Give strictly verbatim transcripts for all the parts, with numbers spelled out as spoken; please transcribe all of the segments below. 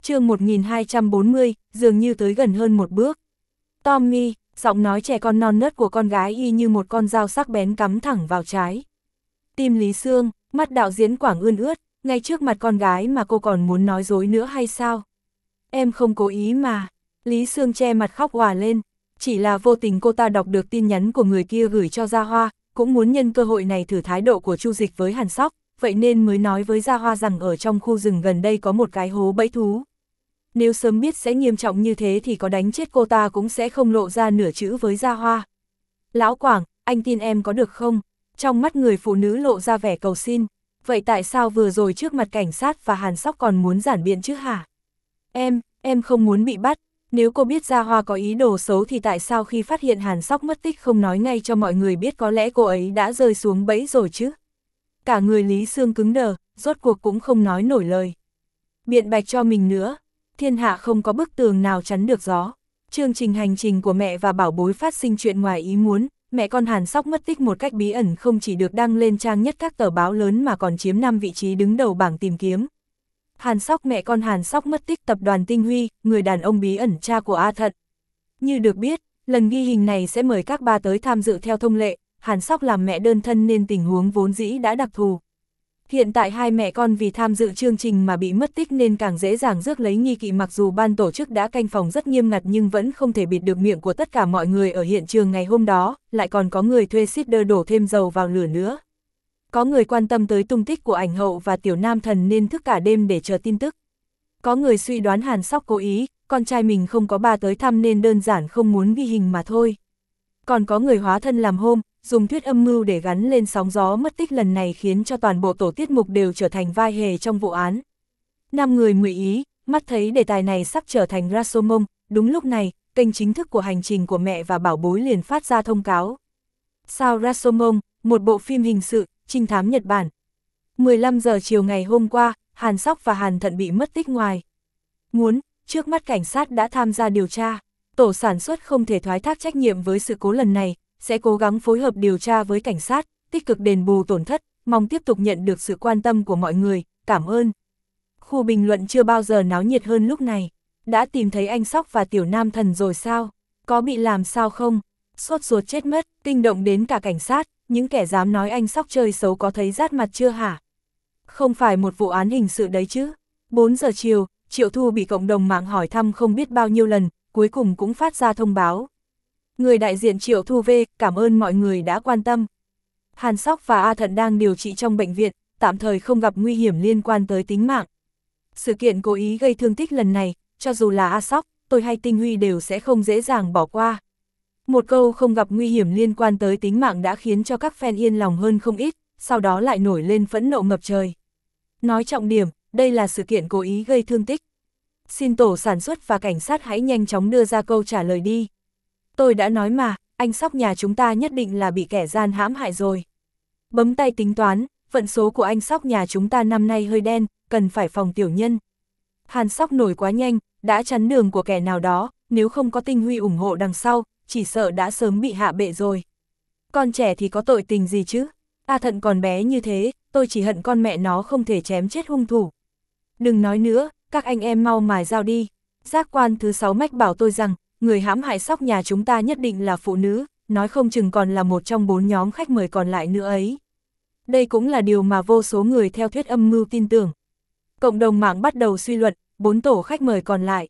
chương một nghìn hai trăm bốn mươi, dường như tới gần hơn một bước. Tommy, giọng nói trẻ con non nớt của con gái y như một con dao sắc bén cắm thẳng vào trái. Tim Lý Sương, mắt đạo diễn Quảng ươn ướt, ngay trước mặt con gái mà cô còn muốn nói dối nữa hay sao? Em không cố ý mà. Lý Sương che mặt khóc òa lên. Chỉ là vô tình cô ta đọc được tin nhắn của người kia gửi cho Gia Hoa, cũng muốn nhân cơ hội này thử thái độ của Chu Dịch với Hàn Sóc, vậy nên mới nói với Gia Hoa rằng ở trong khu rừng gần đây có một cái hố bẫy thú. Nếu sớm biết sẽ nghiêm trọng như thế thì có đánh chết cô ta cũng sẽ không lộ ra nửa chữ với Gia Hoa. Lão Quảng, anh tin em có được không? Trong mắt người phụ nữ lộ ra vẻ cầu xin. Vậy tại sao vừa rồi trước mặt cảnh sát và Hàn Sóc còn muốn giản biện chứ hả? Em, em không muốn bị bắt. Nếu cô biết Gia Hoa có ý đồ xấu thì tại sao khi phát hiện Hàn Sóc mất tích không nói ngay cho mọi người biết, có lẽ cô ấy đã rơi xuống bẫy rồi chứ? Cả người Lý Sương cứng đờ, rốt cuộc cũng không nói nổi lời. Biện bạch cho mình nữa. Thiên hạ không có bức tường nào chắn được gió. Chương trình hành trình của mẹ và bảo bối phát sinh chuyện ngoài ý muốn. Mẹ con Hàn Sóc mất tích một cách bí ẩn không chỉ được đăng lên trang nhất các tờ báo lớn mà còn chiếm năm vị trí đứng đầu bảng tìm kiếm. Hàn Sóc mẹ con Hàn Sóc mất tích, tập đoàn Tinh Huy, người đàn ông bí ẩn cha của A Thận. Như được biết, lần ghi hình này sẽ mời các ba tới tham dự theo thông lệ. Hàn Sóc làm mẹ đơn thân nên tình huống vốn dĩ đã đặc thù. Hiện tại hai mẹ con vì tham dự chương trình mà bị mất tích nên càng dễ dàng rước lấy nghi kỵ, mặc dù ban tổ chức đã canh phòng rất nghiêm ngặt nhưng vẫn không thể bịt được miệng của tất cả mọi người ở hiện trường ngày hôm đó, lại còn có người thuê shipper đổ thêm dầu vào lửa nữa. Có người quan tâm tới tung tích của ảnh hậu và tiểu nam thần nên thức cả đêm để chờ tin tức. Có người suy đoán Hàn Sóc cố ý, con trai mình không có ba tới thăm nên đơn giản không muốn ghi hình mà thôi. Còn có người hóa thân làm hôm, dùng thuyết âm mưu để gắn lên sóng gió mất tích lần này, khiến cho toàn bộ tổ tiết mục đều trở thành vai hề trong vụ án. Năm người ngụy ý, mắt thấy đề tài này sắp trở thành Rashomon. Đúng lúc này, kênh chính thức của hành trình của mẹ và bảo bối liền phát ra thông cáo. Sao Rashomon, một bộ phim hình sự, trinh thám Nhật Bản. mười lăm giờ chiều ngày hôm qua, Hàn Sóc và Hàn Thận bị mất tích ngoài muốn, trước mắt cảnh sát đã tham gia điều tra. Tổ sản xuất không thể thoái thác trách nhiệm với sự cố lần này, sẽ cố gắng phối hợp điều tra với cảnh sát, tích cực đền bù tổn thất, mong tiếp tục nhận được sự quan tâm của mọi người, cảm ơn. Khu bình luận chưa bao giờ náo nhiệt hơn lúc này. Đã tìm thấy anh Sóc và tiểu nam thần rồi sao? Có bị làm sao không? Sốt ruột chết mất, kinh động đến cả cảnh sát, những kẻ dám nói anh Sóc chơi xấu có thấy rát mặt chưa hả? Không phải một vụ án hình sự đấy chứ? bốn giờ chiều, Triệu Thu bị cộng đồng mạng hỏi thăm không biết bao nhiêu lần, cuối cùng cũng phát ra thông báo. Người đại diện Triệu Thu V cảm ơn mọi người đã quan tâm. Hàn Sóc và A Thận đang điều trị trong bệnh viện, tạm thời không gặp nguy hiểm liên quan tới tính mạng. Sự kiện cố ý gây thương tích lần này, cho dù là A Sóc, tôi hay Tinh Huy đều sẽ không dễ dàng bỏ qua. Một câu không gặp nguy hiểm liên quan tới tính mạng đã khiến cho các fan yên lòng hơn không ít, sau đó lại nổi lên phẫn nộ ngập trời. Nói trọng điểm, đây là sự kiện cố ý gây thương tích. Xin tổ sản xuất và cảnh sát hãy nhanh chóng đưa ra câu trả lời đi. Tôi đã nói mà, anh Sóc nhà chúng ta nhất định là bị kẻ gian hãm hại rồi. Bấm tay tính toán, vận số của anh Sóc nhà chúng ta năm nay hơi đen, cần phải phòng tiểu nhân. Hàn Sóc nổi quá nhanh, đã chắn đường của kẻ nào đó, nếu không có Tinh Huy ủng hộ đằng sau, chỉ sợ đã sớm bị hạ bệ rồi. Con trẻ thì có tội tình gì chứ? A Thận còn bé như thế, tôi chỉ hận con mẹ nó không thể chém chết hung thủ. Đừng nói nữa, các anh em mau mài dao đi. Giác quan thứ sáu mách bảo tôi rằng, người hãm hại Sóc nhà chúng ta nhất định là phụ nữ, nói không chừng còn là một trong bốn nhóm khách mời còn lại nữa ấy. Đây cũng là điều mà vô số người theo thuyết âm mưu tin tưởng. Cộng đồng mạng bắt đầu suy luận, bốn tổ khách mời còn lại.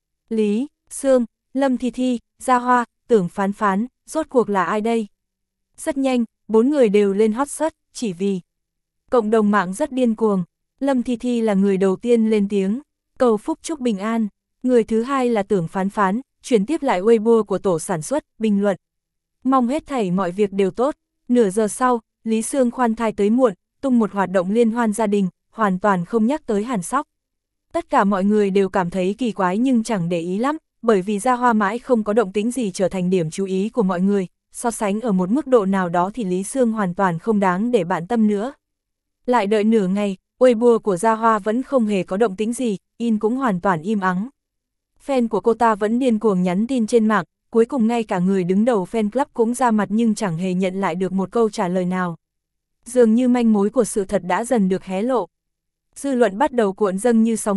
Lý, Sương, Lâm Thi Thi, Gia Hoa, Tưởng Phán Phán, rốt cuộc là ai đây? Rất nhanh, bốn người đều lên hot search, chỉ vì cộng đồng mạng rất điên cuồng. Lâm Thi Thi là người đầu tiên lên tiếng, cầu phúc chúc bình an. Người thứ hai là Tưởng Phán Phán, chuyển tiếp lại Weibo của tổ sản xuất, bình luận. Mong hết thảy mọi việc đều tốt. Nửa giờ sau, Lý Sương khoan thai tới muộn, tung một hoạt động liên hoan gia đình, hoàn toàn không nhắc tới Hàn Sóc. Tất cả mọi người đều cảm thấy kỳ quái nhưng chẳng để ý lắm, bởi vì Gia Hoa mãi không có động tĩnh gì trở thành điểm chú ý của mọi người, so sánh ở một mức độ nào đó thì Lý Sương hoàn toàn không đáng để bận tâm nữa. Lại đợi nửa ngày, Weibo của Gia Hoa vẫn không hề có động tĩnh gì, in cũng hoàn toàn im ắng. Fan của cô ta vẫn điên cuồng nhắn tin trên mạng, cuối cùng ngay cả người đứng đầu fan club cũng ra mặt nhưng chẳng hề nhận lại được một câu trả lời nào. Dường như manh mối của sự thật đã dần được hé lộ. Dư luận bắt đầu cuộn dâng như sóng biển,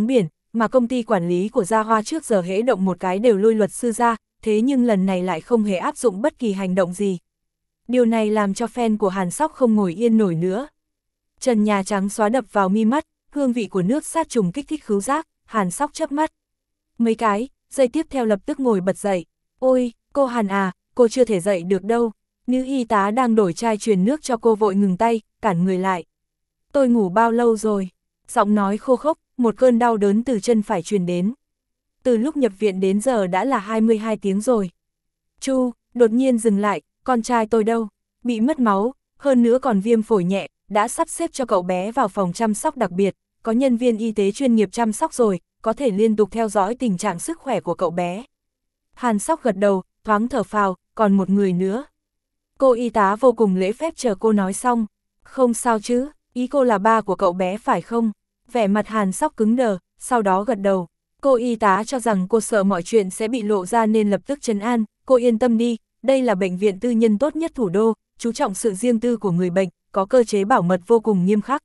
mà công ty quản lý của Gia Hoa trước giờ hễ động một cái đều lôi luật sư ra, thế nhưng lần này lại không hề áp dụng bất kỳ hành động gì. Điều này làm cho fan của Hàn Sóc không ngồi yên nổi nữa. Trần nhà trắng xóa đập vào mi mắt, hương vị của nước sát trùng kích thích khứu giác, Hàn Sóc chớp mắt. Mấy cái, giây tiếp theo lập tức ngồi bật dậy. Ôi, cô Hàn à, cô chưa thể dậy được đâu. Nữ y tá đang đổi chai truyền nước cho cô vội ngừng tay, cản người lại. Tôi ngủ bao lâu rồi? Giọng nói khô khốc, một cơn đau đớn từ chân phải truyền đến. Từ lúc nhập viện đến giờ đã là hai mươi hai tiếng rồi. Chu, đột nhiên dừng lại, con trai tôi đâu? Bị mất máu, hơn nữa còn viêm phổi nhẹ, đã sắp xếp cho cậu bé vào phòng chăm sóc đặc biệt, có nhân viên y tế chuyên nghiệp chăm sóc rồi, có thể liên tục theo dõi tình trạng sức khỏe của cậu bé. Hàn Sóc gật đầu, thoáng thở phào, còn một người nữa. Cô y tá vô cùng lễ phép chờ cô nói xong. Không sao chứ, ý cô là ba của cậu bé phải không? Vẻ mặt Hàn Sóc cứng đờ, sau đó gật đầu. Cô y tá cho rằng cô sợ mọi chuyện sẽ bị lộ ra nên lập tức trấn an, cô yên tâm đi, đây là bệnh viện tư nhân tốt nhất thủ đô, chú trọng sự riêng tư của người bệnh, có cơ chế bảo mật vô cùng nghiêm khắc.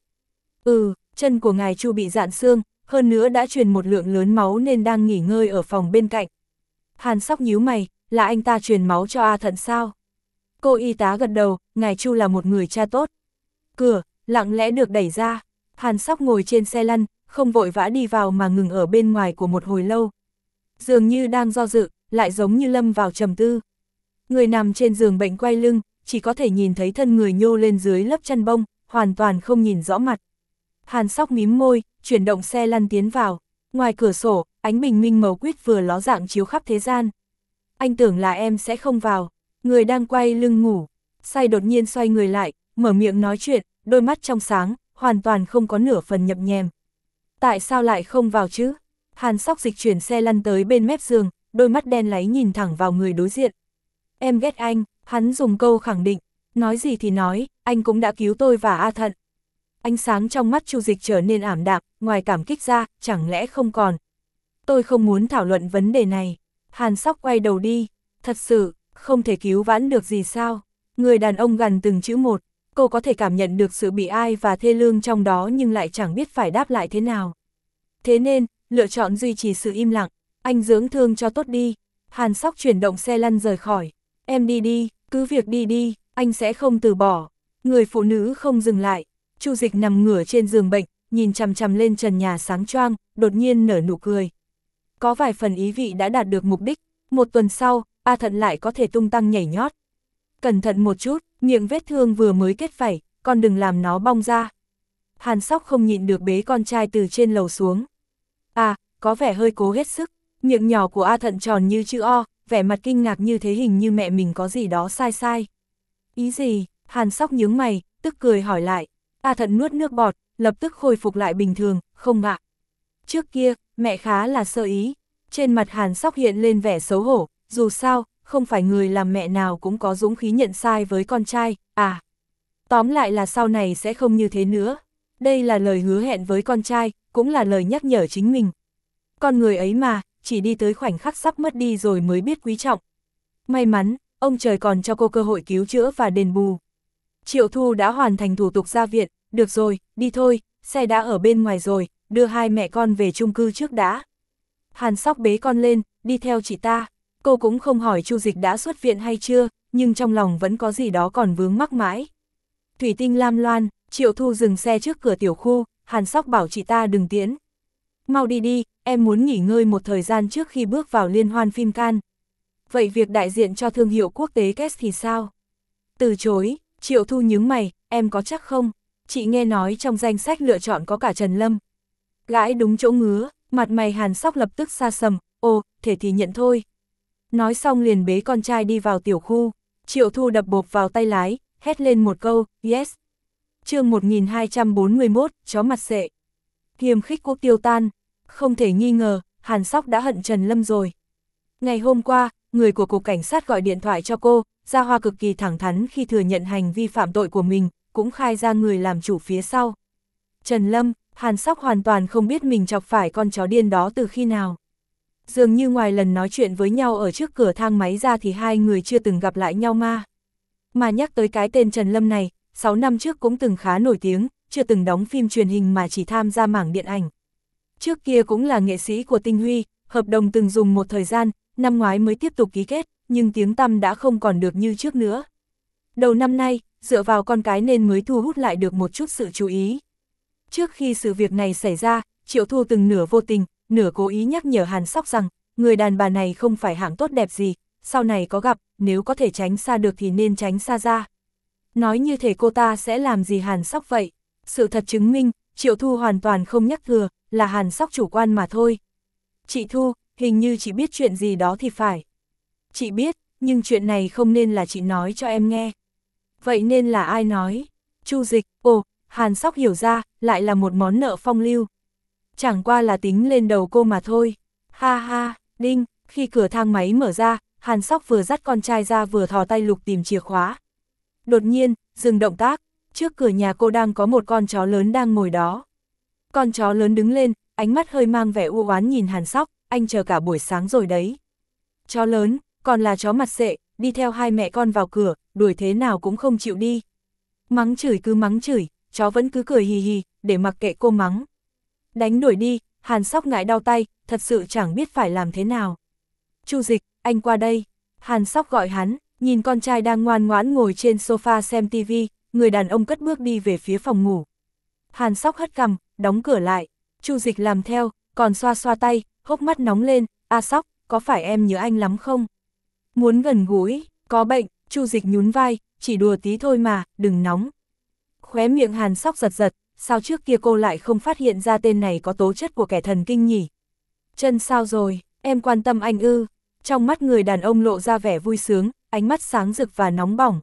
Ừ, chân của ngài Chu bị rạn xương, hơn nữa đã truyền một lượng lớn máu nên đang nghỉ ngơi ở phòng bên cạnh. Hàn Sóc nhíu mày, là anh ta truyền máu cho A Thận sao? Cô y tá gật đầu, ngài Chu là một người cha tốt. Cửa, lặng lẽ được đẩy ra, Hàn Sóc ngồi trên xe lăn, không vội vã đi vào mà ngừng ở bên ngoài của một hồi lâu. Dường như đang do dự, lại giống như lâm vào trầm tư. Người nằm trên giường bệnh quay lưng, chỉ có thể nhìn thấy thân người nhô lên dưới lớp chăn bông, hoàn toàn không nhìn rõ mặt. Hàn Sóc mím môi, chuyển động xe lăn tiến vào. Ngoài cửa sổ, ánh bình minh màu quýt vừa ló dạng chiếu khắp thế gian. Anh tưởng là em sẽ không vào. Người đang quay lưng ngủ, say đột nhiên xoay người lại, mở miệng nói chuyện, đôi mắt trong sáng, hoàn toàn không có nửa phần nhập nhèm. Tại sao lại không vào chứ? Hàn Sóc dịch chuyển xe lăn tới bên mép giường, đôi mắt đen láy nhìn thẳng vào người đối diện. Em ghét anh, hắn dùng câu khẳng định, nói gì thì nói, anh cũng đã cứu tôi và A Thận. Ánh sáng trong mắt Chu Dịch trở nên ảm đạm, ngoài cảm kích ra, chẳng lẽ không còn. Tôi không muốn thảo luận vấn đề này. Hàn Sóc quay đầu đi, thật sự, không thể cứu vãn được gì sao? Người đàn ông gần từng chữ một, cô có thể cảm nhận được sự bị ai và thê lương trong đó nhưng lại chẳng biết phải đáp lại thế nào. Thế nên, lựa chọn duy trì sự im lặng, anh dưỡng thương cho tốt đi. Hàn Sóc chuyển động xe lăn rời khỏi. Em đi đi, cứ việc đi đi, anh sẽ không từ bỏ. Người phụ nữ không dừng lại. Chu Dịch nằm ngửa trên giường bệnh, nhìn chằm chằm lên trần nhà sáng choang, đột nhiên nở nụ cười. Có vài phần ý vị đã đạt được mục đích, một tuần sau, A Thận lại có thể tung tăng nhảy nhót. Cẩn thận một chút, miệng vết thương vừa mới kết vảy, con đừng làm nó bong ra. Hàn Sóc không nhịn được bế con trai từ trên lầu xuống. À, có vẻ hơi cố hết sức, miệng nhỏ của A Thận tròn như chữ O, vẻ mặt kinh ngạc như thế hình như mẹ mình có gì đó sai sai. Ý gì? Hàn Sóc nhướng mày, tức cười hỏi lại. A Thận nuốt nước bọt, lập tức khôi phục lại bình thường, không ạ. Trước kia, mẹ khá là sơ ý. Trên mặt Hàn Sóc hiện lên vẻ xấu hổ, dù sao, không phải người làm mẹ nào cũng có dũng khí nhận sai với con trai, à. Tóm lại là sau này sẽ không như thế nữa. Đây là lời hứa hẹn với con trai, cũng là lời nhắc nhở chính mình. Con người ấy mà, chỉ đi tới khoảnh khắc sắp mất đi rồi mới biết quý trọng. May mắn, ông trời còn cho cô cơ hội cứu chữa và đền bù. Triệu Thu đã hoàn thành thủ tục ra viện, được rồi, đi thôi, xe đã ở bên ngoài rồi, đưa hai mẹ con về chung cư trước đã. Hàn Sóc bế con lên, đi theo chị ta. Cô cũng không hỏi Chu Dịch đã xuất viện hay chưa, nhưng trong lòng vẫn có gì đó còn vướng mắc mãi. Thủy tinh lam loan, Triệu Thu dừng xe trước cửa tiểu khu, Hàn Sóc bảo chị ta đừng tiễn. Mau đi đi, em muốn nghỉ ngơi một thời gian trước khi bước vào liên hoan phim Cannes. Vậy việc đại diện cho thương hiệu quốc tế Kess thì sao? Từ chối, Triệu Thu nhướng mày, em có chắc không? Chị nghe nói trong danh sách lựa chọn có cả Trần Lâm. Gãi đúng chỗ ngứa, mặt mày Hàn Sóc lập tức xa sầm, ồ, thể thì nhận thôi. Nói xong liền bế con trai đi vào tiểu khu, Triệu Thu đập bộp vào tay lái, hét lên một câu, yes. Chương một nghìn hai trăm bốn mươi mốt, chó mặt sệ. Hiềm khích quốc tiêu tan, không thể nghi ngờ, Hàn Sóc đã hận Trần Lâm rồi. Ngày hôm qua, người của cục cảnh sát gọi điện thoại cho cô, Gia Hoa cực kỳ thẳng thắn khi thừa nhận hành vi phạm tội của mình, cũng khai ra người làm chủ phía sau. Trần Lâm, Hàn Sóc hoàn toàn không biết mình chọc phải con chó điên đó từ khi nào. Dường như ngoài lần nói chuyện với nhau ở trước cửa thang máy ra thì hai người chưa từng gặp lại nhau mà. Mà nhắc tới cái tên Trần Lâm này, sáu năm trước cũng từng khá nổi tiếng, chưa từng đóng phim truyền hình mà chỉ tham gia mảng điện ảnh. Trước kia cũng là nghệ sĩ của Tinh Huy, hợp đồng từng dùng một thời gian, năm ngoái mới tiếp tục ký kết, nhưng tiếng tăm đã không còn được như trước nữa. Đầu năm nay, dựa vào con cái nên mới thu hút lại được một chút sự chú ý. Trước khi sự việc này xảy ra, Triệu Thu từng nửa vô tình, nửa cố ý nhắc nhở Hàn Sóc rằng, người đàn bà này không phải hạng tốt đẹp gì, sau này có gặp, nếu có thể tránh xa được thì nên tránh xa ra. Nói như thể cô ta sẽ làm gì Hàn Sóc vậy. Sự thật chứng minh, Triệu Thu hoàn toàn không nhắc thừa, là Hàn Sóc chủ quan mà thôi. Chị Thu, hình như chị biết chuyện gì đó thì phải. Chị biết, nhưng chuyện này không nên là chị nói cho em nghe. Vậy nên là ai nói? Chu Dịch, ồ, Hàn Sóc hiểu ra, lại là một món nợ phong lưu. Chẳng qua là tính lên đầu cô mà thôi. Ha ha, đinh, khi cửa thang máy mở ra, Hàn Sóc vừa dắt con trai ra vừa thò tay lục tìm chìa khóa. Đột nhiên, dừng động tác, trước cửa nhà cô đang có một con chó lớn đang ngồi đó. Con chó lớn đứng lên, ánh mắt hơi mang vẻ u oán nhìn Hàn Sóc, anh chờ cả buổi sáng rồi đấy. Chó lớn, còn là chó mặt sệ, đi theo hai mẹ con vào cửa, đuổi thế nào cũng không chịu đi. Mắng chửi cứ mắng chửi, chó vẫn cứ cười hì hì, để mặc kệ cô mắng. Đánh đuổi đi, Hàn Sóc ngại đau tay, thật sự chẳng biết phải làm thế nào. Chu Dịch, anh qua đây. Hàn Sóc gọi hắn, nhìn con trai đang ngoan ngoãn ngồi trên sofa xem tivi, người đàn ông cất bước đi về phía phòng ngủ. Hàn Sóc hất cằm, đóng cửa lại. Chu Dịch làm theo, còn xoa xoa tay, hốc mắt nóng lên. A Sóc, có phải em nhớ anh lắm không? Muốn gần gũi, có bệnh. Chu Dịch nhún vai, chỉ đùa tí thôi mà, đừng nóng. Khóe miệng Hàn Sóc giật giật, sao trước kia cô lại không phát hiện ra tên này có tố chất của kẻ thần kinh nhỉ? Chân sao rồi, em quan tâm anh ư? Trong mắt người đàn ông lộ ra vẻ vui sướng, ánh mắt sáng rực và nóng bỏng.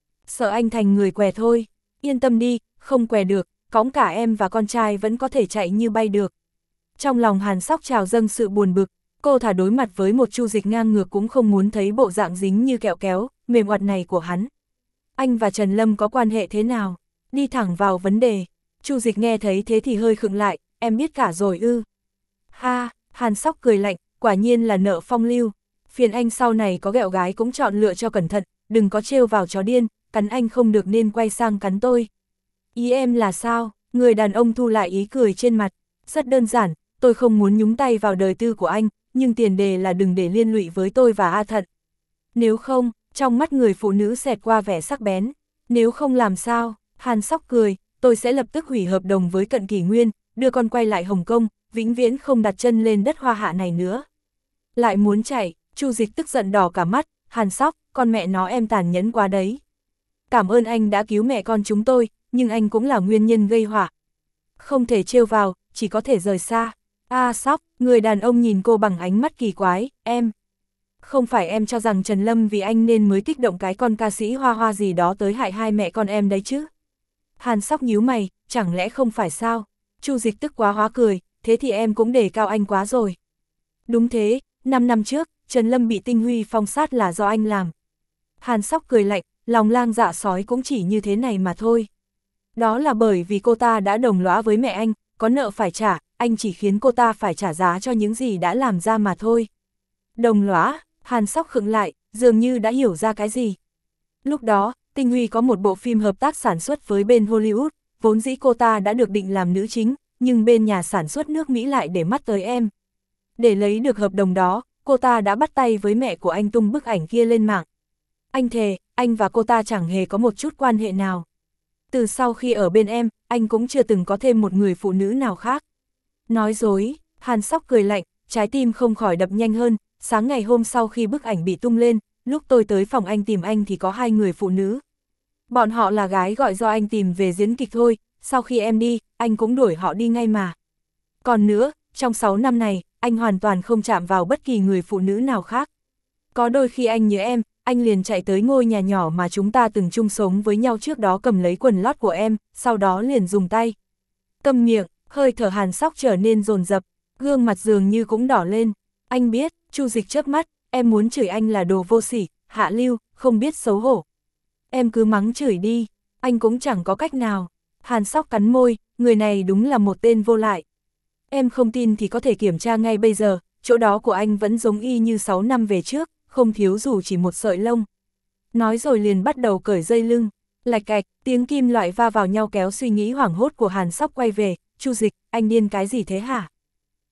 Sợ anh thành người què thôi, yên tâm đi, không què được, cõng cả em và con trai vẫn có thể chạy như bay được. Trong lòng Hàn Sóc trào dâng sự buồn bực, cô thả đối mặt với một Chu Dịch ngang ngược cũng không muốn thấy bộ dạng dính như kẹo kéo, mềm oặt này của hắn. Anh và Trần Lâm có quan hệ thế nào? Đi thẳng vào vấn đề. Chu Dịch nghe thấy thế thì hơi khựng lại, em biết cả rồi ư. Ha, Hàn Sóc cười lạnh, quả nhiên là nợ phong lưu. Phiền anh sau này có ghẹo gái cũng chọn lựa cho cẩn thận, đừng có trêu vào chó điên, cắn anh không được nên quay sang cắn tôi. Ý em là sao? Người đàn ông thu lại ý cười trên mặt. Rất đơn giản, tôi không muốn nhúng tay vào đời tư của anh, nhưng tiền đề là đừng để liên lụy với tôi và A Thận. Nếu không, trong mắt người phụ nữ xẹt qua vẻ sắc bén. Nếu không làm sao? Hàn Sóc cười, tôi sẽ lập tức hủy hợp đồng với Cận Kỷ Nguyên, đưa con quay lại Hồng Kông, vĩnh viễn không đặt chân lên đất Hoa Hạ này nữa. Lại muốn chạy, Chu Dịch tức giận đỏ cả mắt, Hàn Sóc, con mẹ nó em tàn nhẫn quá đấy. Cảm ơn anh đã cứu mẹ con chúng tôi, nhưng anh cũng là nguyên nhân gây họa. Không thể trêu vào, chỉ có thể rời xa. A Sóc, người đàn ông nhìn cô bằng ánh mắt kỳ quái, em. Không phải em cho rằng Trần Lâm vì anh nên mới kích động cái con ca sĩ Hoa Hoa gì đó tới hại hai mẹ con em đấy chứ. Hàn Sóc nhíu mày, chẳng lẽ không phải sao? Chu Dịch tức quá hóa cười, thế thì em cũng đề cao anh quá rồi. Đúng thế, năm năm trước, Trần Lâm bị Tinh Huy phong sát là do anh làm. Hàn Sóc cười lạnh, lòng lang dạ sói cũng chỉ như thế này mà thôi. Đó là bởi vì cô ta đã đồng lõa với mẹ anh, có nợ phải trả, anh chỉ khiến cô ta phải trả giá cho những gì đã làm ra mà thôi. Đồng lõa, Hàn Sóc khựng lại, dường như đã hiểu ra cái gì. Lúc đó, Tinh Huy có một bộ phim hợp tác sản xuất với bên Hollywood, vốn dĩ cô ta đã được định làm nữ chính, nhưng bên nhà sản xuất nước Mỹ lại để mắt tới em. Để lấy được hợp đồng đó, cô ta đã bắt tay với mẹ của anh tung bức ảnh kia lên mạng. Anh thề, anh và cô ta chẳng hề có một chút quan hệ nào. Từ sau khi ở bên em, anh cũng chưa từng có thêm một người phụ nữ nào khác. Nói dối, Hàn Sóc cười lạnh, trái tim không khỏi đập nhanh hơn. Sáng ngày hôm sau khi bức ảnh bị tung lên, lúc tôi tới phòng anh tìm anh thì có hai người phụ nữ. Bọn họ là gái gọi do anh tìm về diễn kịch thôi, sau khi em đi, anh cũng đuổi họ đi ngay mà. Còn nữa, trong sáu năm này, anh hoàn toàn không chạm vào bất kỳ người phụ nữ nào khác. Có đôi khi anh nhớ em, anh liền chạy tới ngôi nhà nhỏ mà chúng ta từng chung sống với nhau trước đó cầm lấy quần lót của em, sau đó liền dùng tay. Câm miệng, hơi thở Hàn Sóc trở nên dồn dập, gương mặt dường như cũng đỏ lên. Anh biết, Chu Dịch chớp mắt, em muốn chửi anh là đồ vô sỉ, hạ lưu, không biết xấu hổ. Em cứ mắng chửi đi, anh cũng chẳng có cách nào. Hàn Sóc cắn môi, người này đúng là một tên vô lại. Em không tin thì có thể kiểm tra ngay bây giờ, chỗ đó của anh vẫn giống y như sáu năm về trước, không thiếu dù chỉ một sợi lông. Nói rồi liền bắt đầu cởi dây lưng, lạch cạch, tiếng kim loại va vào nhau kéo suy nghĩ hoảng hốt của Hàn Sóc quay về. Chu Dịch, anh điên cái gì thế hả?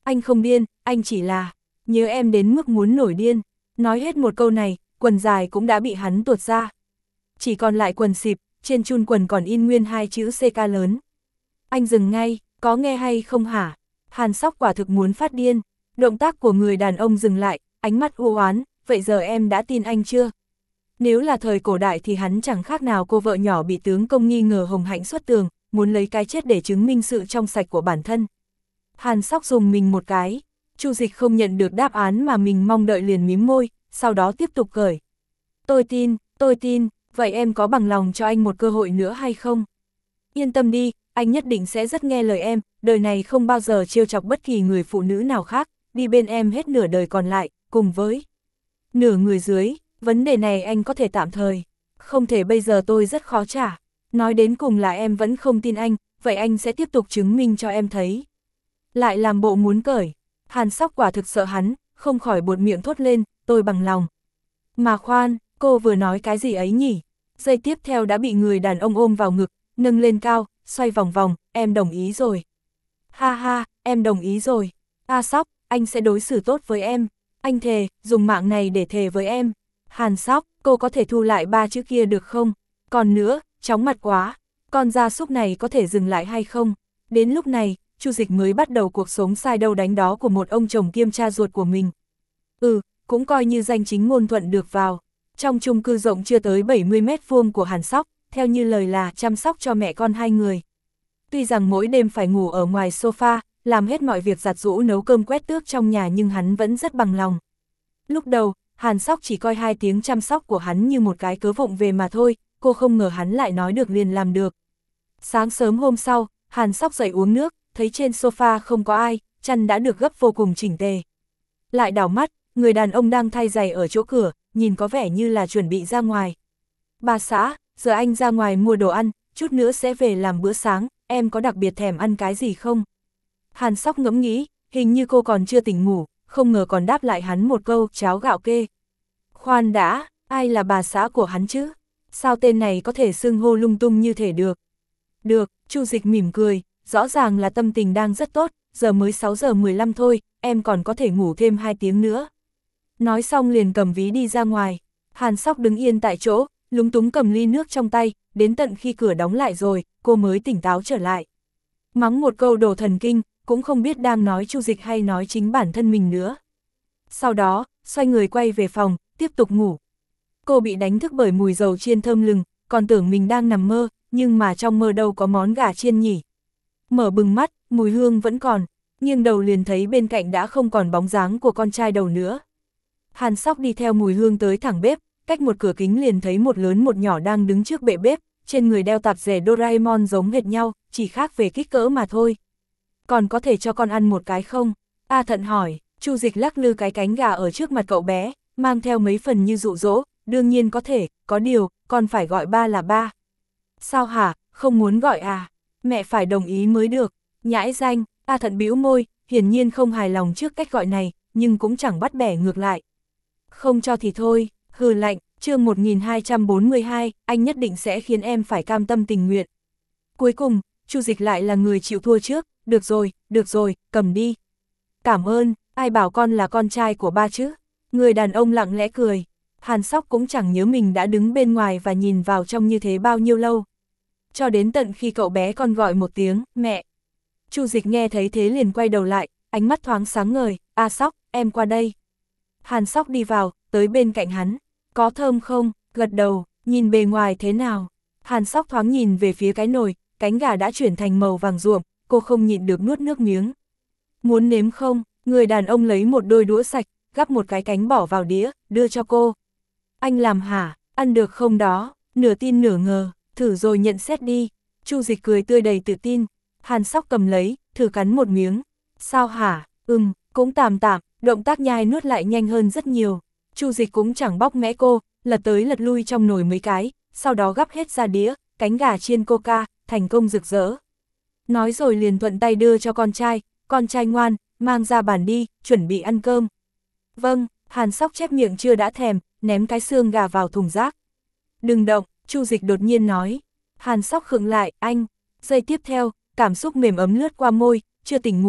Anh không điên, anh chỉ là, nhớ em đến mức muốn nổi điên. Nói hết một câu này, quần dài cũng đã bị hắn tuột ra. Chỉ còn lại quần xịp, trên chun quần còn in nguyên hai chữ xê ca lớn. Anh dừng ngay, có nghe hay không hả? Hàn Sóc quả thực muốn phát điên. Động tác của người đàn ông dừng lại, ánh mắt u oán, vậy giờ em đã tin anh chưa? Nếu là thời cổ đại thì hắn chẳng khác nào cô vợ nhỏ bị tướng công nghi ngờ hồng hạnh xuất tường, muốn lấy cái chết để chứng minh sự trong sạch của bản thân. Hàn Sóc dùng mình một cái, Chu Dịch không nhận được đáp án mà mình mong đợi liền mím môi, sau đó tiếp tục cười. Tôi tin, tôi tin, vậy em có bằng lòng cho anh một cơ hội nữa hay không? Yên tâm đi, anh nhất định sẽ rất nghe lời em, đời này không bao giờ trêu chọc bất kỳ người phụ nữ nào khác, đi bên em hết nửa đời còn lại, cùng với nửa người dưới, vấn đề này anh có thể tạm thời, không thể bây giờ tôi rất khó trả. Nói đến cùng là em vẫn không tin anh, vậy anh sẽ tiếp tục chứng minh cho em thấy. Lại làm bộ muốn cởi, Hàn Sóc quả thực sợ hắn, không khỏi buột miệng thốt lên, tôi bằng lòng. Mà khoan, cô vừa nói cái gì ấy nhỉ? Giây tiếp theo đã bị người đàn ông ôm vào ngực, nâng lên cao, xoay vòng vòng, em đồng ý rồi. Ha ha, em đồng ý rồi. A Sóc, anh sẽ đối xử tốt với em. Anh thề, dùng mạng này để thề với em. Hàn Sóc, cô có thể thu lại ba chữ kia được không? Còn nữa, chóng mặt quá, con gia súc này có thể dừng lại hay không? Đến lúc này, Chu Dịch mới bắt đầu cuộc sống sai đâu đánh đó của một ông chồng kiêm cha ruột của mình. Ừ, cũng coi như danh chính ngôn thuận được vào. Trong chung cư rộng chưa tới bảy mươi mét vuông của Hàn Sóc, theo như lời là chăm sóc cho mẹ con hai người. Tuy rằng mỗi đêm phải ngủ ở ngoài sofa, làm hết mọi việc giặt giũ nấu cơm quét tước trong nhà nhưng hắn vẫn rất bằng lòng. Lúc đầu, Hàn Sóc chỉ coi hai tiếng chăm sóc của hắn như một cái cớ vụng về mà thôi, cô không ngờ hắn lại nói được liền làm được. Sáng sớm hôm sau, Hàn Sóc dậy uống nước, thấy trên sofa không có ai, chăn đã được gấp vô cùng chỉnh tề. Lại đảo mắt, người đàn ông đang thay giày ở chỗ cửa, nhìn có vẻ như là chuẩn bị ra ngoài. Bà xã, giờ anh ra ngoài mua đồ ăn, chút nữa sẽ về làm bữa sáng, em có đặc biệt thèm ăn cái gì không? Hàn Sóc ngẫm nghĩ, hình như cô còn chưa tỉnh ngủ, không ngờ còn đáp lại hắn một câu cháo gạo kê. Khoan đã, ai là bà xã của hắn chứ? Sao tên này có thể xưng hô lung tung như thể được? Được, Chu Dịch mỉm cười, rõ ràng là tâm tình đang rất tốt, giờ mới sáu giờ mười lăm thôi, em còn có thể ngủ thêm hai tiếng nữa. Nói xong liền cầm ví đi ra ngoài. Hàn Sóc đứng yên tại chỗ, lúng túng cầm ly nước trong tay, đến tận khi cửa đóng lại rồi, cô mới tỉnh táo trở lại. Mắng một câu đồ thần kinh, cũng không biết đang nói Chu Dịch hay nói chính bản thân mình nữa. Sau đó, xoay người quay về phòng, tiếp tục ngủ. Cô bị đánh thức bởi mùi dầu chiên thơm lừng, còn tưởng mình đang nằm mơ, nhưng mà trong mơ đâu có món gà chiên nhỉ. Mở bừng mắt, mùi hương vẫn còn, nghiêng đầu liền thấy bên cạnh đã không còn bóng dáng của con trai đầu nữa. Hàn Sóc đi theo mùi hương tới thẳng bếp, cách một cửa kính liền thấy một lớn một nhỏ đang đứng trước bệ bếp, trên người đeo tạp dề Doraemon giống hệt nhau, chỉ khác về kích cỡ mà thôi. Còn có thể cho con ăn một cái không? A Thận hỏi. Chu Dịch lắc lư cái cánh gà ở trước mặt cậu bé, mang theo mấy phần như dụ dỗ, đương nhiên có thể, có điều, con phải gọi ba là ba. Sao hả, không muốn gọi à? Mẹ phải đồng ý mới được. Nhãi danh, A Thận bĩu môi, hiển nhiên không hài lòng trước cách gọi này, nhưng cũng chẳng bắt bẻ ngược lại. Không cho thì thôi, hừ lạnh, chương một nghìn hai trăm bốn mươi hai, anh nhất định sẽ khiến em phải cam tâm tình nguyện. Cuối cùng, Chu Dịch lại là người chịu thua trước, được rồi, được rồi, cầm đi. Cảm ơn, ai bảo con là con trai của ba chứ? Người đàn ông lặng lẽ cười. Hàn Sóc cũng chẳng nhớ mình đã đứng bên ngoài và nhìn vào trong như thế bao nhiêu lâu. Cho đến tận khi cậu bé con gọi một tiếng, mẹ. Chu Dịch nghe thấy thế liền quay đầu lại, ánh mắt thoáng sáng ngời, A Sóc, em qua đây. Hàn Sóc đi vào, tới bên cạnh hắn. Có thơm không? Gật đầu, nhìn bề ngoài thế nào? Hàn Sóc thoáng nhìn về phía cái nồi, cánh gà đã chuyển thành màu vàng ruộm, cô không nhịn được nuốt nước miếng. Muốn nếm không? Người đàn ông lấy một đôi đũa sạch, gắp một cái cánh bỏ vào đĩa, đưa cho cô. Anh làm hả? Ăn được không đó? Nửa tin nửa ngờ, thử rồi nhận xét đi. Chu Dịch cười tươi đầy tự tin. Hàn Sóc cầm lấy, thử cắn một miếng. Sao hả? Ừm, cũng tạm tạm, động tác nhai nuốt lại nhanh hơn rất nhiều. Chu Dịch cũng chẳng bóc mẽ cô, lật tới lật lui trong nồi mấy cái, sau đó gắp hết ra đĩa, cánh gà chiên coca, thành công rực rỡ. Nói rồi liền thuận tay đưa cho con trai, con trai ngoan, mang ra bàn đi, chuẩn bị ăn cơm. Vâng, Hàn Sóc chép miệng chưa đã thèm, ném cái xương gà vào thùng rác. Đừng động, Chu Dịch đột nhiên nói. Hàn Sóc khựng lại, anh. Giây tiếp theo, cảm xúc mềm ấm lướt qua môi, chưa tỉnh ngủ à,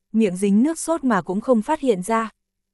miệng dính nước sốt mà cũng không phát hiện ra.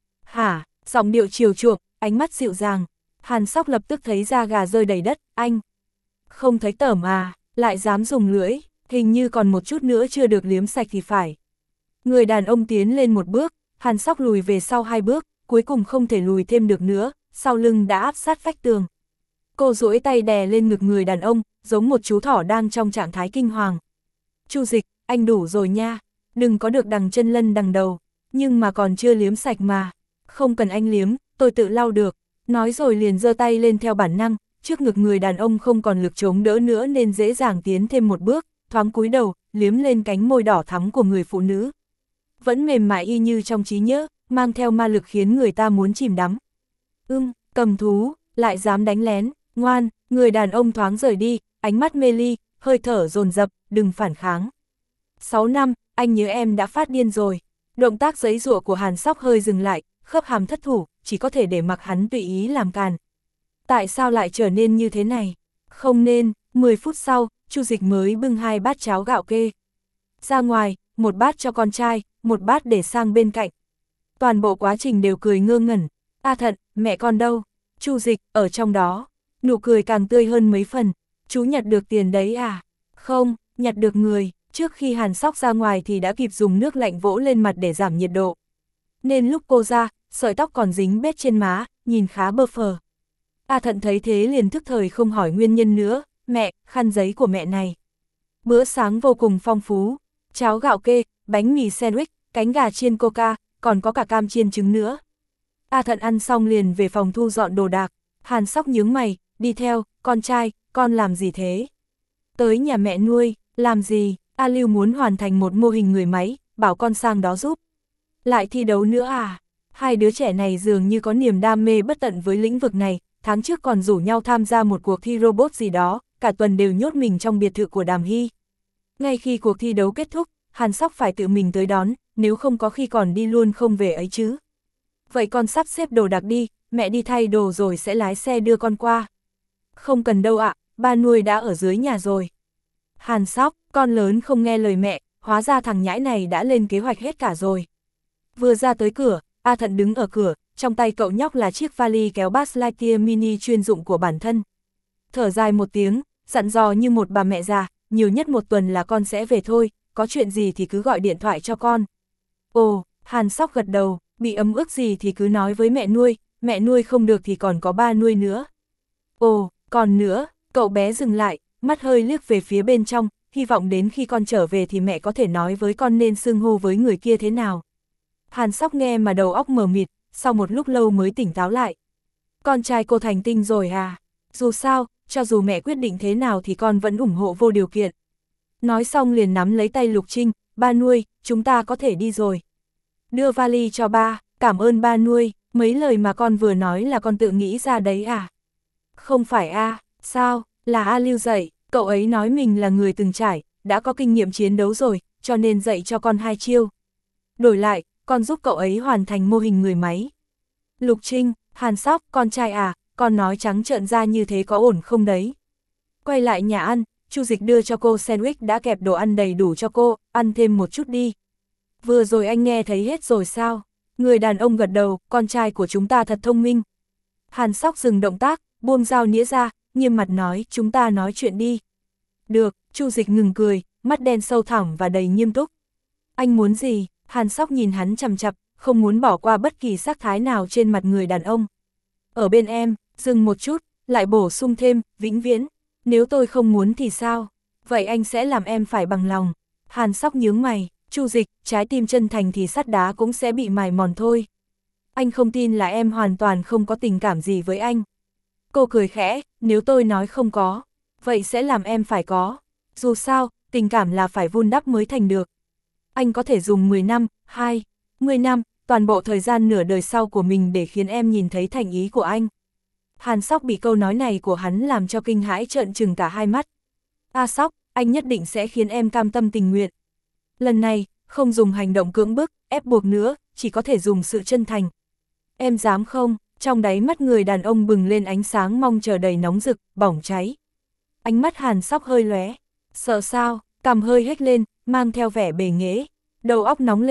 Hả, giọng điệu chiều chuộng, ánh mắt dịu dàng. Hàn Sóc lập tức thấy da gà rơi đầy đất, anh. Không thấy tởm à, lại dám dùng lưỡi, hình như còn một chút nữa chưa được liếm sạch thì phải. Người đàn ông tiến lên một bước, Hàn Sóc lùi về sau hai bước, cuối cùng không thể lùi thêm được nữa, sau lưng đã áp sát vách tường. Cô duỗi tay đè lên ngực người đàn ông, giống một chú thỏ đang trong trạng thái kinh hoàng. Chu Dịch, anh đủ rồi nha, đừng có được đằng chân lân đằng đầu, nhưng mà còn chưa liếm sạch mà. Không cần anh liếm, tôi tự lau được. Nói rồi liền giơ tay lên theo bản năng, trước ngực người đàn ông không còn lực chống đỡ nữa nên dễ dàng tiến thêm một bước, thoáng cúi đầu, liếm lên cánh môi đỏ thắm của người phụ nữ. Vẫn mềm mại y như trong trí nhớ, mang theo ma lực khiến người ta muốn chìm đắm. Ưm, cầm thú, lại dám đánh lén, ngoan, người đàn ông thoáng rời đi, ánh mắt mê ly, hơi thở dồn dập, đừng phản kháng. Sáu năm, anh nhớ em đã phát điên rồi. Động tác giãy giụa của Hàn Sóc hơi dừng lại, khớp hàm thất thủ, chỉ có thể để mặc hắn tùy ý làm càn. Tại sao lại trở nên như thế này? Không nên, mười phút sau, Chu Dịch mới bưng hai bát cháo gạo kê ra ngoài, một bát cho con trai, một bát để sang bên cạnh. Toàn bộ quá trình đều cười ngơ ngẩn. A Thận, mẹ con đâu? Chu Dịch, ở trong đó. Nụ cười càng tươi hơn mấy phần. Chú nhặt được tiền đấy à? Không, nhặt được người. Trước khi Hàn Sóc ra ngoài thì đã kịp dùng nước lạnh vỗ lên mặt để giảm nhiệt độ. Nên lúc cô ra, sợi tóc còn dính bết trên má, nhìn khá bơ phờ. A Thận thấy thế liền thức thời không hỏi nguyên nhân nữa. Mẹ, khăn giấy của mẹ này. Bữa sáng vô cùng phong phú. Cháo gạo kê, bánh mì sandwich, cánh gà chiên coca, còn có cả cam chiên trứng nữa. A Thận ăn xong liền về phòng thu dọn đồ đạc. Hàn Sóc nhướng mày, đi theo, con trai, con làm gì thế? Tới nhà mẹ nuôi, làm gì? A Lưu muốn hoàn thành một mô hình người máy, bảo con sang đó giúp. Lại thi đấu nữa à? Hai đứa trẻ này dường như có niềm đam mê bất tận với lĩnh vực này, tháng trước còn rủ nhau tham gia một cuộc thi robot gì đó, cả tuần đều nhốt mình trong biệt thự của Đàm Hy. Ngay khi cuộc thi đấu kết thúc, Hàn Sóc phải tự mình tới đón, nếu không có khi còn đi luôn không về ấy chứ. Vậy con sắp xếp đồ đạc đi, mẹ đi thay đồ rồi sẽ lái xe đưa con qua. Không cần đâu ạ, ba nuôi đã ở dưới nhà rồi. Hàn Sóc, con lớn không nghe lời mẹ, hóa ra thằng nhãi này đã lên kế hoạch hết cả rồi. Vừa ra tới cửa, A Thận đứng ở cửa, trong tay cậu nhóc là chiếc vali kéo Buzz Lightyear mini chuyên dụng của bản thân. Thở dài một tiếng, dặn dò như một bà mẹ già, nhiều nhất một tuần là con sẽ về thôi, có chuyện gì thì cứ gọi điện thoại cho con. Ồ, Hàn Sóc gật đầu, bị ấm ức gì thì cứ nói với mẹ nuôi, mẹ nuôi không được thì còn có ba nuôi nữa. Ồ, còn nữa, cậu bé dừng lại, mắt hơi liếc về phía bên trong, hy vọng đến khi con trở về thì mẹ có thể nói với con nên xưng hô với người kia thế nào. Hàn Sóc nghe mà đầu óc mờ mịt, sau một lúc lâu mới tỉnh táo lại. Con trai cô thành tinh rồi à? Dù sao, cho dù mẹ quyết định thế nào thì con vẫn ủng hộ vô điều kiện. Nói xong liền nắm lấy tay Lục Trinh, ba nuôi, chúng ta có thể đi rồi. Đưa vali cho ba, cảm ơn ba nuôi, mấy lời mà con vừa nói là con tự nghĩ ra đấy à? Không phải a, sao, là A Lưu dạy, cậu ấy nói mình là người từng trải, đã có kinh nghiệm chiến đấu rồi, cho nên dạy cho con hai chiêu. Đổi lại, con giúp cậu ấy hoàn thành mô hình người máy. Lục Trinh, Hàn Sóc, con trai à, con nói trắng trợn ra như thế có ổn không đấy? Quay lại nhà ăn, Chu Dịch đưa cho cô sandwich đã kẹp đồ ăn đầy đủ cho cô, ăn thêm một chút đi. Vừa rồi anh nghe thấy hết rồi sao? Người đàn ông gật đầu, con trai của chúng ta thật thông minh. Hàn Sóc dừng động tác, buông dao nĩa ra, nghiêm mặt nói, chúng ta nói chuyện đi. Được, Chu Dịch ngừng cười, mắt đen sâu thẳm và đầy nghiêm túc. Anh muốn gì? Hàn Sóc nhìn hắn chằm chằm, không muốn bỏ qua bất kỳ sắc thái nào trên mặt người đàn ông. Ở bên em, dừng một chút, lại bổ sung thêm, vĩnh viễn. Nếu tôi không muốn thì sao? Vậy anh sẽ làm em phải bằng lòng. Hàn Sóc nhướng mày, Chu Dịch, trái tim chân thành thì sắt đá cũng sẽ bị mài mòn thôi. Anh không tin là em hoàn toàn không có tình cảm gì với anh. Cô cười khẽ, nếu tôi nói không có, vậy sẽ làm em phải có. Dù sao, tình cảm là phải vun đắp mới thành được. Anh có thể dùng mười năm, hai, mười năm, toàn bộ thời gian nửa đời sau của mình để khiến em nhìn thấy thành ý của anh. Hàn Sóc bị câu nói này của hắn làm cho kinh hãi trợn trừng cả hai mắt. A Sóc, anh nhất định sẽ khiến em cam tâm tình nguyện. Lần này, không dùng hành động cưỡng bức, ép buộc nữa, chỉ có thể dùng sự chân thành. Em dám không? Trong đáy mắt người đàn ông bừng lên ánh sáng mong chờ đầy nóng rực, bỏng cháy. Ánh mắt Hàn Sóc hơi lóe. Sợ sao? Cằm hơi hếch lên, mang theo vẻ bề nghễ. Đầu óc nóng lên,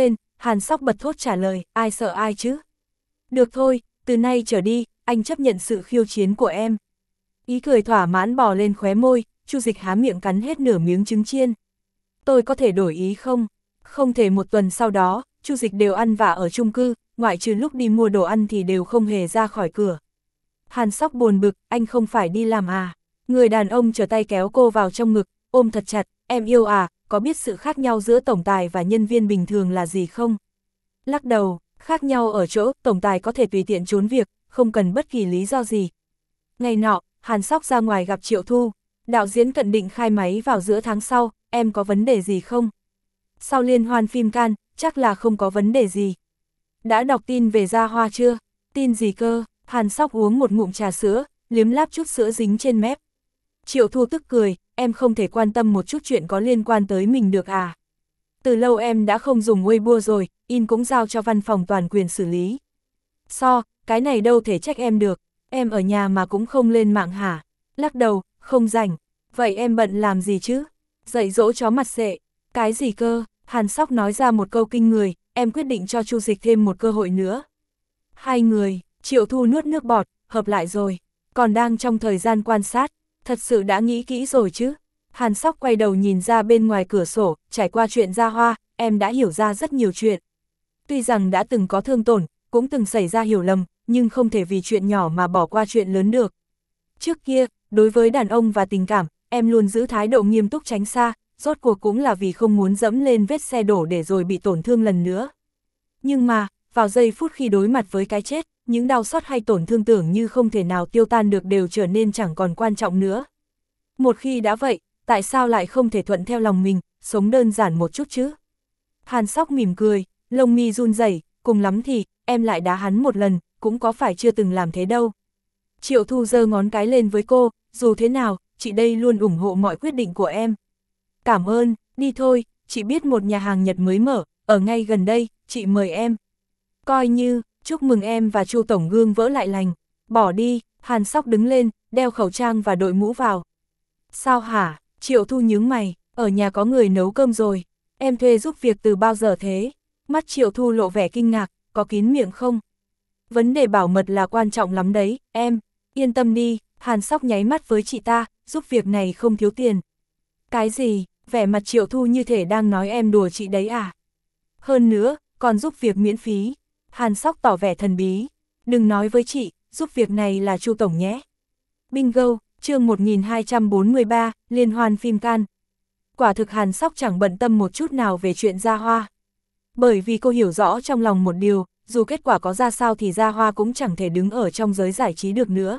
Hàn Sóc bật thốt trả lời, ai sợ ai chứ? Được thôi, từ nay trở đi, anh chấp nhận sự khiêu chiến của em. Ý cười thỏa mãn bò lên khóe môi, Chu Dịch há miệng cắn hết nửa miếng trứng chiên. Tôi có thể đổi ý không? Không thể. Một tuần sau đó, Chu Dịch đều ăn vạ ở chung cư, ngoại trừ lúc đi mua đồ ăn thì đều không hề ra khỏi cửa. Hàn Sóc buồn bực, anh không phải đi làm à? Người đàn ông trở tay kéo cô vào trong ngực, ôm thật chặt, em yêu à, có biết sự khác nhau giữa tổng tài và nhân viên bình thường là gì không? Lắc đầu, khác nhau ở chỗ, tổng tài có thể tùy tiện trốn việc, không cần bất kỳ lý do gì. Ngày nọ, Hàn Sóc ra ngoài gặp Triệu Thu, đạo diễn Cận định khai máy vào giữa tháng sau, em có vấn đề gì không? Sau liên hoan phim Cannes, chắc là không có vấn đề gì. Đã đọc tin về Gia Hoa chưa? Tin gì cơ? Hàn Sóc uống một ngụm trà sữa, liếm láp chút sữa dính trên mép. Triệu Thu tức cười, em không thể quan tâm một chút chuyện có liên quan tới mình được à? Từ lâu em đã không dùng Weibo rồi, in cũng giao cho văn phòng toàn quyền xử lý. So, cái này đâu thể trách em được, em ở nhà mà cũng không lên mạng hả? Lắc đầu, không rảnh. Vậy em bận làm gì chứ? Dạy dỗ chó mặt xệ. Cái gì cơ? Hàn Sóc nói ra một câu kinh người, em quyết định cho Chu Dịch thêm một cơ hội nữa. Hai người, Triệu Thu nuốt nước bọt, hợp lại rồi. Còn đang trong thời gian quan sát, thật sự đã nghĩ kỹ rồi chứ? Hàn Sóc quay đầu nhìn ra bên ngoài cửa sổ, trải qua chuyện Gia Hoa, em đã hiểu ra rất nhiều chuyện. Tuy rằng đã từng có thương tổn, cũng từng xảy ra hiểu lầm, nhưng không thể vì chuyện nhỏ mà bỏ qua chuyện lớn được. Trước kia, đối với đàn ông và tình cảm, em luôn giữ thái độ nghiêm túc tránh xa, rốt cuộc cũng là vì không muốn dẫm lên vết xe đổ để rồi bị tổn thương lần nữa. Nhưng mà, vào giây phút khi đối mặt với cái chết, những đau xót hay tổn thương tưởng như không thể nào tiêu tan được đều trở nên chẳng còn quan trọng nữa. Một khi đã vậy, tại sao lại không thể thuận theo lòng mình, sống đơn giản một chút chứ? Hàn Sóc mỉm cười, lông mi run rẩy, cùng lắm thì, em lại đá hắn một lần, cũng có phải chưa từng làm thế đâu. Triệu Thu giơ ngón cái lên với cô, dù thế nào, chị đây luôn ủng hộ mọi quyết định của em. Cảm ơn, đi thôi, chị biết một nhà hàng Nhật mới mở, ở ngay gần đây, chị mời em. Coi như, chúc mừng em và Chu tổng gương vỡ lại lành. Bỏ đi, Hàn Sóc đứng lên, đeo khẩu trang và đội mũ vào. Sao hả? Triệu Thu nhướng mày, ở nhà có người nấu cơm rồi. Em thuê giúp việc từ bao giờ thế? Mắt Triệu Thu lộ vẻ kinh ngạc, có kín miệng không? Vấn đề bảo mật là quan trọng lắm đấy, em. Yên tâm đi, Hàn Sóc nháy mắt với chị ta, giúp việc này không thiếu tiền. Cái gì? Vẻ mặt Triệu Thu như thể đang nói em đùa chị đấy à? Hơn nữa, còn giúp việc miễn phí. Hàn Sóc tỏ vẻ thần bí. Đừng nói với chị, giúp việc này là Chu tổng nhé. Bingo, chương một nghìn hai trăm bốn mươi ba, liên hoan phim Cannes. Quả thực Hàn Sóc chẳng bận tâm một chút nào về chuyện Gia Hoa. Bởi vì cô hiểu rõ trong lòng một điều, dù kết quả có ra sao thì Gia Hoa cũng chẳng thể đứng ở trong giới giải trí được nữa.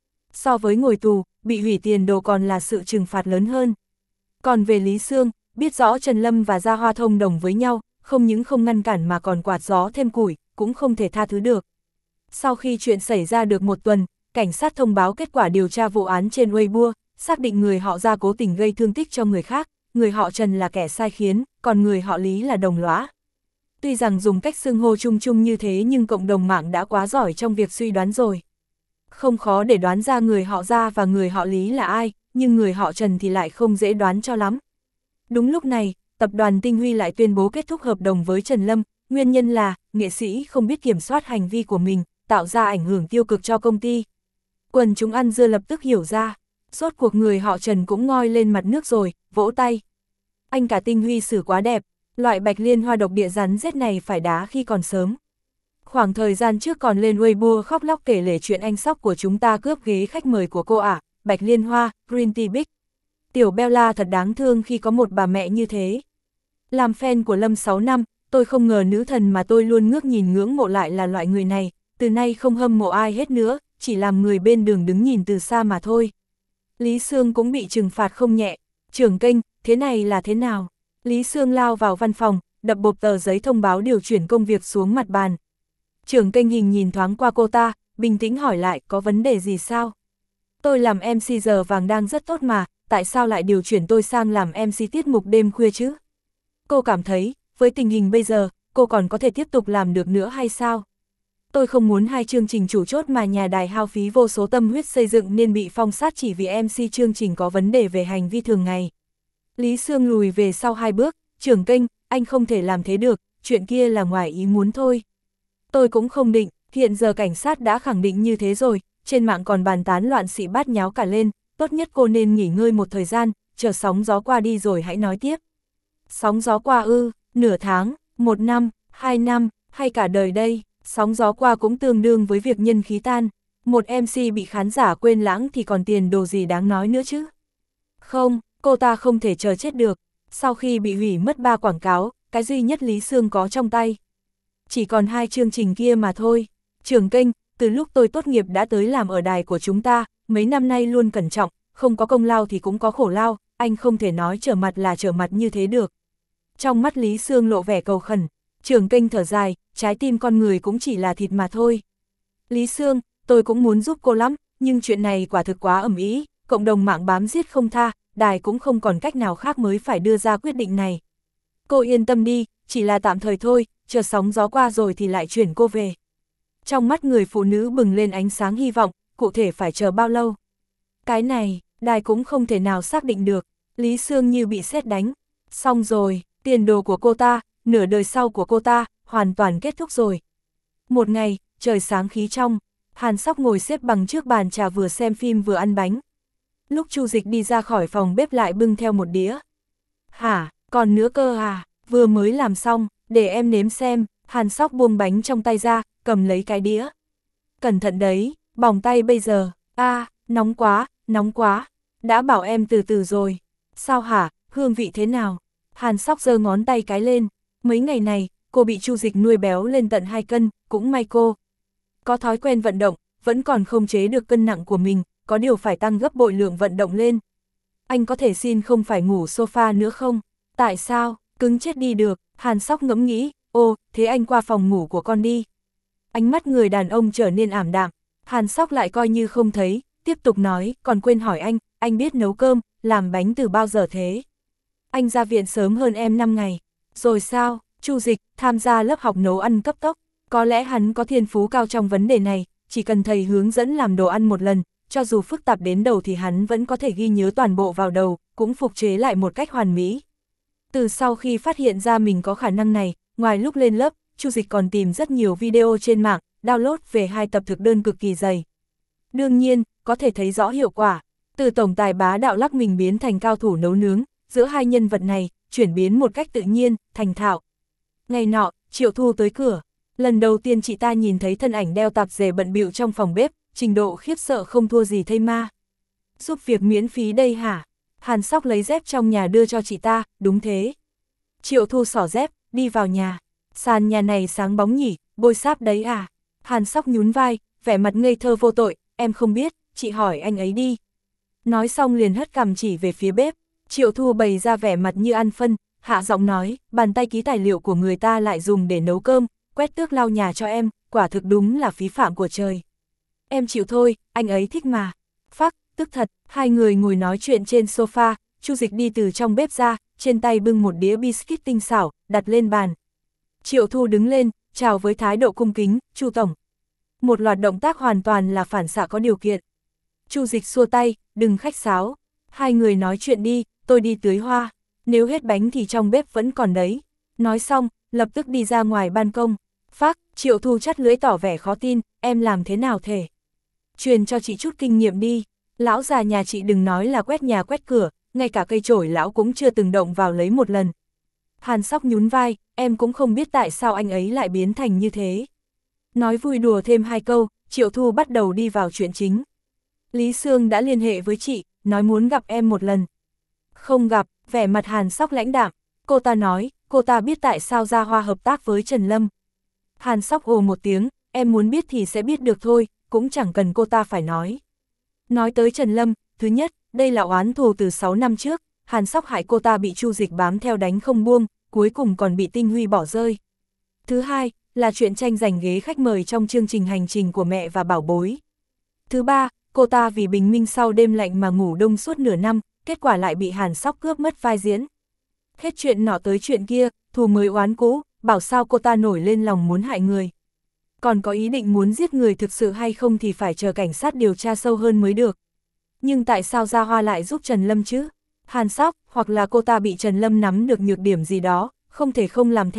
So với ngồi tù, bị hủy tiền đồ còn là sự trừng phạt lớn hơn. Còn về Lý Sương, biết rõ Trần Lâm và Gia Hoa thông đồng với nhau, không những không ngăn cản mà còn quạt gió thêm củi, cũng không thể tha thứ được. Sau khi chuyện xảy ra được một tuần, cảnh sát thông báo kết quả điều tra vụ án trên Weibo, xác định người họ Gia cố tình gây thương tích cho người khác, người họ Trần là kẻ sai khiến, còn người họ Lý là đồng lõa. Tuy rằng dùng cách xưng hô chung chung như thế nhưng cộng đồng mạng đã quá giỏi trong việc suy đoán rồi. Không khó để đoán ra người họ Gia và người họ Lý là ai, nhưng người họ Trần thì lại không dễ đoán cho lắm. Đúng lúc này, tập đoàn Tinh Huy lại tuyên bố kết thúc hợp đồng với Trần Lâm, nguyên nhân là nghệ sĩ không biết kiểm soát hành vi của mình, tạo ra ảnh hưởng tiêu cực cho công ty. Quần chúng ăn dưa lập tức hiểu ra, rốt cuộc người họ Trần cũng ngoi lên mặt nước rồi, vỗ tay. Anh cả Tinh Huy xử quá đẹp, loại bạch liên hoa độc địa rắn rết này phải đá khi còn sớm. Khoảng thời gian trước còn lên Weibo khóc lóc kể lể chuyện anh sóc của chúng ta cướp ghế khách mời của cô ả, bạch liên hoa, Green Tea Big. Tiểu Bella thật đáng thương khi có một bà mẹ như thế. Làm fan của Lâm sáu năm, tôi không ngờ nữ thần mà tôi luôn ngước nhìn ngưỡng mộ lại là loại người này, từ nay không hâm mộ ai hết nữa, chỉ làm người bên đường đứng nhìn từ xa mà thôi. Lý Sương cũng bị trừng phạt không nhẹ, trưởng kênh, thế này là thế nào? Lý Sương lao vào văn phòng, đập bộp tờ giấy thông báo điều chuyển công việc xuống mặt bàn. Trưởng kênh Hình nhìn thoáng qua cô ta, bình tĩnh hỏi lại, có vấn đề gì sao? Tôi làm em xê giờ vàng đang rất tốt mà, tại sao lại điều chuyển tôi sang làm em xê tiết mục đêm khuya chứ? Cô cảm thấy, với tình hình bây giờ, cô còn có thể tiếp tục làm được nữa hay sao? Tôi không muốn hai chương trình chủ chốt mà nhà đài hao phí vô số tâm huyết xây dựng nên bị phong sát chỉ vì em xê chương trình có vấn đề về hành vi thường ngày. Lý Sương lùi về sau hai bước, trưởng kênh, anh không thể làm thế được, chuyện kia là ngoài ý muốn thôi. Tôi cũng không định, hiện giờ cảnh sát đã khẳng định như thế rồi, trên mạng còn bàn tán loạn xị bát nháo cả lên, tốt nhất cô nên nghỉ ngơi một thời gian, chờ sóng gió qua đi rồi hãy nói tiếp. Sóng gió qua ư, nửa tháng, một năm, hai năm, hay cả đời đây, sóng gió qua cũng tương đương với việc nhân khí tan. Một em xê bị khán giả quên lãng thì còn tiền đồ gì đáng nói nữa chứ. Không, cô ta không thể chờ chết được. Sau khi bị hủy mất ba quảng cáo, cái duy nhất Lý Sương có trong tay chỉ còn hai chương trình kia mà thôi. Trưởng kênh, từ lúc tôi tốt nghiệp đã tới làm ở đài của chúng ta, mấy năm nay luôn cẩn trọng, không có công lao thì cũng có khổ lao, anh không thể nói trở mặt là trở mặt như thế được. Trong mắt Lý Sương lộ vẻ cầu khẩn, trưởng kênh thở dài, trái tim con người cũng chỉ là thịt mà thôi. Lý Sương, tôi cũng muốn giúp cô lắm, nhưng chuyện này quả thực quá ầm ĩ, cộng đồng mạng bám giết không tha, đài cũng không còn cách nào khác mới phải đưa ra quyết định này. Cô yên tâm đi, chỉ là tạm thời thôi, chờ sóng gió qua rồi thì lại chuyển cô về. Trong mắt người phụ nữ bừng lên ánh sáng hy vọng, cụ thể phải chờ bao lâu? Cái này, đài cũng không thể nào xác định được, Lý Sương như bị sét đánh. Xong rồi, tiền đồ của cô ta, nửa đời sau của cô ta, hoàn toàn kết thúc rồi. Một ngày, trời sáng khí trong, Hàn Sóc ngồi xếp bằng trước bàn trà vừa xem phim vừa ăn bánh. Lúc Chu Dịch đi ra khỏi phòng bếp lại bưng theo một đĩa. Hả, còn nữa cơ à, vừa mới làm xong, để em nếm xem. Hàn Sóc buông bánh trong tay ra, cầm lấy cái đĩa. Cẩn thận đấy, bỏng tay bây giờ. A, à, nóng quá, nóng quá. Đã bảo em từ từ rồi. Sao hả, hương vị thế nào? Hàn Sóc giơ ngón tay cái lên. Mấy ngày này, cô bị Chu Dịch nuôi béo lên tận hai cân, cũng may cô có thói quen vận động, vẫn còn không chế được cân nặng của mình, có điều phải tăng gấp bội lượng vận động lên. Anh có thể xin không phải ngủ sofa nữa không? Tại sao? Cứng chết đi được. Hàn Sóc ngẫm nghĩ, ô, thế anh qua phòng ngủ của con đi. Ánh mắt người đàn ông trở nên ảm đạm. Hàn Sóc lại coi như không thấy, tiếp tục nói, còn quên hỏi anh, anh biết nấu cơm, làm bánh từ bao giờ thế? Anh ra viện sớm hơn em năm ngày. Rồi sao? Chu Dịch tham gia lớp học nấu ăn cấp tốc. Có lẽ hắn có thiên phú cao trong vấn đề này, chỉ cần thầy hướng dẫn làm đồ ăn một lần, cho dù phức tạp đến đầu thì hắn vẫn có thể ghi nhớ toàn bộ vào đầu, cũng phục chế lại một cách hoàn mỹ. Từ sau khi phát hiện ra mình có khả năng này, ngoài lúc lên lớp, Chu Dịch còn tìm rất nhiều video trên mạng, download về hai tập thực đơn cực kỳ dày. Đương nhiên, có thể thấy rõ hiệu quả, từ tổng tài bá đạo lắc mình biến thành cao thủ nấu nướng, giữa hai nhân vật này, chuyển biến một cách tự nhiên, thành thạo. Ngày nọ, Triệu Thu tới cửa, lần đầu tiên chị ta nhìn thấy thân ảnh đeo tạp dề bận bịu trong phòng bếp, trình độ khiếp sợ không thua gì thây ma. Giúp việc miễn phí đây hả? Hàn Sóc lấy dép trong nhà đưa cho chị ta, đúng thế. Triệu Thu xỏ dép, đi vào nhà. Sàn nhà này sáng bóng nhỉ, bôi sáp đấy à? Hàn Sóc nhún vai, vẻ mặt ngây thơ vô tội, em không biết, chị hỏi anh ấy đi. Nói xong liền hất cằm chỉ về phía bếp. Triệu Thu bày ra vẻ mặt như ăn phân, hạ giọng nói, bàn tay ký tài liệu của người ta lại dùng để nấu cơm, quét tước lau nhà cho em, quả thực đúng là phí phạm của trời. Em chịu thôi, anh ấy thích mà. Phắc, tức thật, hai người ngồi nói chuyện trên sofa, Chu Dịch đi từ trong bếp ra, trên tay bưng một đĩa biscuit tinh xảo, đặt lên bàn. Triệu Thu đứng lên, chào với thái độ cung kính, Chu tổng. Một loạt động tác hoàn toàn là phản xạ có điều kiện. Chu Dịch xua tay, đừng khách sáo. Hai người nói chuyện đi, tôi đi tưới hoa. Nếu hết bánh thì trong bếp vẫn còn đấy. Nói xong, lập tức đi ra ngoài ban công. Phác, Triệu Thu chắt lưỡi tỏ vẻ khó tin, em làm thế nào thể? Truyền cho chị chút kinh nghiệm đi. Lão già nhà chị đừng nói là quét nhà quét cửa, ngay cả cây chổi lão cũng chưa từng động vào lấy một lần. Hàn Sóc nhún vai, em cũng không biết tại sao anh ấy lại biến thành như thế. Nói vui đùa thêm hai câu, Triệu Thu bắt đầu đi vào chuyện chính. Lý Sương đã liên hệ với chị, nói muốn gặp em một lần. Không gặp, vẻ mặt Hàn Sóc lãnh đạm. Cô ta nói, cô ta biết tại sao Gia Hoa hợp tác với Trần Lâm. Hàn Sóc ồ một tiếng, em muốn biết thì sẽ biết được thôi, cũng chẳng cần cô ta phải nói. Nói tới Trần Lâm, thứ nhất, đây là oán thù từ sáu năm trước, Hàn Sóc hại cô ta bị Chu Dịch bám theo đánh không buông, cuối cùng còn bị Tinh Huy bỏ rơi. Thứ hai, là chuyện tranh giành ghế khách mời trong chương trình hành trình của mẹ và bảo bối. Thứ ba, cô ta vì bình minh sau đêm lạnh mà ngủ đông suốt nửa năm, kết quả lại bị Hàn Sóc cướp mất vai diễn. Hết chuyện nọ tới chuyện kia, thù mới oán cũ, bảo sao cô ta nổi lên lòng muốn hại người. Còn có ý định muốn giết người thực sự hay không thì phải chờ cảnh sát điều tra sâu hơn mới được. Nhưng tại sao Gia Hoa lại giúp Trần Lâm chứ? Hàn Sóc, hoặc là cô ta bị Trần Lâm nắm được nhược điểm gì đó, không thể không làm theo,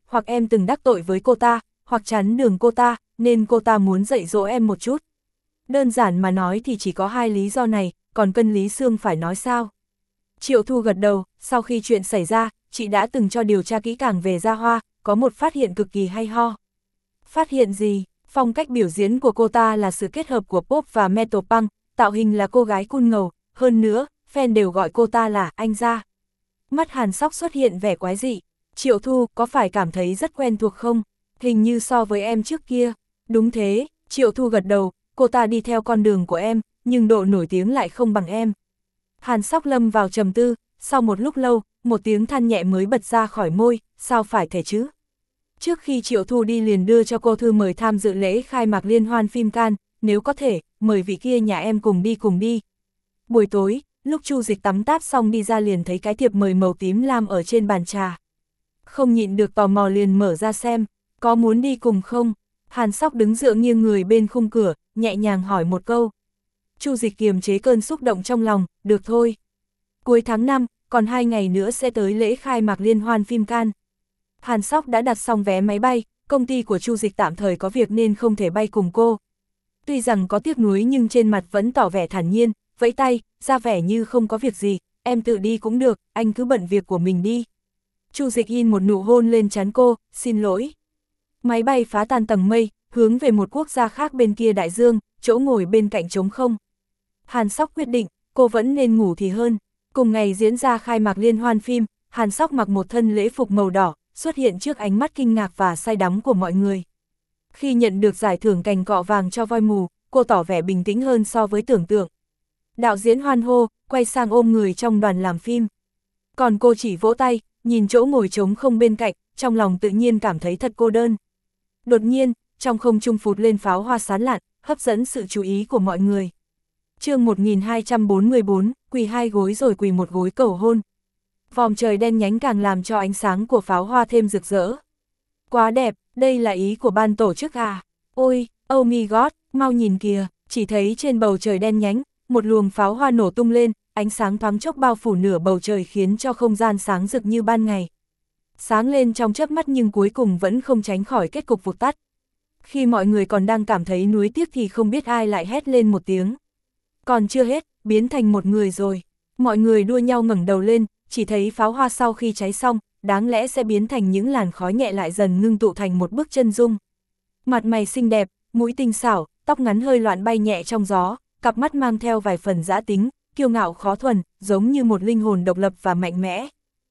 hoặc em từng đắc tội với cô ta, hoặc chắn đường cô ta, nên cô ta muốn dạy dỗ em một chút. Đơn giản mà nói thì chỉ có hai lý do này, còn Cân Lý Sương phải nói sao? Triệu Thu gật đầu, sau khi chuyện xảy ra, chị đã từng cho điều tra kỹ càng về Gia Hoa, có một phát hiện cực kỳ hay ho. Phát hiện gì? Phong cách biểu diễn của cô ta là sự kết hợp của pop và metal punk, tạo hình là cô gái cool ngầu, hơn nữa, fan đều gọi cô ta là anh Gia. Mắt Hàn Sóc xuất hiện vẻ quái dị. Triệu Thu có phải cảm thấy rất quen thuộc không? Hình như so với em trước kia. Đúng thế, Triệu Thu gật đầu, cô ta đi theo con đường của em, nhưng độ nổi tiếng lại không bằng em. Hàn Sóc lâm vào trầm tư, sau một lúc lâu, một tiếng than nhẹ mới bật ra khỏi môi, sao phải thể chứ? Trước khi Triệu Thu đi liền đưa cho cô thư mời tham dự lễ khai mạc liên hoan phim Cannes, nếu có thể, mời vị kia nhà em cùng đi cùng đi. Buổi tối, lúc Chu Dịch tắm táp xong đi ra liền thấy cái thiệp mời màu tím lam ở trên bàn trà. Không nhịn được tò mò liền mở ra xem, có muốn đi cùng không? Hàn Sóc đứng dựa nghiêng người bên khung cửa, nhẹ nhàng hỏi một câu. Chu Dịch kiềm chế cơn xúc động trong lòng, được thôi. Cuối tháng năm, còn hai ngày nữa sẽ tới lễ khai mạc liên hoan phim Cannes. Hàn Sóc đã đặt xong vé máy bay, công ty của Chu Dịch tạm thời có việc nên không thể bay cùng cô. Tuy rằng có tiếc nuối nhưng trên mặt vẫn tỏ vẻ thản nhiên, vẫy tay, ra vẻ như không có việc gì, em tự đi cũng được, anh cứ bận việc của mình đi. Chu Dịch in một nụ hôn lên trán cô, xin lỗi. Máy bay phá tan tầng mây, hướng về một quốc gia khác bên kia đại dương, chỗ ngồi bên cạnh trống không. Hàn Sóc quyết định, cô vẫn nên ngủ thì hơn. Cùng ngày diễn ra khai mạc liên hoan phim, Hàn Sóc mặc một thân lễ phục màu đỏ, xuất hiện trước ánh mắt kinh ngạc và say đắm của mọi người. Khi nhận được giải thưởng cành cọ vàng cho voi mù, cô tỏ vẻ bình tĩnh hơn so với tưởng tượng. Đạo diễn hoan hô, quay sang ôm người trong đoàn làm phim. Còn cô chỉ vỗ tay, nhìn chỗ ngồi trống không bên cạnh, trong lòng tự nhiên cảm thấy thật cô đơn. Đột nhiên, trong không trung phụt lên pháo hoa sáng lạn, hấp dẫn sự chú ý của mọi người. Chương một nghìn hai trăm bốn mươi bốn, quỳ hai gối rồi quỳ một gối cầu hôn. Vòm trời đen nhánh càng làm cho ánh sáng của pháo hoa thêm rực rỡ. Quá đẹp, đây là ý của ban tổ chức à? Ôi, oh my god, mau nhìn kìa, chỉ thấy trên bầu trời đen nhánh, một luồng pháo hoa nổ tung lên, ánh sáng thoáng chốc bao phủ nửa bầu trời khiến cho không gian sáng rực như ban ngày. Sáng lên trong chớp mắt nhưng cuối cùng vẫn không tránh khỏi kết cục vụt tắt. Khi mọi người còn đang cảm thấy nuối tiếc thì không biết ai lại hét lên một tiếng. Còn chưa hết, biến thành một người rồi. Mọi người đua nhau ngẩng đầu lên, chỉ thấy pháo hoa sau khi cháy xong, đáng lẽ sẽ biến thành những làn khói nhẹ lại dần ngưng tụ thành một bức chân dung. Mặt mày xinh đẹp, mũi tinh xảo, tóc ngắn hơi loạn bay nhẹ trong gió, cặp mắt mang theo vài phần dã tính, kiêu ngạo khó thuần, giống như một linh hồn độc lập và mạnh mẽ.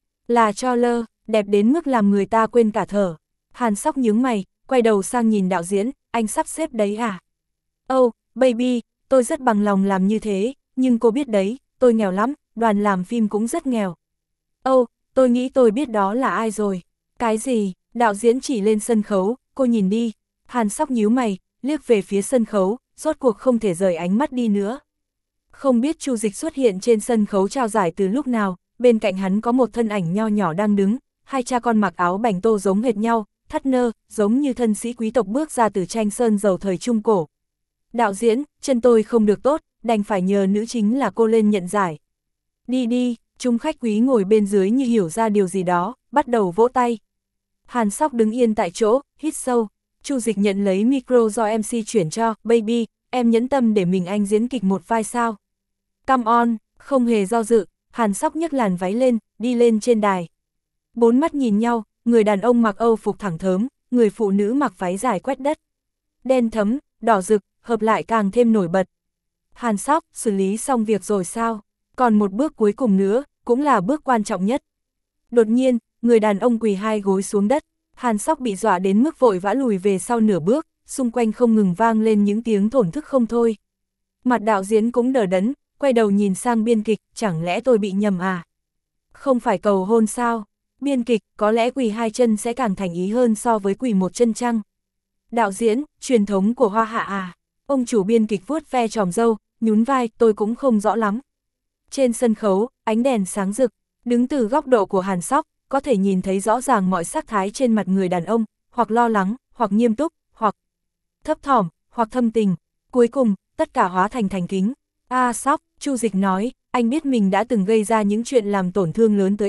Là cho lơ, đẹp đến mức làm người ta quên cả thở. Hàn Sóc nhướng mày, quay đầu sang nhìn đạo diễn, anh sắp xếp đấy à? Oh, baby, tôi rất bằng lòng làm như thế, nhưng cô biết đấy, tôi nghèo lắm, đoàn làm phim cũng rất nghèo. Oh, tôi nghĩ tôi biết đó là ai rồi. Cái gì? Đạo diễn chỉ lên sân khấu, cô nhìn đi. Hàn Sóc nhíu mày, liếc về phía sân khấu, rốt cuộc không thể rời ánh mắt đi nữa. Không biết Chu Dịch xuất hiện trên sân khấu trao giải từ lúc nào, bên cạnh hắn có một thân ảnh nho nhỏ đang đứng, hai cha con mặc áo bành tô giống hệt nhau, thắt nơ, giống như thân sĩ quý tộc bước ra từ tranh sơn dầu thời Trung Cổ. Đạo diễn, chân tôi không được tốt, đành phải nhờ nữ chính là cô lên nhận giải. Đi đi, chúng khách quý ngồi bên dưới như hiểu ra điều gì đó, bắt đầu vỗ tay. Hàn Sóc đứng yên tại chỗ, hít sâu. Chu Dịch nhận lấy micro do em xê chuyển cho, baby, em nhẫn tâm để mình anh diễn kịch một vai sao. Come on, không hề do dự, Hàn Sóc nhấc làn váy lên, đi lên trên đài. Bốn mắt nhìn nhau, người đàn ông mặc Âu phục thẳng thớm, người phụ nữ mặc váy dài quét đất. Đen thấm, đỏ rực, hợp lại càng thêm nổi bật. Hàn Sóc, xử lý xong việc rồi sao? Còn một bước cuối cùng nữa, cũng là bước quan trọng nhất. Đột nhiên, người đàn ông quỳ hai gối xuống đất, Hàn Sóc bị dọa đến mức vội vã lùi về sau nửa bước, xung quanh không ngừng vang lên những tiếng thổn thức không thôi. Mặt đạo diễn cũng đờ đẫn, quay đầu nhìn sang biên kịch, chẳng lẽ tôi bị nhầm à? Không phải cầu hôn sao? Biên kịch, có lẽ quỳ hai chân sẽ càng thành ý hơn so với quỳ một chân chăng? Đạo diễn, truyền thống của Hoa Hạ à? Ông chủ biên kịch vuốt ve tròm râu, nhún vai, tôi cũng không rõ lắm. Trên sân khấu, ánh đèn sáng rực, đứng từ góc độ của Hàn Sóc, có thể nhìn thấy rõ ràng mọi sắc thái trên mặt người đàn ông, hoặc lo lắng, hoặc nghiêm túc, hoặc thấp thỏm, hoặc thâm tình. Cuối cùng, tất cả hóa thành thành kính. A à, Sóc, Chu Dịch nói, anh biết mình đã từng gây ra những chuyện làm tổn thương lớn tới em,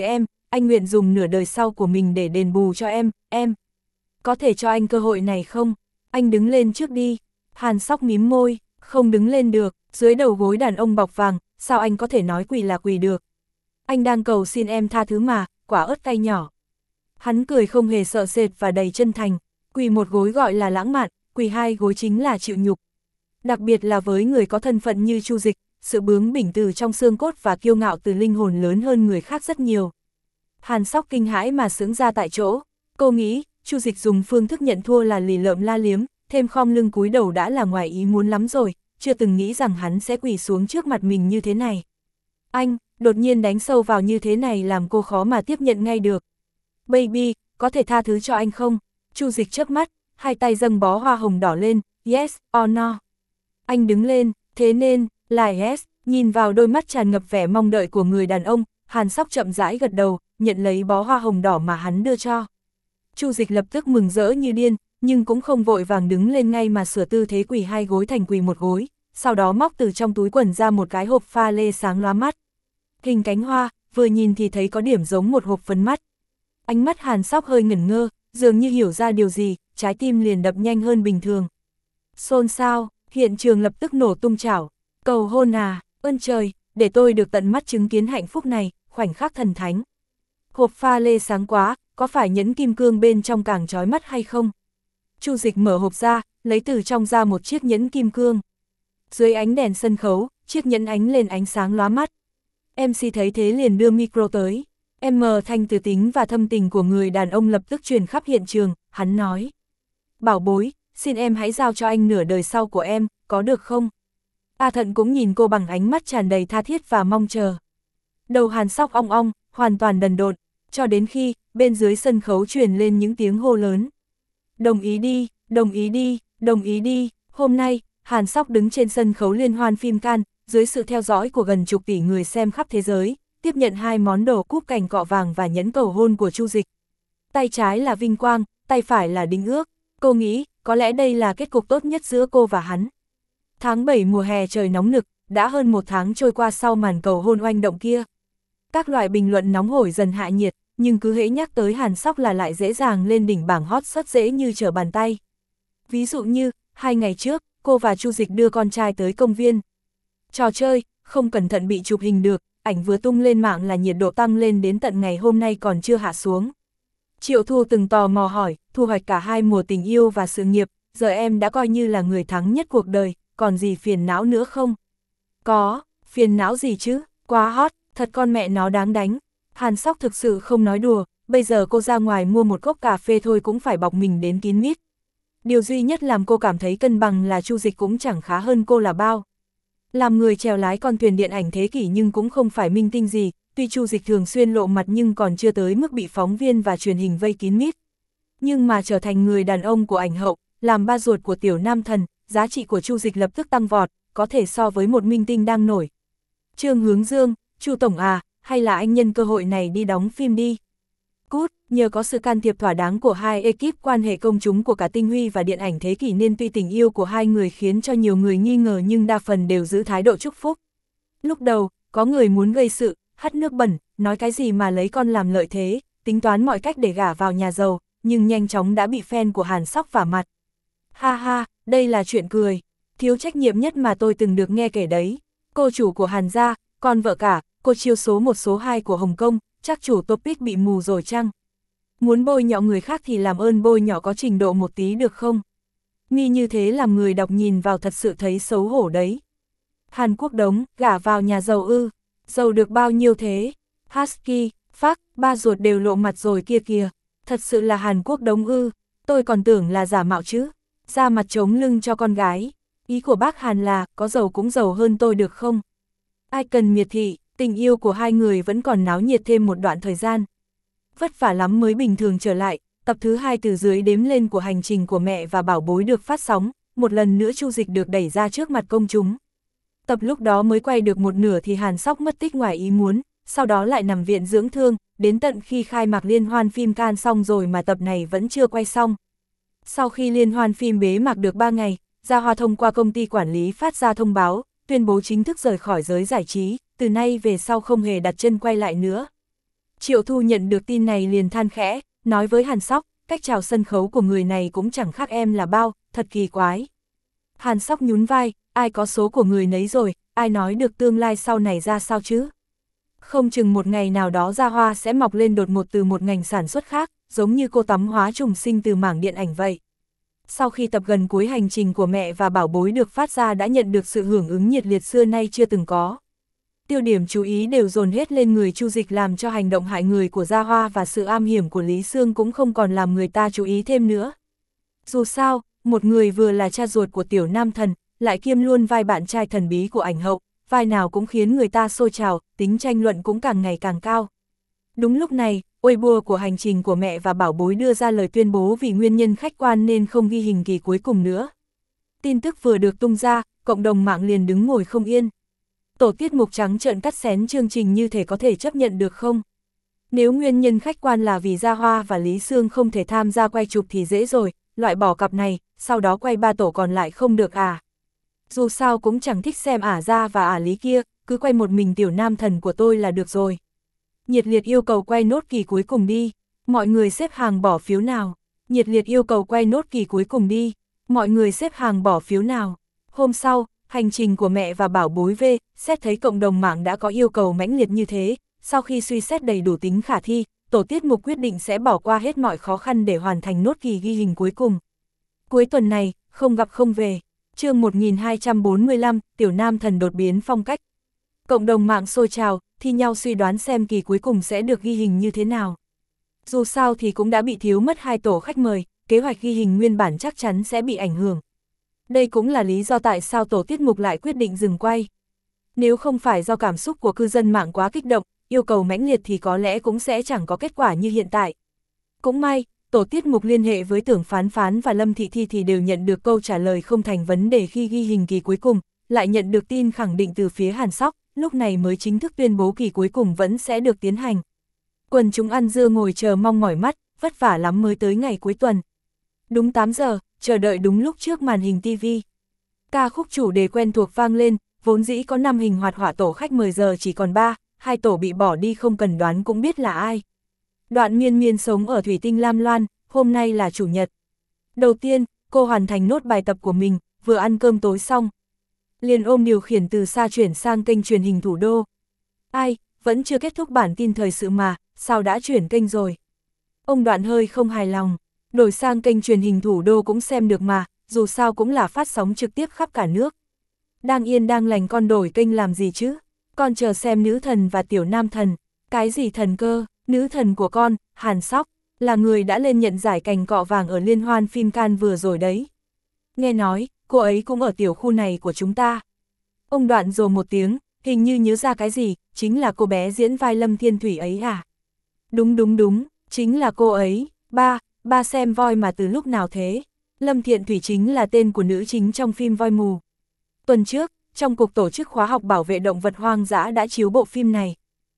anh nguyện dùng nửa đời sau của mình để đền bù cho em, em. Có thể cho anh cơ hội này không? Anh đứng lên trước đi. Hàn Sóc mím môi, không đứng lên được, dưới đầu gối đàn ông bọc vàng, sao anh có thể nói quỳ là quỳ được? Anh đang cầu xin em tha thứ mà, quả ớt cay nhỏ. Hắn cười không hề sợ sệt và đầy chân thành, quỳ một gối gọi là lãng mạn, quỳ hai gối chính là chịu nhục. Đặc biệt là với người có thân phận như Chu Dịch, sự bướng bỉnh từ trong xương cốt và kiêu ngạo từ linh hồn lớn hơn người khác rất nhiều. Hàn Sóc kinh hãi mà sững ra tại chỗ, cô nghĩ, Chu Dịch dùng phương thức nhận thua là lì lợm la liếm, thêm khom lưng cúi đầu đã là ngoài ý muốn lắm rồi, chưa từng nghĩ rằng hắn sẽ quỳ xuống trước mặt mình như thế này. Anh, đột nhiên đánh sâu vào như thế này làm cô khó mà tiếp nhận ngay được. Baby, có thể tha thứ cho anh không? Chu Dịch chớp mắt, hai tay dâng bó hoa hồng đỏ lên, yes or no. Anh đứng lên, thế nên, là yes, nhìn vào đôi mắt tràn ngập vẻ mong đợi của người đàn ông, Hàn Sóc chậm rãi gật đầu, nhận lấy bó hoa hồng đỏ mà hắn đưa cho. Chu Dịch lập tức mừng rỡ như điên, nhưng cũng không vội vàng đứng lên ngay mà sửa tư thế quỳ hai gối thành quỳ một gối, sau đó móc từ trong túi quần ra một cái hộp pha lê sáng lóa mắt. Hình cánh hoa, vừa nhìn thì thấy có điểm giống một hộp phấn mắt. Ánh mắt Hàn Sóc hơi ngẩn ngơ, dường như hiểu ra điều gì, trái tim liền đập nhanh hơn bình thường. Xôn xao, hiện trường lập tức nổ tung chảo. Cầu hôn à, ơn trời, để tôi được tận mắt chứng kiến hạnh phúc này, khoảnh khắc thần thánh. Hộp pha lê sáng quá, có phải nhẫn kim cương bên trong càng chói mắt hay không? Chu Dịch mở hộp ra, lấy từ trong ra một chiếc nhẫn kim cương. Dưới ánh đèn sân khấu, chiếc nhẫn ánh lên ánh sáng lóa mắt. em xê thấy thế liền đưa micro tới. M thanh từ tính và thâm tình của người đàn ông lập tức truyền khắp hiện trường, hắn nói. Bảo bối, xin em hãy giao cho anh nửa đời sau của em, có được không? A Thận cũng nhìn cô bằng ánh mắt tràn đầy tha thiết và mong chờ. Đầu Hàn Sóc ong ong, hoàn toàn đần độn, cho đến khi, bên dưới sân khấu truyền lên những tiếng hô lớn. Đồng ý đi, đồng ý đi, đồng ý đi. Hôm nay, Hàn Sóc đứng trên sân khấu liên hoan phim Cannes, dưới sự theo dõi của gần chục tỷ người xem khắp thế giới, tiếp nhận hai món đồ cúp cành cọ vàng và nhẫn cầu hôn của Chu Dịch. Tay trái là vinh quang, tay phải là đính ước. Cô nghĩ, có lẽ đây là kết cục tốt nhất giữa cô và hắn. Tháng bảy mùa hè trời nóng nực, đã hơn một tháng trôi qua sau màn cầu hôn oanh động kia. Các loại bình luận nóng hổi dần hạ nhiệt, nhưng cứ hễ nhắc tới Hàn Sóc là lại dễ dàng lên đỉnh bảng hot rất dễ như trở bàn tay. Ví dụ như, hai ngày trước, cô và Chu Dịch đưa con trai tới công viên. Trò chơi, không cẩn thận bị chụp hình được, ảnh vừa tung lên mạng là nhiệt độ tăng lên đến tận ngày hôm nay còn chưa hạ xuống. Triệu Thu từng tò mò hỏi, thu hoạch cả hai mùa tình yêu và sự nghiệp, giờ em đã coi như là người thắng nhất cuộc đời, còn gì phiền não nữa không? Có, phiền não gì chứ, quá hot, thật con mẹ nó đáng đánh. Hàn Sóc thực sự không nói đùa, bây giờ cô ra ngoài mua một cốc cà phê thôi cũng phải bọc mình đến kín mít. Điều duy nhất làm cô cảm thấy cân bằng là Chu Dịch cũng chẳng khá hơn cô là bao. Làm người chèo lái con thuyền điện ảnh thế kỷ nhưng cũng không phải minh tinh gì, tuy Chu Dịch thường xuyên lộ mặt nhưng còn chưa tới mức bị phóng viên và truyền hình vây kín mít. Nhưng mà trở thành người đàn ông của ảnh hậu, làm ba ruột của tiểu nam thần, giá trị của Chu Dịch lập tức tăng vọt, có thể so với một minh tinh đang nổi. Trương Hướng Dương, Chu Tổng à, hay là anh nhân cơ hội này đi đóng phim đi. Cút, nhờ có sự can thiệp thỏa đáng của hai ekip quan hệ công chúng của cả Tinh Huy và điện ảnh thế kỷ nên tuy tình yêu của hai người khiến cho nhiều người nghi ngờ nhưng đa phần đều giữ thái độ chúc phúc. Lúc đầu, có người muốn gây sự, hắt nước bẩn, nói cái gì mà lấy con làm lợi thế, tính toán mọi cách để gả vào nhà giàu, nhưng nhanh chóng đã bị fan của Hàn Sóc vả mặt. Ha ha, đây là chuyện cười, thiếu trách nhiệm nhất mà tôi từng được nghe kể đấy. Cô chủ của Hàn gia, con vợ cả, cô chiêu số một số hai của Hồng Kông, chắc chủ topic bị mù rồi chăng? Muốn bôi nhọ người khác thì làm ơn bôi nhọ có trình độ một tí được không? Mi như thế làm người đọc nhìn vào thật sự thấy xấu hổ đấy. Hàn Quốc Đống, gả vào nhà giàu ư, giàu được bao nhiêu thế? Husky, phác, ba ruột đều lộ mặt rồi kia kìa, thật sự là Hàn Quốc Đống ư, tôi còn tưởng là giả mạo chứ, ra mặt chống lưng cho con gái. Ý của bác Hàn là, có giàu cũng giàu hơn tôi được không? Ai cần miệt thị, tình yêu của hai người vẫn còn náo nhiệt thêm một đoạn thời gian. Vất vả lắm mới bình thường trở lại, tập thứ hai từ dưới đếm lên của hành trình của mẹ và bảo bối được phát sóng, một lần nữa Chu Dịch được đẩy ra trước mặt công chúng. Tập lúc đó mới quay được một nửa thì Hàn Sóc mất tích ngoài ý muốn, sau đó lại nằm viện dưỡng thương, đến tận khi khai mạc liên hoan phim Cannes xong rồi mà tập này vẫn chưa quay xong. Sau khi liên hoan phim bế mạc được ba ngày, Gia Hoa thông qua công ty quản lý phát ra thông báo, tuyên bố chính thức rời khỏi giới giải trí, từ nay về sau không hề đặt chân quay lại nữa. Triệu Thu nhận được tin này liền than khẽ, nói với Hàn Sóc, cách chào sân khấu của người này cũng chẳng khác em là bao, thật kỳ quái. Hàn Sóc nhún vai, ai có số của người nấy rồi, ai nói được tương lai sau này ra sao chứ? Không chừng một ngày nào đó Gia Hoa sẽ mọc lên đột ngột từ một ngành sản xuất khác, giống như cô tắm hóa trùng sinh từ mảng điện ảnh vậy. Sau khi tập gần cuối hành trình của mẹ và bảo bối được phát ra đã nhận được sự hưởng ứng nhiệt liệt xưa nay chưa từng có. Tiêu điểm chú ý đều dồn hết lên người Chu Dịch, làm cho hành động hại người của Gia Hoa và sự am hiểm của Lý Sương cũng không còn làm người ta chú ý thêm nữa. Dù sao, một người vừa là cha ruột của tiểu nam thần, lại kiêm luôn vai bạn trai thần bí của ảnh hậu, vai nào cũng khiến người ta sôi trào, tính tranh luận cũng càng ngày càng cao. Đúng lúc này, Weibo của hành trình của mẹ và bảo bối đưa ra lời tuyên bố vì nguyên nhân khách quan nên không ghi hình kỳ cuối cùng nữa. Tin tức vừa được tung ra, cộng đồng mạng liền đứng ngồi không yên. Tổ tiết mục trắng trợn cắt xén chương trình như thể có thể chấp nhận được không? Nếu nguyên nhân khách quan là vì Gia Hoa và Lý Sương không thể tham gia quay chụp thì dễ rồi, loại bỏ cặp này, sau đó quay ba tổ còn lại không được à? Dù sao cũng chẳng thích xem ả Gia và ả Lý kia, cứ quay một mình tiểu nam thần của tôi là được rồi. Nhiệt liệt yêu cầu quay nốt kỳ cuối cùng đi, mọi người xếp hàng bỏ phiếu nào. Nhiệt liệt yêu cầu quay nốt kỳ cuối cùng đi, mọi người xếp hàng bỏ phiếu nào. Hôm sau, hành trình của mẹ và bảo bối V, xét thấy cộng đồng mạng đã có yêu cầu mãnh liệt như thế, sau khi suy xét đầy đủ tính khả thi, tổ tiết mục quyết định sẽ bỏ qua hết mọi khó khăn để hoàn thành nốt kỳ ghi hình cuối cùng. Cuối tuần này, không gặp không về, chương một nghìn hai trăm bốn mươi lăm, tiểu nam thần đột biến phong cách. Cộng đồng mạng sôi trào, thi nhau suy đoán xem kỳ cuối cùng sẽ được ghi hình như thế nào. Dù sao thì cũng đã bị thiếu mất hai tổ khách mời, kế hoạch ghi hình nguyên bản chắc chắn sẽ bị ảnh hưởng. Đây cũng là lý do tại sao tổ tiết mục lại quyết định dừng quay. Nếu không phải do cảm xúc của cư dân mạng quá kích động, yêu cầu mãnh liệt thì có lẽ cũng sẽ chẳng có kết quả như hiện tại. Cũng may, tổ tiết mục liên hệ với Tưởng Phán Phán và Lâm Thị Thi thì đều nhận được câu trả lời không thành vấn đề khi ghi hình kỳ cuối cùng, lại nhận được tin khẳng định từ phía Hàn Sóc, lúc này mới chính thức tuyên bố kỳ cuối cùng vẫn sẽ được tiến hành. Quần chúng ăn dưa ngồi chờ mong mỏi mắt, vất vả lắm mới tới ngày cuối tuần. Đúng tám giờ, chờ đợi đúng lúc trước màn hình ti vi. Ca khúc chủ đề quen thuộc vang lên, vốn dĩ có năm hình hoạt họa tổ khách mời giờ chỉ còn ba, hai tổ bị bỏ đi không cần đoán cũng biết là ai. Đoạn Miên Miên sống ở Thủy Tinh Lam Loan, hôm nay là chủ nhật. Đầu tiên, cô hoàn thành nốt bài tập của mình, vừa ăn cơm tối xong. Liền ôm điều khiển từ xa chuyển sang kênh truyền hình Thủ Đô. Ai, vẫn chưa kết thúc bản tin thời sự mà, sao đã chuyển kênh rồi? Ông Đoạn hơi không hài lòng, đổi sang kênh truyền hình Thủ Đô cũng xem được mà, dù sao cũng là phát sóng trực tiếp khắp cả nước. Đang yên đang lành con đổi kênh làm gì chứ? Con chờ xem nữ thần và tiểu nam thần. Cái gì thần cơ? Nữ thần của con, Hàn Sóc, là người đã lên nhận giải cành cọ vàng ở liên hoan phim Cannes vừa rồi đấy. Nghe nói, cô ấy cũng ở tiểu khu này của chúng ta. Ông Đoạn rồ một tiếng, hình như nhớ ra cái gì, chính là cô bé diễn vai Lâm Thiên Thủy ấy à? Đúng đúng đúng, chính là cô ấy. Ba, ba xem voi mà từ lúc nào thế? Lâm Thiện Thủy chính là tên của nữ chính trong phim Voi Mù. Tuần trước, trong cục tổ chức khóa học bảo vệ động vật hoang dã đã chiếu bộ phim này.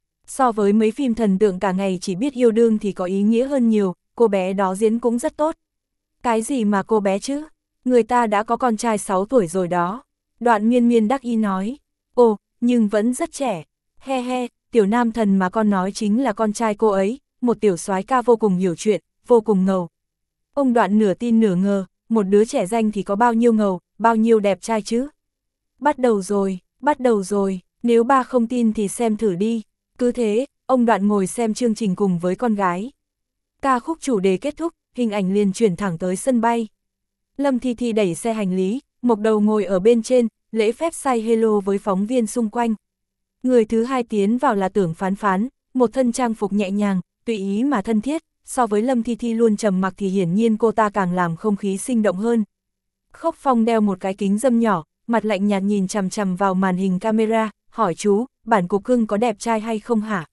So với mấy phim thần tượng cả ngày chỉ biết yêu đương thì có ý nghĩa hơn nhiều, cô bé đó diễn cũng rất tốt. Cái gì mà cô bé chứ? Người ta đã có con trai sáu tuổi rồi đó. Đoạn Miên Miên đắc ý nói. Ồ, nhưng vẫn rất trẻ. He he, tiểu nam thần mà con nói chính là con trai cô ấy, một tiểu soái ca vô cùng hiểu chuyện, vô cùng ngầu. Ông Đoạn nửa tin nửa ngờ, một đứa trẻ danh thì có bao nhiêu ngầu, bao nhiêu đẹp trai chứ? Bắt đầu rồi, bắt đầu rồi, nếu ba không tin thì xem thử đi. Cứ thế, ông Đoạn ngồi xem chương trình cùng với con gái. Ca khúc chủ đề kết thúc, hình ảnh liền chuyển thẳng tới sân bay. Lâm Thi Thi đẩy xe hành lý, Mộc Đầu ngồi ở bên trên, lễ phép say hello với phóng viên xung quanh. Người thứ hai tiến vào là Tưởng Phán Phán, một thân trang phục nhẹ nhàng, tùy ý mà thân thiết, so với Lâm Thi Thi luôn trầm mặc thì hiển nhiên cô ta càng làm không khí sinh động hơn. Khốc Phong đeo một cái kính râm nhỏ, mặt lạnh nhạt nhìn chằm chằm vào màn hình camera, hỏi chú, bản cục cưng có đẹp trai hay không hả?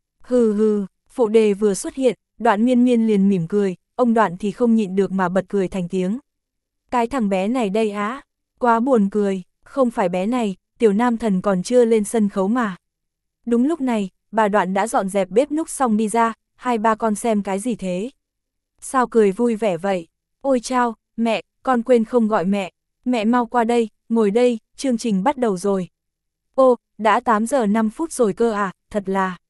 Hừ hừ, phụ đề vừa xuất hiện, Đoạn Miên Miên liền mỉm cười, ông Đoạn thì không nhịn được mà bật cười thành tiếng. Cái thằng bé này đây á, quá buồn cười, không phải bé này, tiểu nam thần còn chưa lên sân khấu mà. Đúng lúc này, bà Đoạn đã dọn dẹp bếp núc xong đi ra, hai ba con xem cái gì thế? Sao cười vui vẻ vậy? Ôi chao, mẹ, con quên không gọi mẹ, mẹ mau qua đây, ngồi đây, chương trình bắt đầu rồi. Ô, đã tám giờ năm phút rồi cơ à, thật là.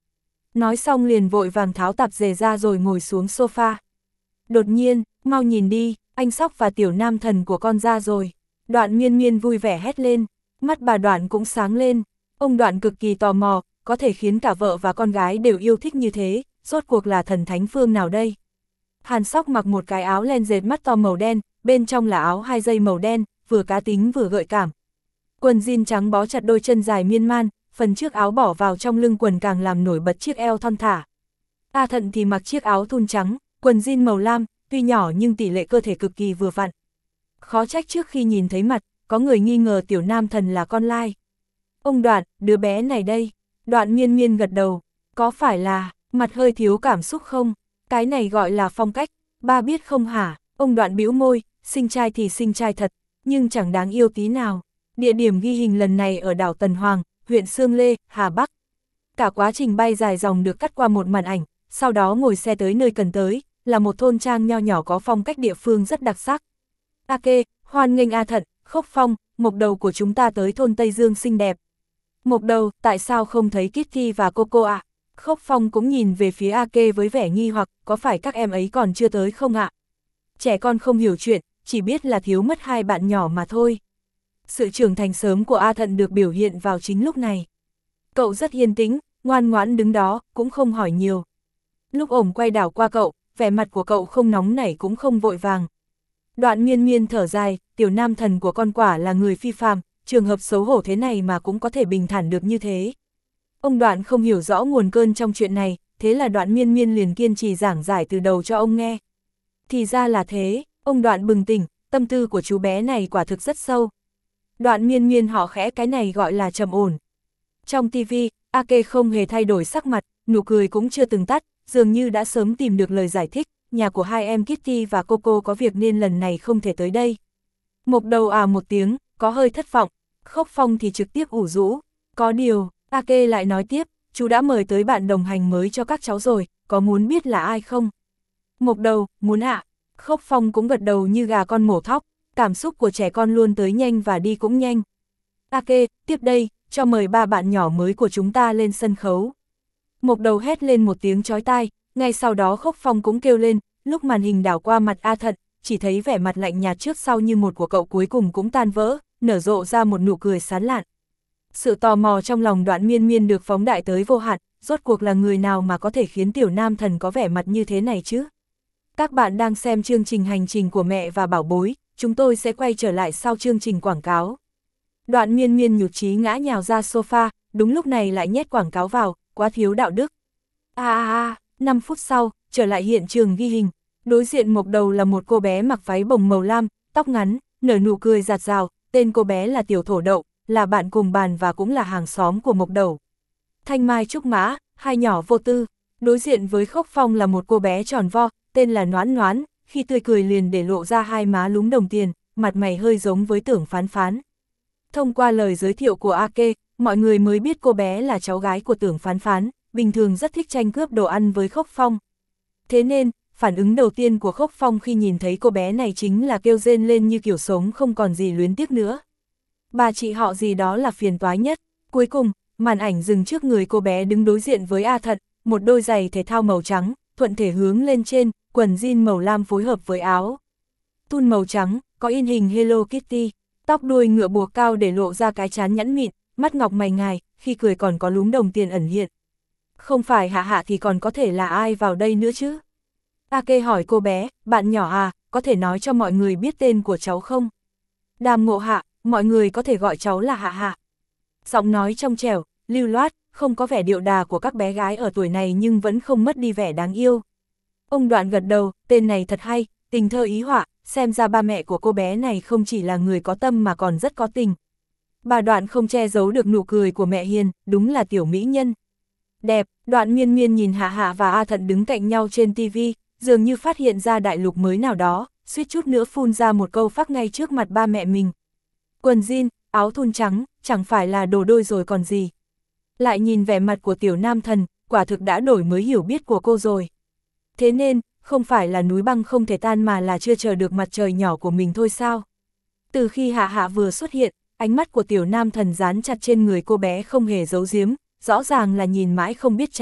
Nói xong liền vội vàng tháo tạp dề ra rồi ngồi xuống sofa. Đột nhiên, mau nhìn đi, anh Sóc và tiểu nam thần của con ra rồi. Đoạn Miên Miên vui vẻ hét lên, mắt bà Đoạn cũng sáng lên. Ông Đoạn cực kỳ tò mò, có thể khiến cả vợ và con gái đều yêu thích như thế, rốt cuộc là thần thánh phương nào đây? Hàn Sóc mặc một cái áo len dệt mắt to màu đen, bên trong là áo hai dây màu đen, vừa cá tính vừa gợi cảm. Quần jean trắng bó chặt đôi chân dài miên man, phần trước áo bỏ vào trong lưng quần càng làm nổi bật chiếc eo thon thả. A Thận thì mặc chiếc áo thun trắng, quần jean màu lam, tuy nhỏ nhưng tỷ lệ cơ thể cực kỳ vừa vặn. Khó trách trước khi nhìn thấy mặt, có người nghi ngờ tiểu nam thần là con lai. Ông Đoạn, đứa bé này đây. Đoạn Miên Miên gật đầu, có phải là, mặt hơi thiếu cảm xúc không? Cái này gọi là phong cách, ba biết không hả? Ông Đoạn bĩu môi, sinh trai thì sinh trai thật, nhưng chẳng đáng yêu tí nào. Địa điểm ghi hình lần này ở đảo Tần Hoàng, huyện Sương Lê, Hà Bắc. Cả quá trình bay dài dòng được cắt qua một màn ảnh, sau đó ngồi xe tới nơi cần tới, là một thôn trang nho nhỏ có phong cách địa phương rất đặc sắc. A Kê, hoan nghênh A Thận, Khốc Phong, Mộc Đầu của chúng ta tới thôn Tây Dương xinh đẹp. Mộc Đầu, tại sao không thấy Kitty và Coco ạ? À? Khốc Phong cũng nhìn về phía A Kê với vẻ nghi hoặc, có phải các em ấy còn chưa tới không ạ? À? Trẻ con không hiểu chuyện, chỉ biết là thiếu mất hai bạn nhỏ mà thôi. Sự trưởng thành sớm của A Thận được biểu hiện vào chính lúc này. Cậu rất yên tĩnh, ngoan ngoãn đứng đó, cũng không hỏi nhiều. Lúc ổng quay đảo qua cậu, vẻ mặt của cậu không nóng nảy cũng không vội vàng. Đoạn Miên Miên thở dài, tiểu nam thần của con quả là người phi phàm, trường hợp xấu hổ thế này mà cũng có thể bình thản được như thế. Ông Đoạn không hiểu rõ nguồn cơn trong chuyện này, thế là Đoạn Miên Miên liền kiên trì giảng giải từ đầu cho ông nghe. Thì ra là thế, ông Đoạn bừng tỉnh, tâm tư của chú bé này quả thực rất sâu. Đoạn Miên Miên họ khẽ cái này gọi là trầm ổn. Trong tivi, A Kê không hề thay đổi sắc mặt, nụ cười cũng chưa từng tắt, dường như đã sớm tìm được lời giải thích, nhà của hai em Kitty và Coco có việc nên lần này không thể tới đây. Mộc Đầu à một tiếng, có hơi thất vọng, Khốc Phong thì trực tiếp ủ rũ. Có điều, A Kê lại nói tiếp, chú đã mời tới bạn đồng hành mới cho các cháu rồi, có muốn biết là ai không? Mộc Đầu, muốn ạ. À. Khốc Phong cũng gật đầu như gà con mổ thóc, cảm xúc của trẻ con luôn tới nhanh và đi cũng nhanh. A Kê, tiếp đây, cho mời ba bạn nhỏ mới của chúng ta lên sân khấu. Mộc Đầu hét lên một tiếng chói tai, ngay sau đó Khốc Phong cũng kêu lên, lúc màn hình đảo qua mặt A Thận, chỉ thấy vẻ mặt lạnh nhạt trước sau như một của cậu cuối cùng cũng tan vỡ, nở rộ ra một nụ cười sán lạn. Sự tò mò trong lòng Đoạn Miên Miên được phóng đại tới vô hạn, rốt cuộc là người nào mà có thể khiến tiểu nam thần có vẻ mặt như thế này chứ? Các bạn đang xem chương trình Hành trình của mẹ và bảo bối, chúng tôi sẽ quay trở lại sau chương trình quảng cáo. Đoạn Miên Miên nhụt chí ngã nhào ra sofa, đúng lúc này lại nhét quảng cáo vào, quá thiếu đạo đức. A a a, năm phút sau, trở lại hiện trường ghi hình, đối diện Mộc Đầu là một cô bé mặc váy bồng màu lam, tóc ngắn, nở nụ cười rạt rào, tên cô bé là Tiểu Thổ Đậu, là bạn cùng bàn và cũng là hàng xóm của Mộc Đầu. Thanh Mai Trúc Mã, hai nhỏ vô tư, đối diện với Khốc Phong là một cô bé tròn vo, tên là Noãn Noãn, khi tươi cười liền để lộ ra hai má lúm đồng tiền, mặt mày hơi giống với Tưởng Phán Phán. Thông qua lời giới thiệu của A Kê, mọi người mới biết cô bé là cháu gái của Tưởng Phán Phán, bình thường rất thích tranh cướp đồ ăn với Khốc Phong. Thế nên, phản ứng đầu tiên của Khốc Phong khi nhìn thấy cô bé này chính là kêu rên lên như kiểu sống không còn gì luyến tiếc nữa. Bà chị họ gì đó là phiền toái nhất. Cuối cùng, màn ảnh dừng trước người cô bé đứng đối diện với A Thận, một đôi giày thể thao màu trắng, thuận thể hướng lên trên, quần jean màu lam phối hợp với áo thun màu trắng, có in hình Hello Kitty, tóc đuôi ngựa buộc cao để lộ ra cái trán nhẵn mịn, mắt ngọc mày ngài, khi cười còn có lúm đồng tiền ẩn hiện. Không phải Hạ Hạ thì còn có thể là ai vào đây nữa chứ? A Kê hỏi cô bé, bạn nhỏ à, có thể nói cho mọi người biết tên của cháu không? Đàm Ngộ Hạ, mọi người có thể gọi cháu là Hạ Hạ. Giọng nói trong trẻo, lưu loát, không có vẻ điệu đà của các bé gái ở tuổi này nhưng vẫn không mất đi vẻ đáng yêu. Ông Đoạn gật đầu, tên này thật hay, tình thơ ý họa, xem ra ba mẹ của cô bé này không chỉ là người có tâm mà còn rất có tình. Bà Đoạn không che giấu được nụ cười của mẹ hiền, đúng là tiểu mỹ nhân. Đẹp, Đoạn Miên Miên nhìn Hạ Hạ và A Thận đứng cạnh nhau trên tivi, dường như phát hiện ra đại lục mới nào đó, suýt chút nữa phun ra một câu phắc ngay trước mặt ba mẹ mình. Quần jean, áo thun trắng, chẳng phải là đồ đôi rồi còn gì. Lại nhìn vẻ mặt của tiểu nam thần, quả thực đã đổi mới hiểu biết của cô rồi. Thế nên, không phải là núi băng không thể tan mà là chưa chờ được mặt trời nhỏ của mình thôi sao? Từ khi Hạ Hạ vừa xuất hiện, ánh mắt của tiểu nam thần dán chặt trên người cô bé không hề giấu giếm, rõ ràng là nhìn mãi không biết chán, tình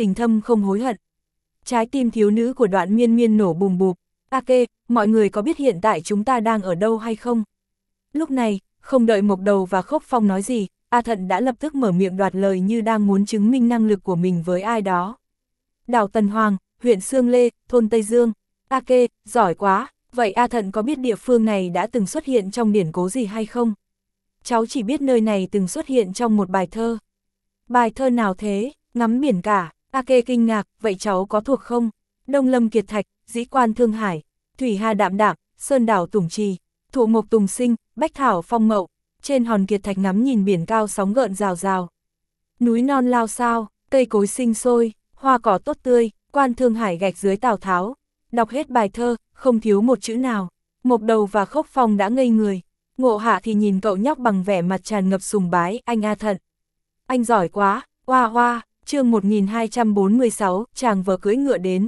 tình thâm không hối hận. Trái tim thiếu nữ của Đoạn Miên Miên nổ bùm bụp. A Kê, mọi người có biết hiện tại chúng ta đang ở đâu hay không? Lúc này, không đợi Mộc Đầu và Khốc Phong nói gì, A Thận đã lập tức mở miệng đoạt lời như đang muốn chứng minh năng lực của mình với ai đó. Đảo Tần Hoàng, huyện Sương Lê, thôn Tây Dương. A Kê, giỏi quá, vậy A Thận có biết địa phương này đã từng xuất hiện trong điển cố gì hay không? Cháu chỉ biết nơi này từng xuất hiện trong một bài thơ. Bài thơ nào thế? Ngắm biển cả. A Kê kinh ngạc, vậy cháu có thuộc không? Đông Lâm Kiệt Thạch, Dĩ Quan Thương Hải, Thủy Hà Đạm Đạm, Sơn Đảo Tùng Trì, Thụ Mộc Tùng Sinh, Bách Thảo Phong Mậu. Trên hòn Kiệt Thạch ngắm nhìn biển cao sóng gợn rào rào. Núi non lao sao, cây cối sinh sôi, hoa cỏ tốt tươi, Quan Thương Hải gạch dưới Tào Tháo. Đọc hết bài thơ, không thiếu một chữ nào. Mộc Đầu và Khốc Phong đã ngây người. Ngộ Hạ thì nhìn cậu nhóc bằng vẻ mặt tràn ngập sùng bái, anh A Thận. Anh giỏi quá, oa oa, chương một nghìn hai trăm bốn mươi sáu, chàng vờ cưỡi ngựa đến.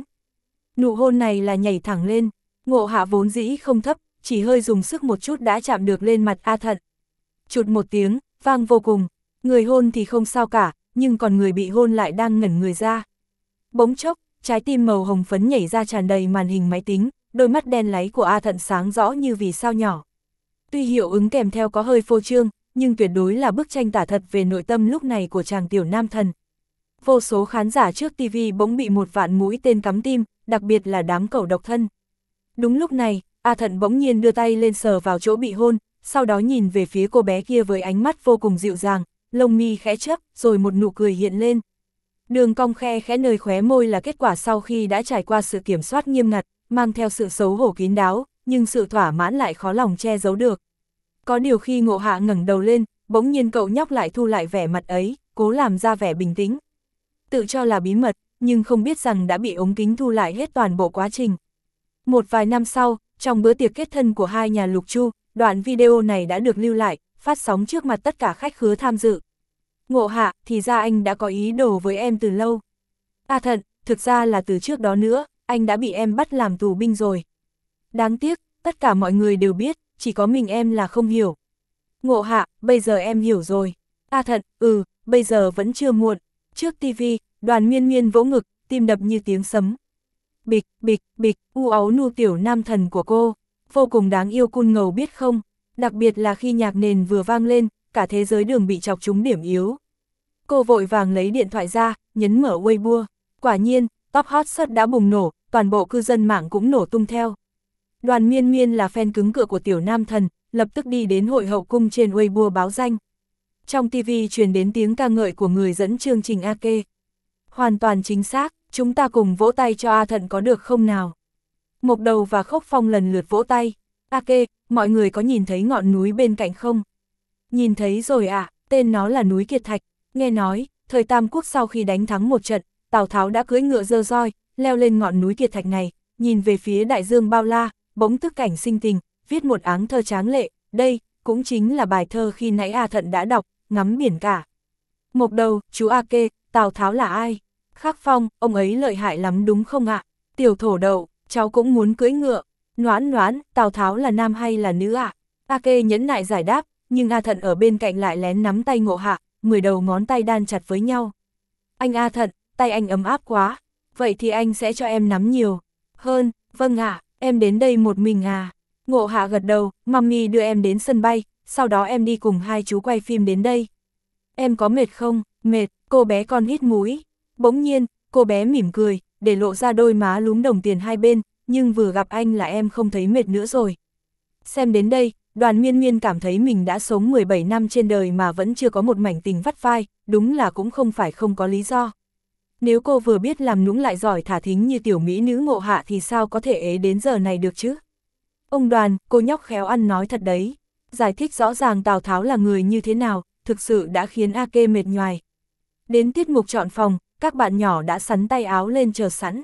Nụ hôn này là nhảy thẳng lên, Ngộ Hạ vốn dĩ không thấp, chỉ hơi dùng sức một chút đã chạm được lên mặt A Thận. Chụt một tiếng, vang vô cùng, người hôn thì không sao cả, nhưng còn người bị hôn lại đang ngẩn người ra. Bỗng chốc, trái tim màu hồng phấn nhảy ra tràn đầy màn hình máy tính, đôi mắt đen láy của A Thận sáng rõ như vì sao nhỏ. Tuy hiệu ứng kèm theo có hơi phô trương, nhưng tuyệt đối là bức tranh tả thật về nội tâm lúc này của chàng tiểu nam thần. Vô số khán giả trước ti vi bỗng bị một vạn mũi tên cắm tim, đặc biệt là đám cẩu độc thân. Đúng lúc này, A Thận bỗng nhiên đưa tay lên sờ vào chỗ bị hôn, sau đó nhìn về phía cô bé kia với ánh mắt vô cùng dịu dàng, lông mi khẽ chớp, rồi một nụ cười hiện lên. Đường cong khe khẽ nơi khóe môi là kết quả sau khi đã trải qua sự kiểm soát nghiêm ngặt, mang theo sự xấu hổ kín đáo, nhưng sự thỏa mãn lại khó lòng che giấu được. Có điều khi Ngộ Hạ ngẩng đầu lên, bỗng nhiên cậu nhóc lại thu lại vẻ mặt ấy, cố làm ra vẻ bình tĩnh. Tự cho là bí mật, nhưng không biết rằng đã bị ống kính thu lại hết toàn bộ quá trình. Một vài năm sau, trong bữa tiệc kết thân của hai nhà Lục Chu, đoạn video này đã được lưu lại, phát sóng trước mặt tất cả khách khứa tham dự. Ngộ Hạ, thì ra anh đã có ý đồ với em từ lâu. A Thận, thực ra là từ trước đó nữa, anh đã bị em bắt làm tù binh rồi. Đáng tiếc, tất cả mọi người đều biết, chỉ có mình em là không hiểu. Ngộ Hạ, bây giờ em hiểu rồi. A Thận, ừ, bây giờ vẫn chưa muộn. Trước ti vi, Đoàn Miên Miên vỗ ngực, tim đập như tiếng sấm. Bịch, bịch, bịch, u ấu nu tiểu nam thần của cô, vô cùng đáng yêu cun ngầu biết không, đặc biệt là khi nhạc nền vừa vang lên, cả thế giới đường bị chọc trúng điểm yếu. Cô vội vàng lấy điện thoại ra, nhấn mở Weibo, quả nhiên, top hot search đã bùng nổ, toàn bộ cư dân mạng cũng nổ tung theo. Đoàn Miên Miên là fan cứng cựa của tiểu nam thần, lập tức đi đến hội hậu cung trên Weibo báo danh. Trong ti vi truyền đến tiếng ca ngợi của người dẫn chương trình A Kê. Hoàn toàn chính xác, chúng ta cùng vỗ tay cho A Thận có được không nào? Mộc Đầu và Khốc Phong lần lượt vỗ tay. A Kê, mọi người có nhìn thấy ngọn núi bên cạnh không? Nhìn thấy rồi ạ, à, tên nó là núi Kiệt Thạch. Nghe nói, thời Tam Quốc sau khi đánh thắng một trận, Tào Tháo đã cưỡi ngựa dơ roi, leo lên ngọn núi Kiệt Thạch này, nhìn về phía đại dương bao la, bỗng tức cảnh sinh tình, viết một áng thơ tráng lệ. Đây, cũng chính là bài thơ khi nãy A Thận đã đọc, ngắm biển cả. Mộc Đầu, chú A Kê, Tào Tháo là ai? Khắc Phong, ông ấy lợi hại lắm đúng không ạ? Tiểu Thổ Đậu, cháu cũng muốn cưỡi ngựa. Noãn Noãn, Tào Tháo là nam hay là nữ ạ? A Kê nhẫn nại giải đáp, nhưng A Thận ở bên cạnh lại lén nắm tay Ngộ Hạ, mười đầu ngón tay đan chặt với nhau. Anh A Thận, tay anh ấm áp quá. Vậy thì anh sẽ cho em nắm nhiều hơn. Vâng ạ, em đến đây một mình à? Ngộ Hạ gật đầu, mami đưa em đến sân bay, sau đó em đi cùng hai chú quay phim đến đây. Em có mệt không? Mệt, cô bé con hít mũi. Bỗng nhiên, cô bé mỉm cười, để lộ ra đôi má lúm đồng tiền hai bên, nhưng vừa gặp anh là em không thấy mệt nữa rồi. Xem đến đây, Đoàn Miên Miên cảm thấy mình đã sống mười bảy năm trên đời mà vẫn chưa có một mảnh tình vắt vai, đúng là cũng không phải không có lý do. Nếu cô vừa biết làm nũng lại giỏi thả thính như tiểu mỹ nữ Ngộ Hạ thì sao có thể ế đến giờ này được chứ? Ông Đoàn, cô nhóc khéo ăn nói thật đấy. Giải thích rõ ràng Tào Tháo là người như thế nào, thực sự đã khiến A Kê mệt nhoài. Đến tiết mục chọn phòng, các bạn nhỏ đã sắn tay áo lên chờ sẵn.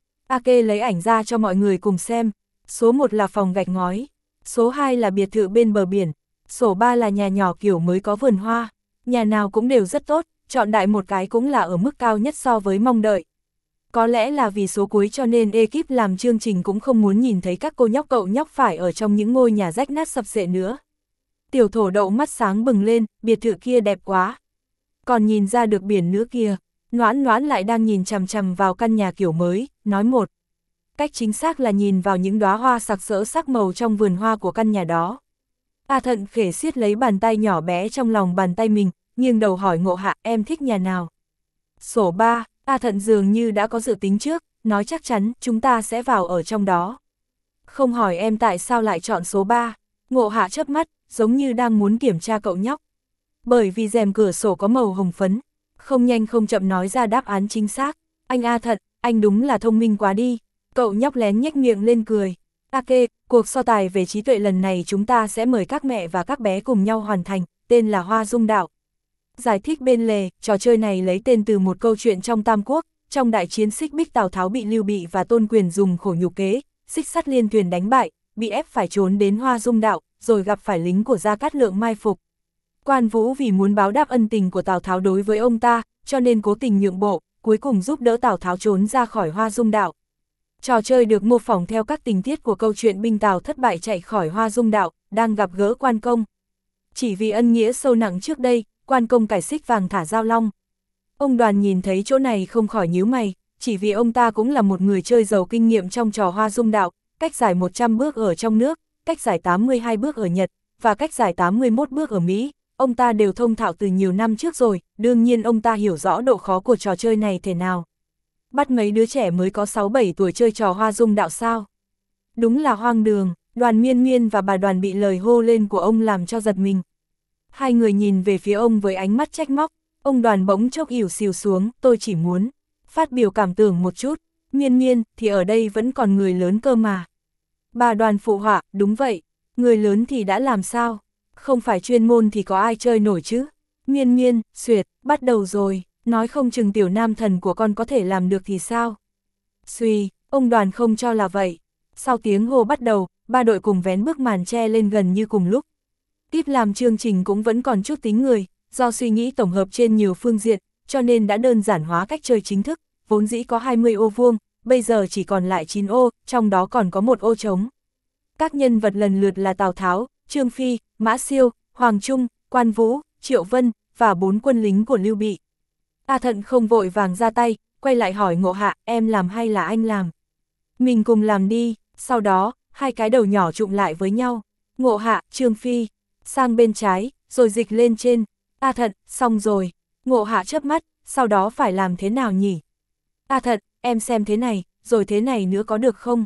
A Kê lấy ảnh ra cho mọi người cùng xem. Số một là phòng gạch ngói, số hai là biệt thự bên bờ biển, số ba là nhà nhỏ kiểu mới có vườn hoa. Nhà nào cũng đều rất tốt, chọn đại một cái cũng là ở mức cao nhất so với mong đợi. Có lẽ là vì số cuối cho nên ekip làm chương trình cũng không muốn nhìn thấy các cô nhóc cậu nhóc phải ở trong những ngôi nhà rách nát sập xệ nữa. Tiểu Thổ Đậu mắt sáng bừng lên, biệt thự kia đẹp quá. Còn nhìn ra được biển nữa kìa. Noãn Noãn lại đang nhìn chằm chằm vào căn nhà kiểu mới, nói một. Cách chính xác là nhìn vào những đóa hoa sặc sỡ sắc màu trong vườn hoa của căn nhà đó. A Thận khẽ siết lấy bàn tay nhỏ bé trong lòng bàn tay mình, nghiêng đầu hỏi Ngộ Hạ, em thích nhà nào? Sổ ba, A Thận dường như đã có dự tính trước, nói chắc chắn chúng ta sẽ vào ở trong đó. Không hỏi em tại sao lại chọn số ba, Ngộ Hạ chớp mắt, giống như đang muốn kiểm tra cậu nhóc. Bởi vì rèm cửa sổ có màu hồng phấn, không nhanh không chậm nói ra đáp án chính xác. Anh A Thận, anh đúng là thông minh quá đi. Cậu nhóc lén nhếch miệng lên cười. Ok, cuộc so tài về trí tuệ lần này chúng ta sẽ mời các mẹ và các bé cùng nhau hoàn thành, tên là Hoa Dung Đạo. Giải thích bên lề, trò chơi này lấy tên từ một câu chuyện trong Tam Quốc, trong đại chiến Xích Bích Tào Tháo bị Lưu Bị và Tôn Quyền dùng khổ nhục kế, xích sắt liên thuyền đánh bại, bị ép phải trốn đến Hoa Dung Đạo, rồi gặp phải lính của Gia Cát Lượng mai phục. Quan Vũ vì muốn báo đáp ân tình của Tào Tháo đối với ông ta, cho nên cố tình nhượng bộ, cuối cùng giúp đỡ Tào Tháo trốn ra khỏi Hoa Dung Đạo. Trò chơi được mô phỏng theo các tình tiết của câu chuyện binh Tào thất bại chạy khỏi Hoa Dung Đạo, đang gặp gỡ Quan Công. Chỉ vì ân nghĩa sâu nặng trước đây, Quan Công cải xích vàng thả Giao Long. Ông Đoàn nhìn thấy chỗ này không khỏi nhíu mày, chỉ vì ông ta cũng là một người chơi giàu kinh nghiệm trong trò Hoa Dung Đạo, cách giải một trăm bước ở trong nước, cách giải tám mươi hai bước ở Nhật, và cách giải tám mươi mốt bước ở Mỹ. Ông ta đều thông thạo từ nhiều năm trước rồi, đương nhiên ông ta hiểu rõ độ khó của trò chơi này thế nào. Bắt mấy đứa trẻ mới có sáu bảy tuổi chơi trò Hoa Dung Đạo sao? Đúng là hoang đường. Đoàn Miên Miên và bà Đoàn bị lời hô lên của ông làm cho giật mình. Hai người nhìn về phía ông với ánh mắt trách móc, ông Đoàn bỗng chốc ỉu xìu xuống, tôi chỉ muốn phát biểu cảm tưởng một chút, Miên Miên thì ở đây vẫn còn người lớn cơ mà. Bà Đoàn phụ họa, đúng vậy, người lớn thì đã làm sao? Không phải chuyên môn thì có ai chơi nổi chứ? Miên Miên, xuyệt, bắt đầu rồi, nói không chừng tiểu nam thần của con có thể làm được thì sao? Xuy, ông Đoàn không cho là vậy. Sau tiếng hô bắt đầu, ba đội cùng vén bức màn che lên gần như cùng lúc. Tiếp làm chương trình cũng vẫn còn chút tính người, do suy nghĩ tổng hợp trên nhiều phương diện, cho nên đã đơn giản hóa cách chơi chính thức, vốn dĩ có hai mươi ô vuông, bây giờ chỉ còn lại chín ô, trong đó còn có một ô trống. Các nhân vật lần lượt là Tào Tháo, Trương Phi, Mã Siêu, Hoàng Trung, Quan Vũ, Triệu Vân, và bốn quân lính của Lưu Bị. A Thận không vội vàng ra tay, quay lại hỏi Ngộ Hạ, em làm hay là anh làm? Mình cùng làm đi, sau đó, hai cái đầu nhỏ trụm lại với nhau. Ngộ Hạ, Trương Phi, sang bên trái, rồi dịch lên trên. A Thận, xong rồi. Ngộ Hạ chớp mắt, sau đó phải làm thế nào nhỉ? A Thận, em xem thế này, rồi thế này nữa có được không?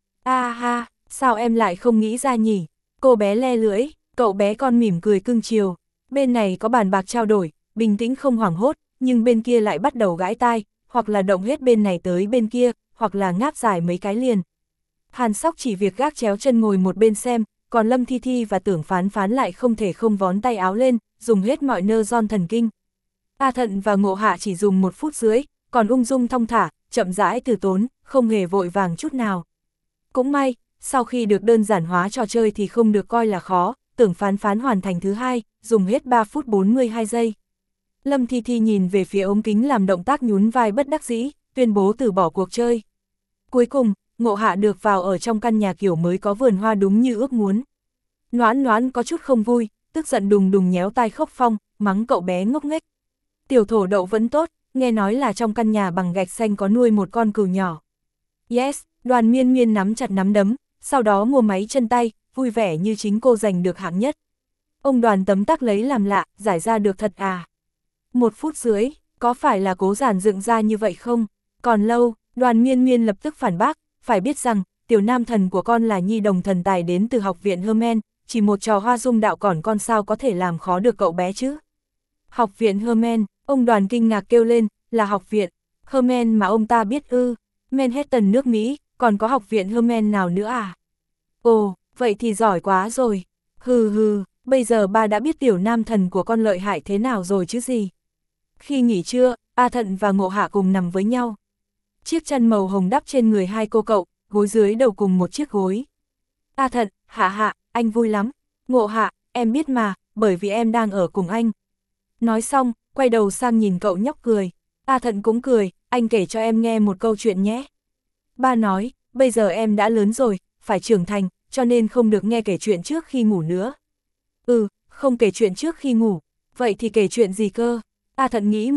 A ha, sao em lại không nghĩ ra nhỉ? Cô bé le lưỡi, cậu bé con mỉm cười cưng chiều. Bên này có bàn bạc trao đổi, bình tĩnh không hoảng hốt, nhưng bên kia lại bắt đầu gãi tai, hoặc là động hết bên này tới bên kia, hoặc là ngáp dài mấy cái liền. Hàn Sóc chỉ việc gác chéo chân ngồi một bên xem, còn Lâm Thi Thi và Tưởng Phán Phán lại không thể không vón tay áo lên, dùng hết mọi nơ ron thần kinh. A Thận và Ngộ Hạ chỉ dùng một phút rưỡi, còn ung dung thong thả, chậm rãi từ tốn, không hề vội vàng chút nào. Cũng may, sau khi được đơn giản hóa trò chơi thì không được coi là khó, Tưởng Phán Phán hoàn thành thứ hai, dùng hết ba phút bốn mươi hai giây. Lâm Thi Thi nhìn về phía ống kính làm động tác nhún vai bất đắc dĩ, tuyên bố từ bỏ cuộc chơi. Cuối cùng, Ngộ Hạ được vào ở trong căn nhà kiểu mới có vườn hoa đúng như ước muốn. Noãn Noãn có chút không vui, tức giận đùng đùng nhéo tai Khốc Phong, mắng cậu bé ngốc nghếch. Tiểu thổ đậu vẫn tốt, nghe nói là trong căn nhà bằng gạch xanh có nuôi một con cừu nhỏ. Yes, Đoàn Miên Miên nắm chặt nắm đấm, sau đó mua máy chân tay, vui vẻ như chính cô giành được hạng nhất. Ông Đoàn tấm tắc lấy làm lạ, giải ra được thật à? Một phút dưới, có phải là cố giản dựng ra như vậy không? Còn lâu, Đoàn Miên Miên lập tức phản bác, phải biết rằng, tiểu nam thần của con là nhi đồng thần tài đến từ học viện Hermen, chỉ một trò Hoa Dung Đạo còn con sao có thể làm khó được cậu bé chứ? Học viện Hermen, ông Đoàn kinh ngạc kêu lên, là học viện Hermen mà ông ta biết ư? Manhattan nước Mỹ, còn có học viện Hermen nào nữa à? Ồ, vậy thì giỏi quá rồi. Hừ hừ, bây giờ ba đã biết tiểu nam thần của con lợi hại thế nào rồi chứ gì? Khi nghỉ trưa, A Thận và Ngộ Hạ cùng nằm với nhau. Chiếc chăn màu hồng đắp trên người hai cô cậu, gối dưới đầu cùng một chiếc gối. A Thận, Hạ Hạ, anh vui lắm. Ngộ Hạ, em biết mà, bởi vì em đang ở cùng anh. Nói xong, quay đầu sang nhìn cậu nhóc cười. A Thận cũng cười, anh kể cho em nghe một câu chuyện nhé. Ba nói, bây giờ em đã lớn rồi, phải trưởng thành, cho nên không được nghe kể chuyện trước khi ngủ nữa. Ừ, không kể chuyện trước khi ngủ, vậy thì kể chuyện gì cơ? A Thận nghĩ một lúc,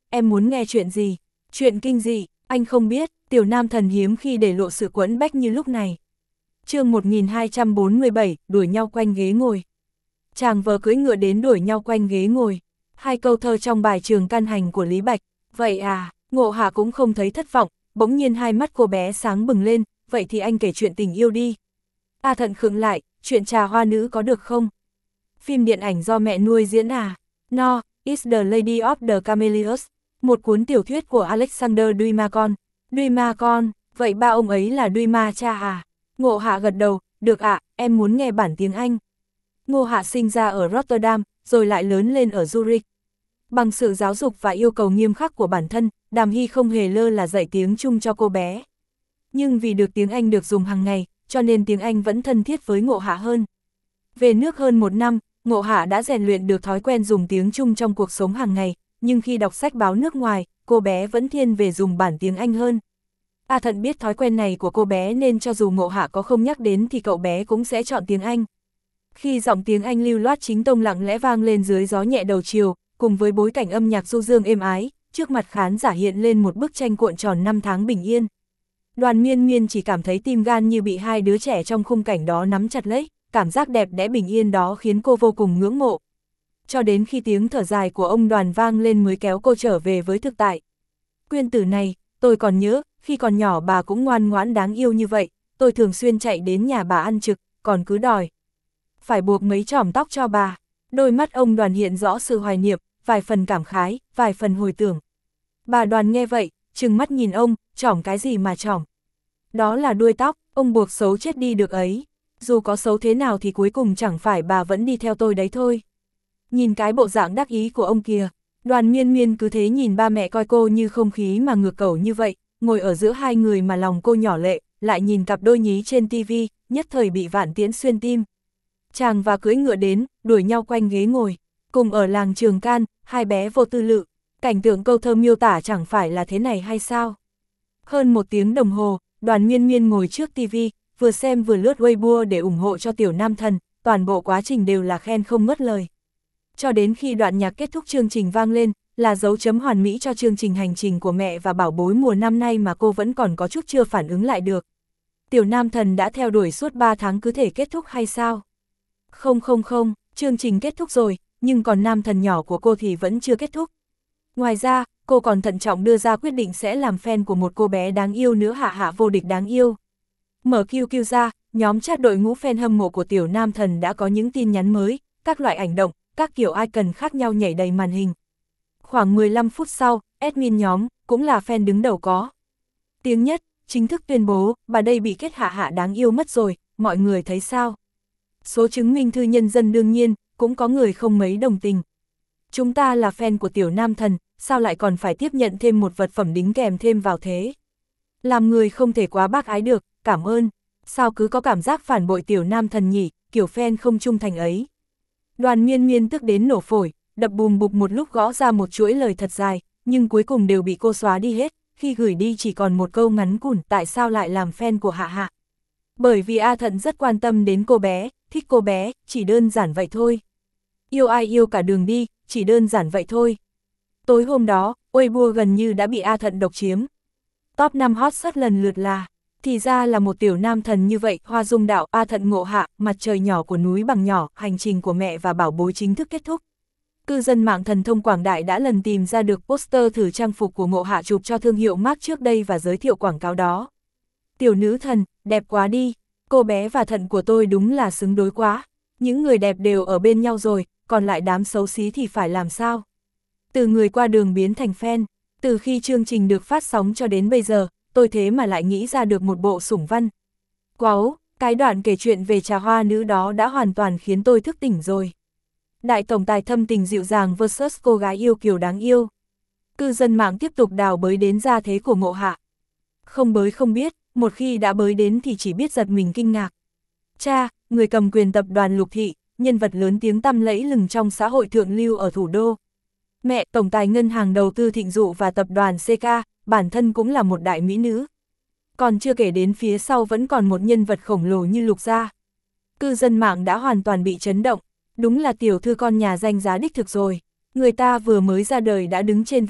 em muốn nghe chuyện gì? Chuyện kinh dị, anh không biết, tiểu nam thần hiếm khi để lộ sự quẫn bách như lúc này. chương một nghìn hai trăm bốn mươi bảy, đuổi nhau quanh ghế ngồi. Chàng vờ cưỡi ngựa đến đuổi nhau quanh ghế ngồi. Hai câu thơ trong bài Trường Căn Hành của Lý Bạch. Vậy à, Ngộ Hạ cũng không thấy thất vọng, bỗng nhiên hai mắt cô bé sáng bừng lên, vậy thì anh kể chuyện tình yêu đi. A Thận khựng lại, chuyện trà hoa nữ có được không? Phim điện ảnh do mẹ nuôi diễn à? No, It's the Lady of the Camellias, một cuốn tiểu thuyết của Alexander Dumas con. Dumas con, vậy ba ông ấy là Dumas cha à? Ngộ Hạ gật đầu, được ạ, à, em muốn nghe bản tiếng Anh. Ngộ Hạ sinh ra ở Rotterdam, rồi lại lớn lên ở Zurich. Bằng sự giáo dục và yêu cầu nghiêm khắc của bản thân, Đàm Hy không hề lơ là dạy tiếng Trung cho cô bé. Nhưng vì được tiếng Anh được dùng hàng ngày, cho nên tiếng Anh vẫn thân thiết với Ngộ Hạ hơn. Về nước hơn một năm, Ngộ Hạ đã rèn luyện được thói quen dùng tiếng Trung trong cuộc sống hàng ngày, nhưng khi đọc sách báo nước ngoài, cô bé vẫn thiên về dùng bản tiếng Anh hơn. A Thận biết thói quen này của cô bé nên cho dù Ngộ Hạ có không nhắc đến thì cậu bé cũng sẽ chọn tiếng Anh. Khi giọng tiếng Anh lưu loát chính tông lặng lẽ vang lên dưới gió nhẹ đầu chiều, cùng với bối cảnh âm nhạc du dương êm ái, trước mặt khán giả hiện lên một bức tranh cuộn tròn năm tháng bình yên. Đoàn Miên Miên chỉ cảm thấy tim gan như bị hai đứa trẻ trong khung cảnh đó nắm chặt lấy, cảm giác đẹp đẽ bình yên đó khiến cô vô cùng ngưỡng mộ. Cho đến khi tiếng thở dài của ông Đoàn vang lên mới kéo cô trở về với thực tại. Quyên tử này, tôi còn nhớ, khi còn nhỏ bà cũng ngoan ngoãn đáng yêu như vậy, tôi thường xuyên chạy đến nhà bà ăn trực, còn cứ đòi phải buộc mấy chỏm tóc cho bà. Đôi mắt ông Đoàn hiện rõ sự hoài niệm, vài phần cảm khái, vài phần hồi tưởng. Bà Đoàn nghe vậy, trừng mắt nhìn ông, chỏm cái gì mà chỏm. Đó là đuôi tóc, ông buộc xấu chết đi được ấy. Dù có xấu thế nào thì cuối cùng chẳng phải bà vẫn đi theo tôi đấy thôi. Nhìn cái bộ dạng đắc ý của ông kìa. Đoàn Miên Miên cứ thế nhìn ba mẹ coi cô như không khí mà ngược cẩu như vậy, ngồi ở giữa hai người mà lòng cô nhỏ lệ, lại nhìn cặp đôi nhí trên tivi, nhất thời bị vạn tiễn xuyên tim. Chàng và cưỡi ngựa đến, đuổi nhau quanh ghế ngồi. Cùng ở làng Trường Can, hai bé vô tư lự. Cảnh tượng câu thơ miêu tả chẳng phải là thế này hay sao? Hơn một tiếng đồng hồ, Đoàn Miên Miên ngồi trước tivi, vừa xem vừa lướt Weibo để ủng hộ cho tiểu nam thần, toàn bộ quá trình đều là khen không mất lời. Cho đến khi đoạn nhạc kết thúc chương trình vang lên, là dấu chấm hoàn mỹ cho chương trình hành trình của mẹ và bảo bối mùa năm nay mà cô vẫn còn có chút chưa phản ứng lại được. Tiểu nam thần đã theo đuổi suốt ba tháng cứ thể kết thúc hay sao? Không không không, chương trình kết thúc rồi, nhưng còn nam thần nhỏ của cô thì vẫn chưa kết thúc. Ngoài ra, cô còn thận trọng đưa ra quyết định sẽ làm fan của một cô bé đáng yêu nữa, Hạ Hạ vô địch đáng yêu. Mở quy quy ra, nhóm chat đội ngũ fan hâm mộ của tiểu nam thần đã có những tin nhắn mới, các loại ảnh động, các kiểu icon khác nhau nhảy đầy màn hình. Khoảng mười lăm phút sau, admin nhóm, cũng là fan đứng đầu có tiếng nhất, chính thức tuyên bố, bà đây bị kết Hạ Hạ đáng yêu mất rồi, mọi người thấy sao? Số chứng minh thư nhân dân đương nhiên, cũng có người không mấy đồng tình. Chúng ta là fan của tiểu nam thần, sao lại còn phải tiếp nhận thêm một vật phẩm đính kèm thêm vào thế? Làm người không thể quá bác ái được, cảm ơn. Sao cứ có cảm giác phản bội tiểu nam thần nhỉ, kiểu fan không trung thành ấy. Đoàn Miên Miên tức đến nổ phổi, đập bùm bụp một lúc gõ ra một chuỗi lời thật dài, nhưng cuối cùng đều bị cô xóa đi hết, khi gửi đi chỉ còn một câu ngắn cùn, tại sao lại làm fan của Hạ Hạ. Bởi vì A Thận rất quan tâm đến cô bé, thích cô bé, chỉ đơn giản vậy thôi. Yêu ai yêu cả đường đi, chỉ đơn giản vậy thôi. Tối hôm đó, Weibo gần như đã bị A Thận độc chiếm. Top năm hot search lần lượt là, thì ra là một tiểu nam thần như vậy, Hoa Dung Đạo, A Thận Ngộ Hạ, mặt trời nhỏ của núi bằng nhỏ, hành trình của mẹ và bảo bối chính thức kết thúc. Cư dân mạng thần thông quảng đại đã lần tìm ra được poster thử trang phục của Ngộ Hạ chụp cho thương hiệu Mark trước đây và giới thiệu quảng cáo đó. Tiểu nữ thần, đẹp quá đi, cô bé và Thận của tôi đúng là xứng đối quá. Những người đẹp đều ở bên nhau rồi, còn lại đám xấu xí thì phải làm sao? Từ người qua đường biến thành fan, từ khi chương trình được phát sóng cho đến bây giờ, tôi thế mà lại nghĩ ra được một bộ sủng văn. Wow, cái đoạn kể chuyện về trà hoa nữ đó đã hoàn toàn khiến tôi thức tỉnh rồi. Đại tổng tài thâm tình dịu dàng versus cô gái yêu kiều đáng yêu. Cư dân mạng tiếp tục đào bới đến gia thế của Ngộ Hạ. Không bới không biết, một khi đã bới đến thì chỉ biết giật mình kinh ngạc. Cha, người cầm quyền tập đoàn Lục Thị, nhân vật lớn tiếng tăm lẫy lừng trong xã hội thượng lưu ở thủ đô. Mẹ, tổng tài ngân hàng đầu tư Thịnh Dụ và tập đoàn xê ca, bản thân cũng là một đại mỹ nữ. Còn chưa kể đến phía sau vẫn còn một nhân vật khổng lồ như Lục gia. Cư dân mạng đã hoàn toàn bị chấn động, đúng là tiểu thư con nhà danh giá đích thực rồi. Người ta vừa mới ra đời đã đứng trên vạch đích,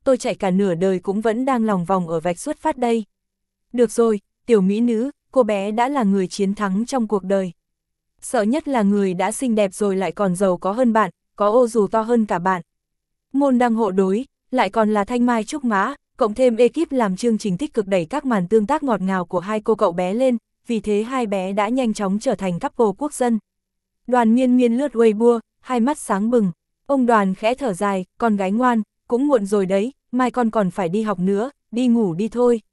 tôi chạy cả nửa đời cũng vẫn đang lòng vòng ở vạch xuất phát đây. Được rồi, tiểu mỹ nữ, cô bé đã là người chiến thắng trong cuộc đời. Sợ nhất là người đã xinh đẹp rồi lại còn giàu có hơn bạn, có ô dù to hơn cả bạn. Môn đăng hộ đối, lại còn là thanh mai trúc mã, cộng thêm ekip làm chương trình tích cực đẩy các màn tương tác ngọt ngào của hai cô cậu bé lên, vì thế hai bé đã nhanh chóng trở thành couple quốc dân. Đoàn Miên Miên lướt Weibo, hai mắt sáng bừng. Ông Đoàn khẽ thở dài, con gái ngoan, cũng muộn rồi đấy, mai con còn phải đi học nữa, đi ngủ đi thôi.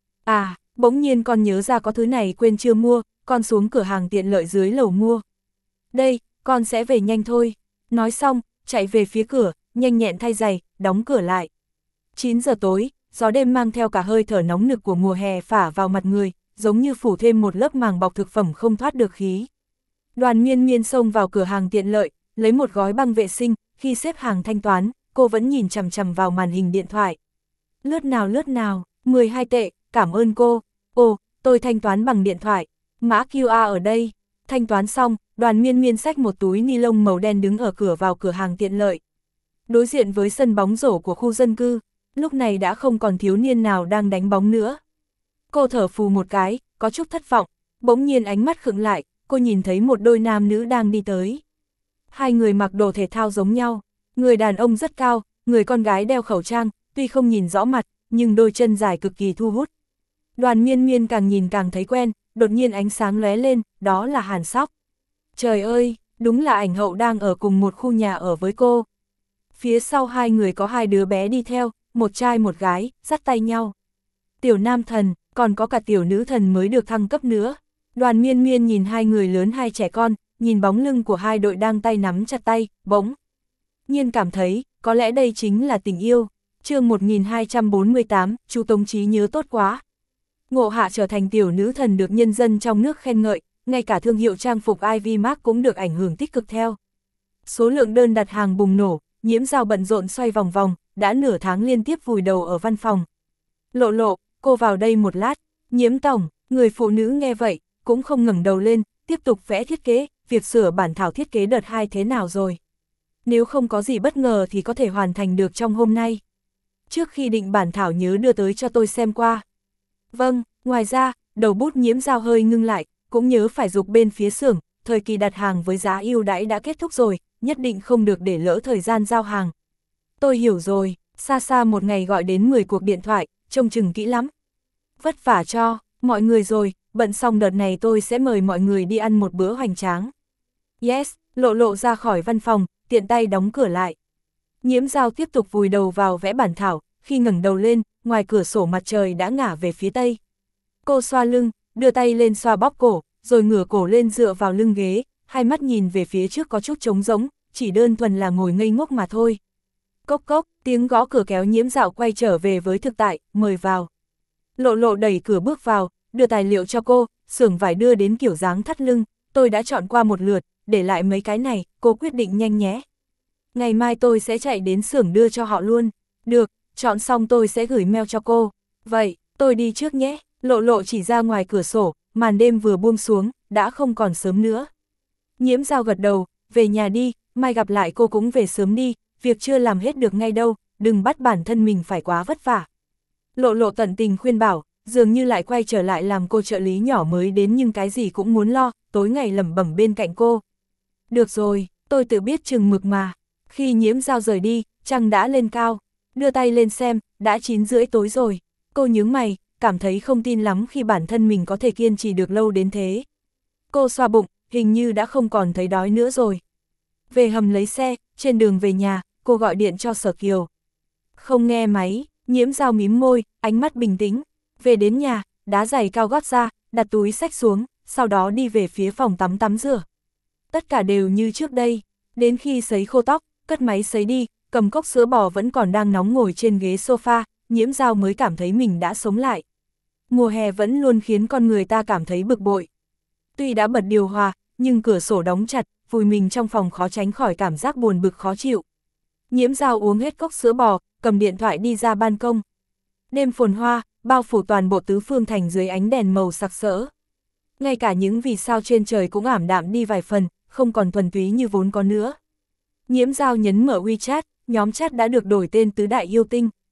À, bỗng nhiên con nhớ ra có thứ này quên chưa mua, con xuống cửa hàng tiện lợi dưới lầu mua. Đây, con sẽ về nhanh thôi. Nói xong, chạy về phía cửa, nhanh nhẹn thay giày, đóng cửa lại. chín giờ tối, gió đêm mang theo cả hơi thở nóng nực của mùa hè phả vào mặt người, giống như phủ thêm một lớp màng bọc thực phẩm không thoát được khí. Đoàn Miên Miên xông vào cửa hàng tiện lợi, lấy một gói băng vệ sinh, khi xếp hàng thanh toán, cô vẫn nhìn chằm chằm vào màn hình điện thoại. Lướt nào lướt nào, mười hai tệ, cảm ơn cô. Ồ, tôi thanh toán bằng điện thoại, mã quy rờ ở đây. Thanh toán xong, Đoàn Miên Miên xách một túi ni lông màu đen đứng ở cửa vào cửa hàng tiện lợi. Đối diện với sân bóng rổ của khu dân cư, lúc này đã không còn thiếu niên nào đang đánh bóng nữa. Cô thở phù một cái, có chút thất vọng, bỗng nhiên ánh mắt khựng lại, cô nhìn thấy một đôi nam nữ đang đi tới. Hai người mặc đồ thể thao giống nhau, người đàn ông rất cao, người con gái đeo khẩu trang, tuy không nhìn rõ mặt, nhưng đôi chân dài cực kỳ thu hút. Đoàn Miên Miên càng nhìn càng thấy quen, đột nhiên ánh sáng lóe lên, đó là Hàn Sóc. Trời ơi, đúng là ảnh hậu đang ở cùng một khu nhà ở với cô. Phía sau hai người có hai đứa bé đi theo, một trai một gái, dắt tay nhau. Tiểu nam thần, còn có cả tiểu nữ thần mới được thăng cấp nữa. Đoàn Miên Miên nhìn hai người lớn hai trẻ con, nhìn bóng lưng của hai đội đang tay nắm chặt tay, bỗng nhiên cảm thấy, có lẽ đây chính là tình yêu. Chương một nghìn hai trăm bốn mươi tám, chú Tống Chí nhớ tốt quá. Ngộ Hạ trở thành tiểu nữ thần được nhân dân trong nước khen ngợi, ngay cả thương hiệu trang phục i vê Mark cũng được ảnh hưởng tích cực theo. Số lượng đơn đặt hàng bùng nổ, Nhiễm Dao bận rộn xoay vòng vòng, đã nửa tháng liên tiếp vùi đầu ở văn phòng. Lộ Lộ, cô vào đây một lát. Nhiễm tổng, người phụ nữ nghe vậy, cũng không ngẩng đầu lên, tiếp tục vẽ thiết kế, việc sửa bản thảo thiết kế đợt hai thế nào rồi? Nếu không có gì bất ngờ thì có thể hoàn thành được trong hôm nay. Trước khi định bản thảo nhớ đưa tới cho tôi xem qua. Vâng, ngoài ra, đầu bút Nhiễm Dao hơi ngưng lại, cũng nhớ phải giục bên phía xưởng, thời kỳ đặt hàng với giá ưu đãi đã kết thúc rồi, nhất định không được để lỡ thời gian giao hàng. Tôi hiểu rồi, xa xa một ngày gọi đến mười cuộc điện thoại, trông chừng kỹ lắm. Vất vả cho, mọi người rồi, bận xong đợt này tôi sẽ mời mọi người đi ăn một bữa hoành tráng. Yes, Lộ Lộ ra khỏi văn phòng, tiện tay đóng cửa lại. Nhiễm Dao tiếp tục vùi đầu vào vẽ bản thảo, khi ngẩng đầu lên, ngoài cửa sổ mặt trời đã ngả về phía tây. Cô xoa lưng, đưa tay lên xoa bóp cổ, rồi ngửa cổ lên dựa vào lưng ghế, hai mắt nhìn về phía trước có chút trống rỗng, chỉ đơn thuần là ngồi ngây ngốc mà thôi. Cốc cốc, tiếng gõ cửa kéo Nhiễm Dao quay trở về với thực tại, mời vào. Lộ Lộ đẩy cửa bước vào, đưa tài liệu cho cô, xưởng vải đưa đến kiểu dáng thắt lưng, tôi đã chọn qua một lượt, để lại mấy cái này, cô quyết định nhanh nhé. Ngày mai tôi sẽ chạy đến xưởng đưa cho họ luôn. Được, chọn xong tôi sẽ gửi mail cho cô. Vậy, tôi đi trước nhé. Lộ Lộ chỉ ra ngoài cửa sổ, màn đêm vừa buông xuống, đã không còn sớm nữa. Nhiễm Dao gật đầu, về nhà đi, mai gặp lại cô cũng về sớm đi, việc chưa làm hết được ngay đâu, đừng bắt bản thân mình phải quá vất vả. Lộ Lộ tận tình khuyên bảo, dường như lại quay trở lại làm cô trợ lý nhỏ mới đến nhưng cái gì cũng muốn lo, tối ngày lẩm bẩm bên cạnh cô. Được rồi, tôi tự biết chừng mực mà. Khi Nhiễm Dao rời đi, trăng đã lên cao, đưa tay lên xem, đã chín rưỡi tối rồi. Cô nhướng mày, cảm thấy không tin lắm khi bản thân mình có thể kiên trì được lâu đến thế. Cô xoa bụng, hình như đã không còn thấy đói nữa rồi. Về hầm lấy xe, trên đường về nhà, cô gọi điện cho Sở Kiều. Không nghe máy, Nhiễm Dao mím môi, ánh mắt bình tĩnh. Về đến nhà, đá giày cao gót ra, đặt túi xách xuống, sau đó đi về phía phòng tắm tắm rửa. Tất cả đều như trước đây, đến khi sấy khô tóc, cất máy sấy đi, cầm cốc sữa bò vẫn còn đang nóng ngồi trên ghế sofa, Nhiễm Dao mới cảm thấy mình đã sống lại. Mùa hè vẫn luôn khiến con người ta cảm thấy bực bội. Tuy đã bật điều hòa, nhưng cửa sổ đóng chặt, vùi mình trong phòng khó tránh khỏi cảm giác buồn bực khó chịu. Nhiễm Dao uống hết cốc sữa bò, cầm điện thoại đi ra ban công. Đêm phồn hoa, bao phủ toàn bộ tứ phương thành dưới ánh đèn màu sặc sỡ. Ngay cả những vì sao trên trời cũng ảm đạm đi vài phần, không còn thuần túy như vốn có nữa. Nhiễm Dao nhấn mở WeChat, nhóm chat đã được đổi tên Tứ Đại Yêu Tinh.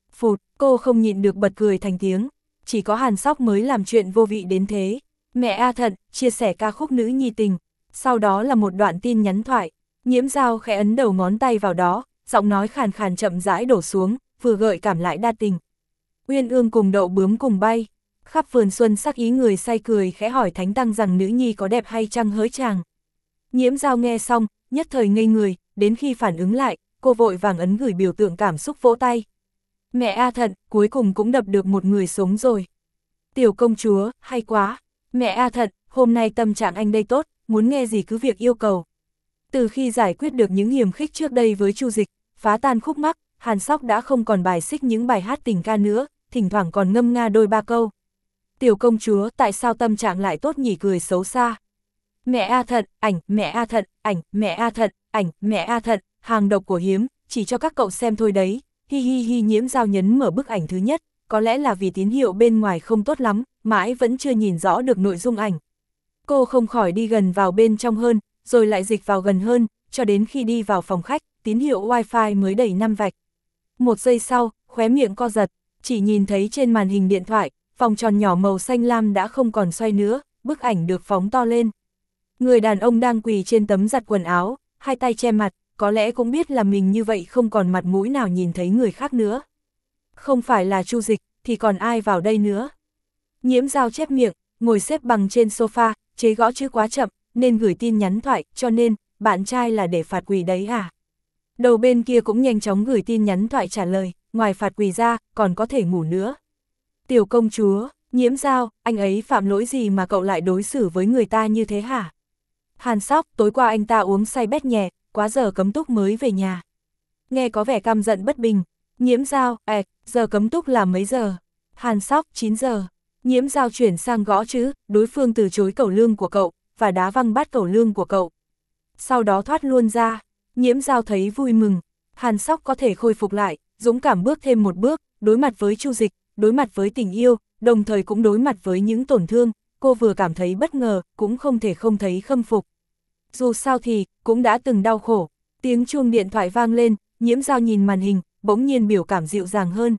Phụt, cô không nhịn được bật cười thành tiếng, chỉ có Hàn Sóc mới làm chuyện vô vị đến thế. Mẹ A Thận, chia sẻ ca khúc nữ nhi tình, sau đó là một đoạn tin nhắn thoại, Nhiễm Dao khẽ ấn đầu ngón tay vào đó, giọng nói khàn khàn chậm rãi đổ xuống, vừa gợi cảm lại đa tình. Uyên ương cùng đậu bướm cùng bay, khắp vườn xuân sắc ý người say cười khẽ hỏi Thánh Tăng rằng nữ nhi có đẹp hay chăng hỡi chàng. Nhiễm Dao nghe xong, nhất thời ngây người, đến khi phản ứng lại, cô vội vàng ấn gửi biểu tượng cảm xúc vỗ tay. Mẹ A Thận, cuối cùng cũng đập được một người sống rồi. Tiểu công chúa, hay quá. Mẹ A Thận, hôm nay tâm trạng anh đây tốt, muốn nghe gì cứ việc yêu cầu. Từ khi giải quyết được những hiềm khích trước đây với Chu Dịch, phá tan khúc mắc, Hàn Sóc đã không còn bài xích những bài hát tình ca nữa, thỉnh thoảng còn ngâm nga đôi ba câu. Tiểu công chúa, tại sao tâm trạng lại tốt nhỉ, cười xấu xa. Mẹ A Thận, ảnh, mẹ A Thận, ảnh, mẹ A Thận, ảnh, mẹ A Thận, hàng độc của hiếm, chỉ cho các cậu xem thôi đấy. Hi hi hi. Nhiễm Dao nhấn mở bức ảnh thứ nhất, có lẽ là vì tín hiệu bên ngoài không tốt lắm, mãi vẫn chưa nhìn rõ được nội dung ảnh. Cô không khỏi đi gần vào bên trong hơn, rồi lại dịch vào gần hơn, cho đến khi đi vào phòng khách, tín hiệu wifi mới đầy năm vạch. Một giây sau, khóe miệng co giật, chỉ nhìn thấy trên màn hình điện thoại, vòng tròn nhỏ màu xanh lam đã không còn xoay nữa, bức ảnh được phóng to lên. Người đàn ông đang quỳ trên tấm giặt quần áo, hai tay che mặt, có lẽ cũng biết là mình như vậy không còn mặt mũi nào nhìn thấy người khác nữa. Không phải là Chu Dịch, thì còn ai vào đây nữa. Nhiễm Dao chép miệng, ngồi xếp bằng trên sofa, chế gõ chữ quá chậm, nên gửi tin nhắn thoại, cho nên, bạn trai là để phạt quỳ đấy à? Đầu bên kia cũng nhanh chóng gửi tin nhắn thoại trả lời, ngoài phạt quỳ ra, còn có thể ngủ nữa. Tiểu công chúa, Nhiễm Dao, anh ấy phạm lỗi gì mà cậu lại đối xử với người ta như thế hả? Hàn Sóc, tối qua anh ta uống say bét nhè, quá giờ cấm túc mới về nhà. Nghe có vẻ căm giận bất bình. Nhiễm Dao, à, giờ cấm túc là mấy giờ? Hàn Sóc, chín giờ. Nhiễm Dao chuyển sang gõ chữ, đối phương từ chối cẩu lương của cậu, và đá văng bát cẩu lương của cậu. Sau đó thoát luôn ra. Nhiễm Dao thấy vui mừng. Hàn Sóc có thể khôi phục lại, dũng cảm bước thêm một bước, đối mặt với Chu Dịch, đối mặt với tình yêu, đồng thời cũng đối mặt với những tổn thương. Cô vừa cảm thấy bất ngờ, cũng không thể không thấy khâm phục. Dù sao thì, cũng đã từng đau khổ. Tiếng chuông điện thoại vang lên, Nhiễm Dao nhìn màn hình, bỗng nhiên biểu cảm dịu dàng hơn.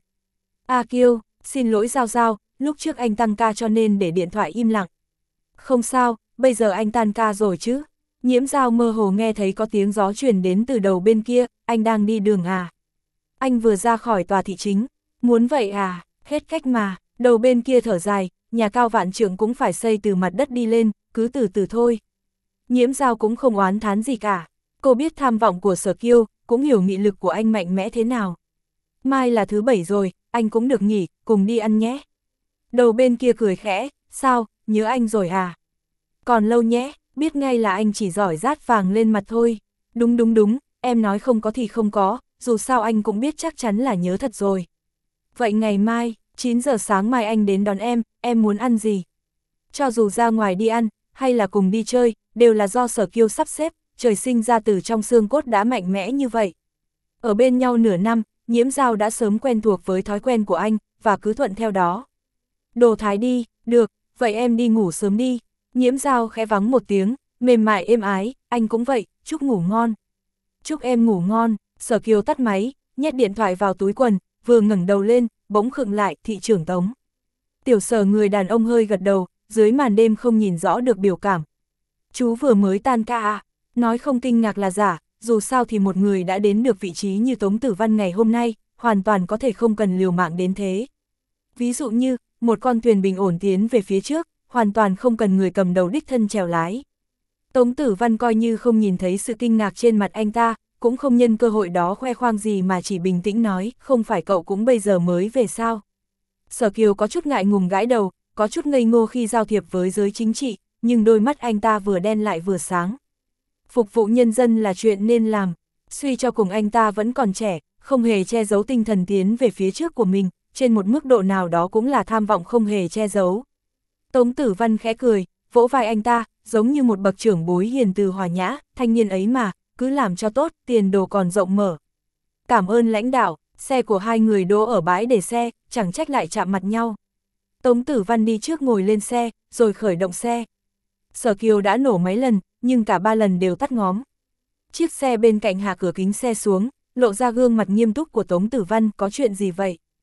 A Kiêu, xin lỗi Dao Dao, lúc trước anh tăng ca cho nên để điện thoại im lặng. Không sao, bây giờ anh tan ca rồi chứ. Nhiễm Dao mơ hồ nghe thấy có tiếng gió truyền đến từ đầu bên kia, anh đang đi đường à? Anh vừa ra khỏi tòa thị chính, muốn vậy à, hết cách mà. Đầu bên kia thở dài, nhà cao vạn trượng cũng phải xây từ mặt đất đi lên, cứ từ từ thôi. Nhiễm Dao cũng không oán thán gì cả, cô biết tham vọng của Sở Kiêu, cũng hiểu nghị lực của anh mạnh mẽ thế nào. Mai là thứ bảy rồi, anh cũng được nghỉ, cùng đi ăn nhé. Đầu bên kia cười khẽ, sao, nhớ anh rồi à? Còn lâu nhé, biết ngay là anh chỉ giỏi rát vàng lên mặt thôi. Đúng đúng đúng, em nói không có thì không có, dù sao anh cũng biết chắc chắn là nhớ thật rồi. Vậy ngày mai, chín giờ sáng mai anh đến đón em, em muốn ăn gì? Cho dù ra ngoài đi ăn, hay là cùng đi chơi, đều là do Sở Kiêu sắp xếp, trời sinh ra từ trong xương cốt đã mạnh mẽ như vậy. Ở bên nhau nửa năm, Nhiễm Dao đã sớm quen thuộc với thói quen của anh, và cứ thuận theo đó. Đồ thái đi, được, vậy em đi ngủ sớm đi. Nhiễm Dao khẽ vắng một tiếng, mềm mại êm ái, anh cũng vậy, chúc ngủ ngon. Chúc em ngủ ngon. Sở Kiêu tắt máy, nhét điện thoại vào túi quần, vừa ngẩng đầu lên, bỗng khựng lại, thị trưởng Tống. Tiểu Sở người đàn ông hơi gật đầu, dưới màn đêm không nhìn rõ được biểu cảm. Chú vừa mới tan ca à, nói không kinh ngạc là giả, dù sao thì một người đã đến được vị trí như Tống Tử Văn ngày hôm nay, hoàn toàn có thể không cần liều mạng đến thế. Ví dụ như, một con thuyền bình ổn tiến về phía trước, hoàn toàn không cần người cầm đầu đích thân chèo lái. Tống Tử Văn coi như không nhìn thấy sự kinh ngạc trên mặt anh ta, cũng không nhân cơ hội đó khoe khoang gì mà chỉ bình tĩnh nói, không phải cậu cũng bây giờ mới về sao. Sở Kiều có chút ngại ngùng gãi đầu, có chút ngây ngô khi giao thiệp với giới chính trị, nhưng đôi mắt anh ta vừa đen lại vừa sáng. Phục vụ nhân dân là chuyện nên làm, suy cho cùng anh ta vẫn còn trẻ, không hề che giấu tinh thần tiến về phía trước của mình, trên một mức độ nào đó cũng là tham vọng không hề che giấu. Tống Tử Văn khẽ cười, vỗ vai anh ta, giống như một bậc trưởng bối hiền từ hòa nhã, thanh niên ấy mà, cứ làm cho tốt, tiền đồ còn rộng mở. Cảm ơn lãnh đạo, xe của hai người đỗ ở bãi để xe, chẳng trách lại chạm mặt nhau. Tống Tử Văn đi trước ngồi lên xe, rồi khởi động xe. Sở Kiều đã nổ mấy lần, nhưng cả ba lần đều tắt ngóm. Chiếc xe bên cạnh hạ cửa kính xe xuống, lộ ra gương mặt nghiêm túc của Tống Tử Văn, có chuyện gì vậy?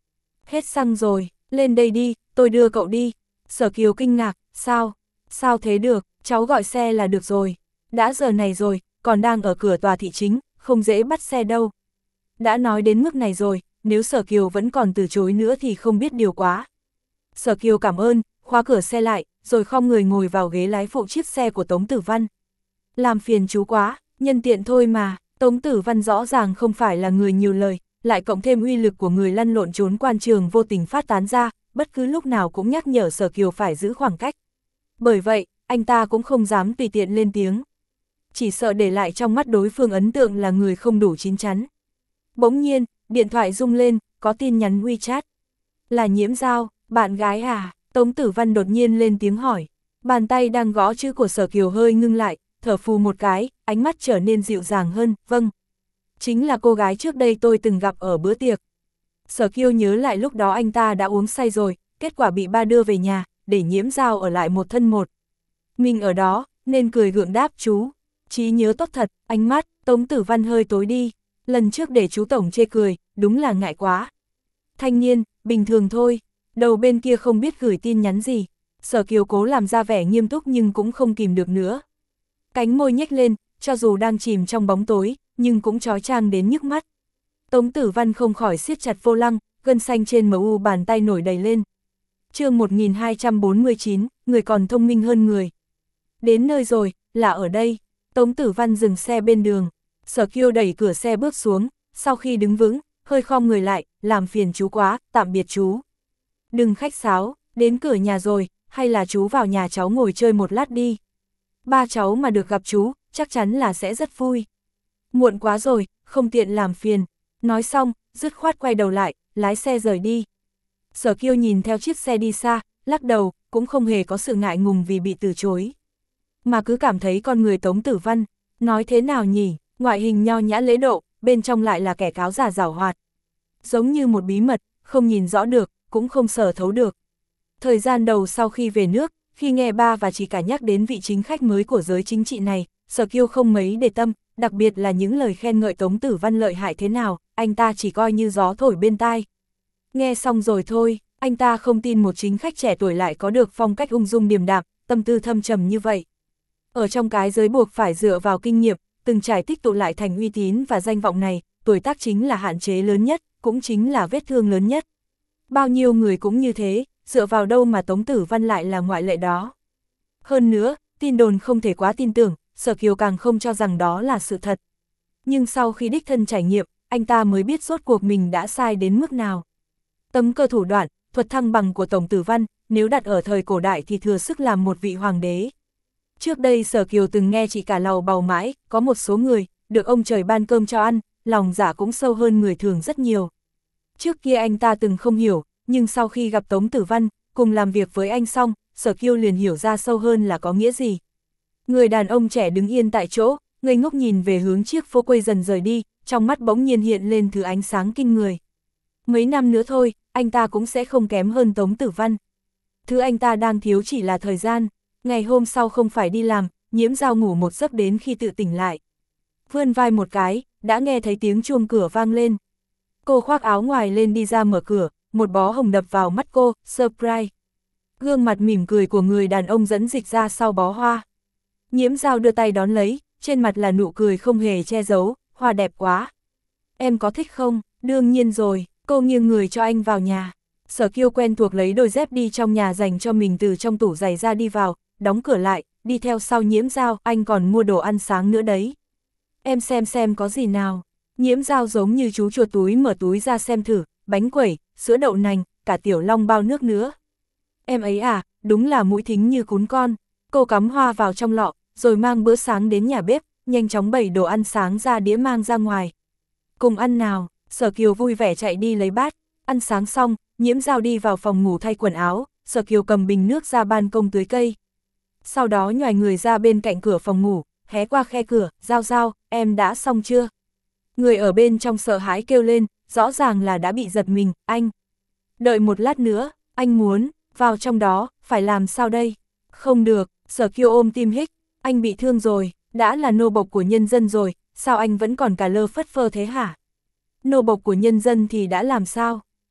Hết xăng rồi, lên đây đi, tôi đưa cậu đi. Sở Kiều kinh ngạc, sao? Sao thế được, cháu gọi xe là được rồi. Đã giờ này rồi, còn đang ở cửa tòa thị chính, không dễ bắt xe đâu. Đã nói đến mức này rồi, nếu Sở Kiều vẫn còn từ chối nữa thì không biết điều quá. Sở Kiều cảm ơn, khóa cửa xe lại, rồi khom người ngồi vào ghế lái phụ chiếc xe của Tống Tử Văn. Làm phiền chú quá, nhân tiện thôi mà. Tống Tử Văn rõ ràng không phải là người nhiều lời, lại cộng thêm uy lực của người lăn lộn trốn quan trường vô tình phát tán ra, bất cứ lúc nào cũng nhắc nhở Sở Kiều phải giữ khoảng cách. Bởi vậy, anh ta cũng không dám tùy tiện lên tiếng. Chỉ sợ để lại trong mắt đối phương ấn tượng là người không đủ chín chắn. Bỗng nhiên, điện thoại rung lên, có tin nhắn WeChat. Là Nhiễm Giao, bạn gái à? Tống Tử Văn đột nhiên lên tiếng hỏi. Bàn tay đang gõ chữ của Sở Kiều hơi ngưng lại, thở phù một cái, ánh mắt trở nên dịu dàng hơn, vâng. Chính là cô gái trước đây tôi từng gặp ở bữa tiệc. Sở Kiều nhớ lại lúc đó anh ta đã uống say rồi, kết quả bị ba đưa về nhà, để Nhiễm Giao ở lại một thân một. Mình ở đó, nên cười gượng đáp chú. Trí nhớ tốt thật, ánh mắt, Tống Tử Văn hơi tối đi. Lần trước để chú Tổng chê cười, đúng là ngại quá. Thanh niên, bình thường thôi. Đầu bên kia không biết gửi tin nhắn gì. Sở Kiều cố làm ra vẻ nghiêm túc nhưng cũng không kìm được nữa. Cánh môi nhếch lên, cho dù đang chìm trong bóng tối, nhưng cũng chói chang đến nhức mắt. Tống Tử Văn không khỏi siết chặt vô lăng, gân xanh trên mu bàn tay nổi đầy lên. Chương một nghìn hai trăm bốn mươi chín, người còn thông minh hơn người. Đến nơi rồi, là ở đây. Tống Tử Văn dừng xe bên đường. Sở Kiều đẩy cửa xe bước xuống, sau khi đứng vững, hơi khom người lại, làm phiền chú quá, tạm biệt chú. Đừng khách sáo, đến cửa nhà rồi, hay là chú vào nhà cháu ngồi chơi một lát đi. Ba cháu mà được gặp chú, chắc chắn là sẽ rất vui. Muộn quá rồi, không tiện làm phiền. Nói xong, dứt khoát quay đầu lại, lái xe rời đi. Sở Kiều nhìn theo chiếc xe đi xa, lắc đầu, cũng không hề có sự ngại ngùng vì bị từ chối. Mà cứ cảm thấy con người Tống Tử Văn, nói thế nào nhỉ, ngoại hình nho nhã lễ độ, bên trong lại là kẻ cáo giả giảo hoạt. Giống như một bí mật, không nhìn rõ được, cũng không sở thấu được. Thời gian đầu sau khi về nước, khi nghe ba và chị cả nhắc đến vị chính khách mới của giới chính trị này, Sở Kiều không mấy để tâm, đặc biệt là những lời khen ngợi Tống Tử Văn lợi hại thế nào, anh ta chỉ coi như gió thổi bên tai. Nghe xong rồi thôi, anh ta không tin một chính khách trẻ tuổi lại có được phong cách ung dung điềm đạm, tâm tư thâm trầm như vậy. Ở trong cái giới buộc phải dựa vào kinh nghiệm, từng trải tích tụ lại thành uy tín và danh vọng này, tuổi tác chính là hạn chế lớn nhất, cũng chính là vết thương lớn nhất. Bao nhiêu người cũng như thế, dựa vào đâu mà Tống Tử Văn lại là ngoại lệ đó. Hơn nữa, tin đồn không thể quá tin tưởng, Sở Kiều càng không cho rằng đó là sự thật. Nhưng sau khi đích thân trải nghiệm, anh ta mới biết rốt cuộc mình đã sai đến mức nào. Tấm cơ thủ đoạn, thuật thăng bằng của Tống Tử Văn, nếu đặt ở thời cổ đại thì thừa sức làm một vị hoàng đế. Trước đây Sở Kiều từng nghe chị cả lầu bầu mãi, có một số người, được ông trời ban cơm cho ăn, lòng dạ cũng sâu hơn người thường rất nhiều. Trước kia anh ta từng không hiểu, nhưng sau khi gặp Tống Tử Văn, cùng làm việc với anh xong, Sở Kiều liền hiểu ra sâu hơn là có nghĩa gì. Người đàn ông trẻ đứng yên tại chỗ, ngây ngốc nhìn về hướng chiếc phố quay dần rời đi, trong mắt bỗng nhiên hiện lên thứ ánh sáng kinh người. Mấy năm nữa thôi, anh ta cũng sẽ không kém hơn Tống Tử Văn. Thứ anh ta đang thiếu chỉ là thời gian. Ngày hôm sau không phải đi làm, Nhiễm Giao ngủ một giấc đến khi tự tỉnh lại. Vươn vai một cái, đã nghe thấy tiếng chuông cửa vang lên. Cô khoác áo ngoài lên đi ra mở cửa, một bó hồng đập vào mắt cô, surprise. Gương mặt mỉm cười của người đàn ông dẫn dịch ra sau bó hoa. Nhiễm Giao đưa tay đón lấy, trên mặt là nụ cười không hề che giấu, hoa đẹp quá. Em có thích không? Đương nhiên rồi, cô nghiêng người cho anh vào nhà. Sở Kiều quen thuộc lấy đôi dép đi trong nhà dành cho mình từ trong tủ giày ra đi vào, đóng cửa lại, đi theo sau Nhiễm Giao, anh còn mua đồ ăn sáng nữa đấy. Em xem xem có gì nào. Nhiễm Giao giống như chú chuột túi mở túi ra xem thử, bánh quẩy, sữa đậu nành, cả tiểu long bao nước nữa. Em ấy à, đúng là mũi thính như cún con. Cô cắm hoa vào trong lọ, rồi mang bữa sáng đến nhà bếp, nhanh chóng bày đồ ăn sáng ra đĩa mang ra ngoài. Cùng ăn nào, Sở Kiều vui vẻ chạy đi lấy bát, ăn sáng xong, Nhiễm Giao đi vào phòng ngủ thay quần áo, Sở Kiều cầm bình nước ra ban công tưới cây. Sau đó nhoài người ra bên cạnh cửa phòng ngủ, hé qua khe cửa, Giao Giao, em đã xong chưa? Người ở bên trong sợ hãi kêu lên, rõ ràng là đã bị giật mình, anh. Đợi một lát nữa, anh muốn, vào trong đó, phải làm sao đây? Không được, Sở Kiều ôm tim hích, anh bị thương rồi, đã là nô bộc của nhân dân rồi, sao anh vẫn còn cả lơ phất phơ thế hả? Nô bộc của nhân dân thì đã làm sao?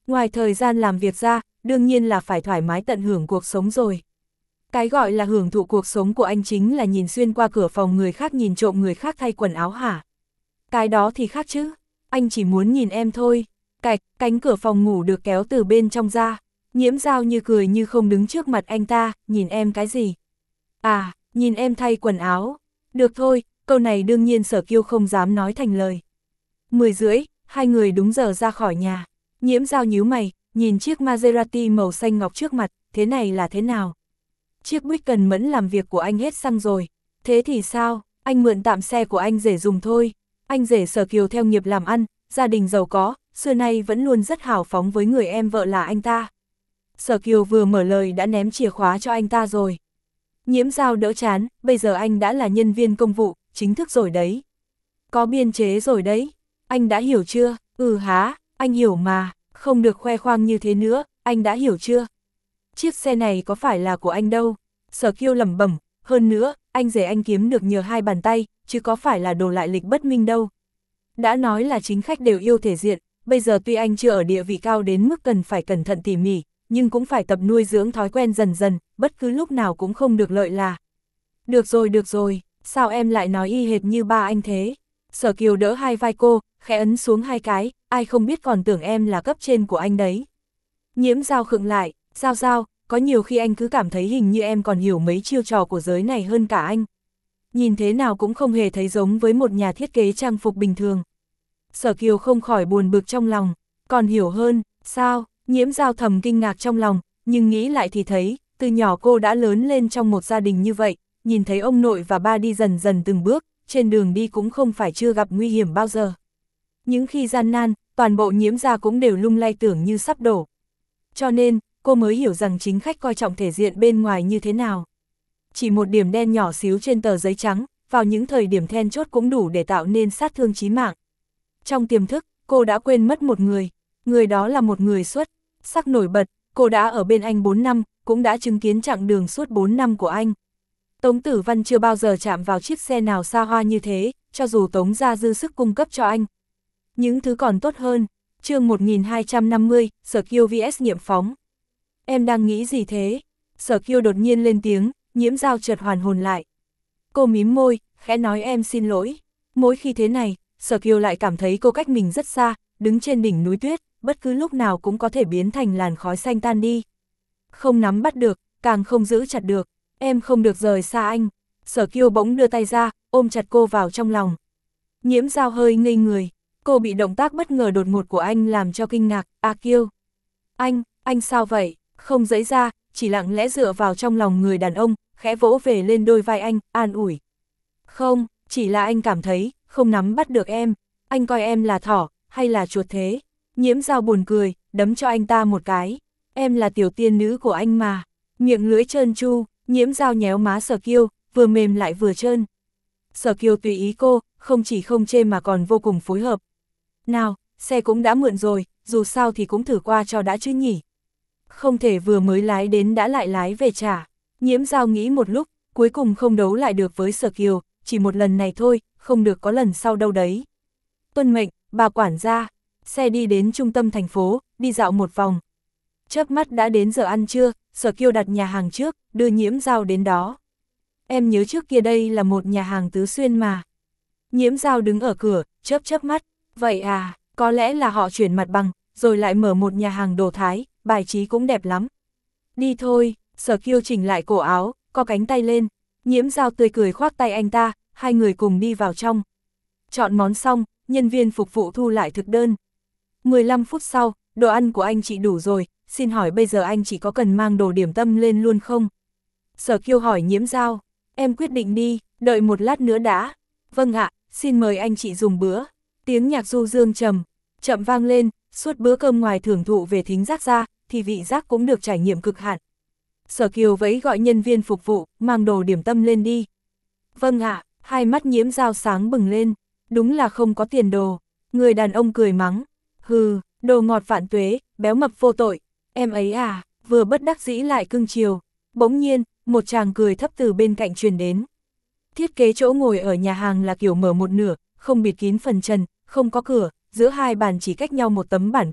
Ngoài thời gian làm việc ra, đương nhiên là phải thoải mái tận hưởng cuộc sống rồi. Cái gọi là hưởng thụ cuộc sống của anh chính là nhìn xuyên qua cửa phòng người khác, nhìn trộm người khác thay quần áo hả? Cái đó thì khác chứ, anh chỉ muốn nhìn em thôi. Cạch, cánh cửa phòng ngủ được kéo từ bên trong ra. Nhiễm Dao như cười như không đứng trước mặt anh ta, nhìn em cái gì? À, nhìn em thay quần áo. Được thôi, câu này đương nhiên Sở Kiêu không dám nói thành lời. Mười rưỡi, hai người đúng giờ ra khỏi nhà. Nhiễm Dao nhíu mày, nhìn chiếc Maserati màu xanh ngọc trước mặt, thế này là thế nào? Chiếc buýt cần mẫn làm việc của anh hết xăng rồi. Thế thì sao, anh mượn tạm xe của anh rể dùng thôi. Anh rể Sở Kiều theo nghiệp làm ăn, gia đình giàu có, xưa nay vẫn luôn rất hào phóng với người em vợ là anh ta. Sở Kiều vừa mở lời đã ném chìa khóa cho anh ta rồi. Nhiễm Dao đỡ chán, bây giờ anh đã là nhân viên công vụ, chính thức rồi đấy. Có biên chế rồi đấy, anh đã hiểu chưa? Ừ há, anh hiểu mà, không được khoe khoang như thế nữa, anh đã hiểu chưa? Chiếc xe này có phải là của anh đâu? Sở Kiêu lẩm bẩm, hơn nữa, anh rể anh kiếm được nhờ hai bàn tay, chứ có phải là đồ lại lịch bất minh đâu. Đã nói là chính khách đều yêu thể diện, bây giờ tuy anh chưa ở địa vị cao đến mức cần phải cẩn thận tỉ mỉ, nhưng cũng phải tập nuôi dưỡng thói quen dần dần, bất cứ lúc nào cũng không được lợi là. Được rồi, được rồi, sao em lại nói y hệt như ba anh thế? Sở Kiều đỡ hai vai cô, khẽ ấn xuống hai cái, ai không biết còn tưởng em là cấp trên của anh đấy. Nhiễm Dao khựng lại, Dao Dao, có nhiều khi anh cứ cảm thấy hình như em còn hiểu mấy chiêu trò của giới này hơn cả anh. Nhìn thế nào cũng không hề thấy giống với một nhà thiết kế trang phục bình thường. Sở Kiều không khỏi buồn bực trong lòng, còn hiểu hơn, sao? Nhiễm Dao thầm kinh ngạc trong lòng, nhưng nghĩ lại thì thấy, từ nhỏ cô đã lớn lên trong một gia đình như vậy, nhìn thấy ông nội và ba đi dần dần từng bước, trên đường đi cũng không phải chưa gặp nguy hiểm bao giờ. Những khi gian nan, toàn bộ Nhiễm gia cũng đều lung lay tưởng như sắp đổ. Cho nên, cô mới hiểu rằng chính khách coi trọng thể diện bên ngoài như thế nào. Chỉ một điểm đen nhỏ xíu trên tờ giấy trắng, vào những thời điểm then chốt cũng đủ để tạo nên sát thương chí mạng. Trong tiềm thức, cô đã quên mất một người, người đó là một người xuất sắc nổi bật, cô đã ở bên anh bốn năm, cũng đã chứng kiến chặng đường suốt bốn năm của anh. Tống Tử Văn chưa bao giờ chạm vào chiếc xe nào xa hoa như thế, cho dù Tống ra dư sức cung cấp cho anh. Những thứ còn tốt hơn. Chương một nghìn hai trăm năm mươi, Sở Kiêu vs Nhiệm Phóng. Em đang nghĩ gì thế? Sở Kiêu đột nhiên lên tiếng, Nhiễm Dao chợt hoàn hồn lại. Cô mím môi, khẽ nói em xin lỗi. Mỗi khi thế này, Sở Kiêu lại cảm thấy cô cách mình rất xa, đứng trên đỉnh núi tuyết, bất cứ lúc nào cũng có thể biến thành làn khói xanh tan đi. Không nắm bắt được, càng không giữ chặt được, em không được rời xa anh. Sở Kiêu bỗng đưa tay ra, ôm chặt cô vào trong lòng. Nhiễm Dao hơi ngây người. Cô bị động tác bất ngờ đột ngột của anh làm cho kinh ngạc. A Kiêu, anh, anh sao vậy? Không giãy ra, chỉ lặng lẽ dựa vào trong lòng người đàn ông, khẽ vỗ về lên đôi vai anh, an ủi. Không, chỉ là anh cảm thấy, không nắm bắt được em, anh coi em là thỏ, hay là chuột thế? Nhiễm Dao buồn cười, đấm cho anh ta một cái. Em là tiểu tiên nữ của anh mà. Miệng lưỡi trơn tru, Nhiễm Dao nhéo má Sở Kiêu, vừa mềm lại vừa trơn. Sở Kiêu tùy ý cô, không chỉ không chê mà còn vô cùng phối hợp. Nào, xe cũng đã mượn rồi, dù sao thì cũng thử qua cho đã chứ nhỉ. Không thể vừa mới lái đến đã lại lái về trả. Nhiễm Dao nghĩ một lúc, cuối cùng không đấu lại được với Sở Kiều, chỉ một lần này thôi, không được có lần sau đâu đấy. Tuân mệnh, bà quản gia. Xe đi đến trung tâm thành phố, đi dạo một vòng. Chớp mắt đã đến giờ ăn trưa, Sở Kiêu đặt nhà hàng trước, đưa Nhiễm Dao đến đó. Em nhớ trước kia đây là một nhà hàng Tứ Xuyên mà. Nhiễm Dao đứng ở cửa, chớp chớp mắt. Vậy à, có lẽ là họ chuyển mặt bằng, rồi lại mở một nhà hàng đồ Thái, bài trí cũng đẹp lắm. Đi thôi, Sở Kiêu chỉnh lại cổ áo, co cánh tay lên. Nhiễm Dao tươi cười khoác tay anh ta, hai người cùng đi vào trong. Chọn món xong, nhân viên phục vụ thu lại thực đơn. mười lăm phút sau, đồ ăn của anh chị đủ rồi, xin hỏi bây giờ anh chỉ có cần mang đồ điểm tâm lên luôn không? Sở Kiêu hỏi Nhiễm Dao, em quyết định đi, đợi một lát nữa đã. Vâng ạ, xin mời anh chị dùng bữa. Tiếng nhạc du dương trầm, chậm vang lên, suốt bữa cơm ngoài thưởng thụ về thính giác ra, thì vị giác cũng được trải nghiệm cực hạn. Sở Kiều vẫy gọi nhân viên phục vụ, mang đồ điểm tâm lên đi. Vâng ạ, hai mắt Nhiễm Dao sáng bừng lên, đúng là không có tiền đồ. Người đàn ông cười mắng, hừ, đồ ngọt vạn tuế, béo mập vô tội, em ấy à, vừa bất đắc dĩ lại cưng chiều. Bỗng nhiên, một chàng cười thấp từ bên cạnh truyền đến. Thiết kế chỗ ngồi ở nhà hàng là kiểu mở một nửa, không bịt kín phần trần, không có cửa, giữa hai bàn chỉ cách nhau một tấm bản cong,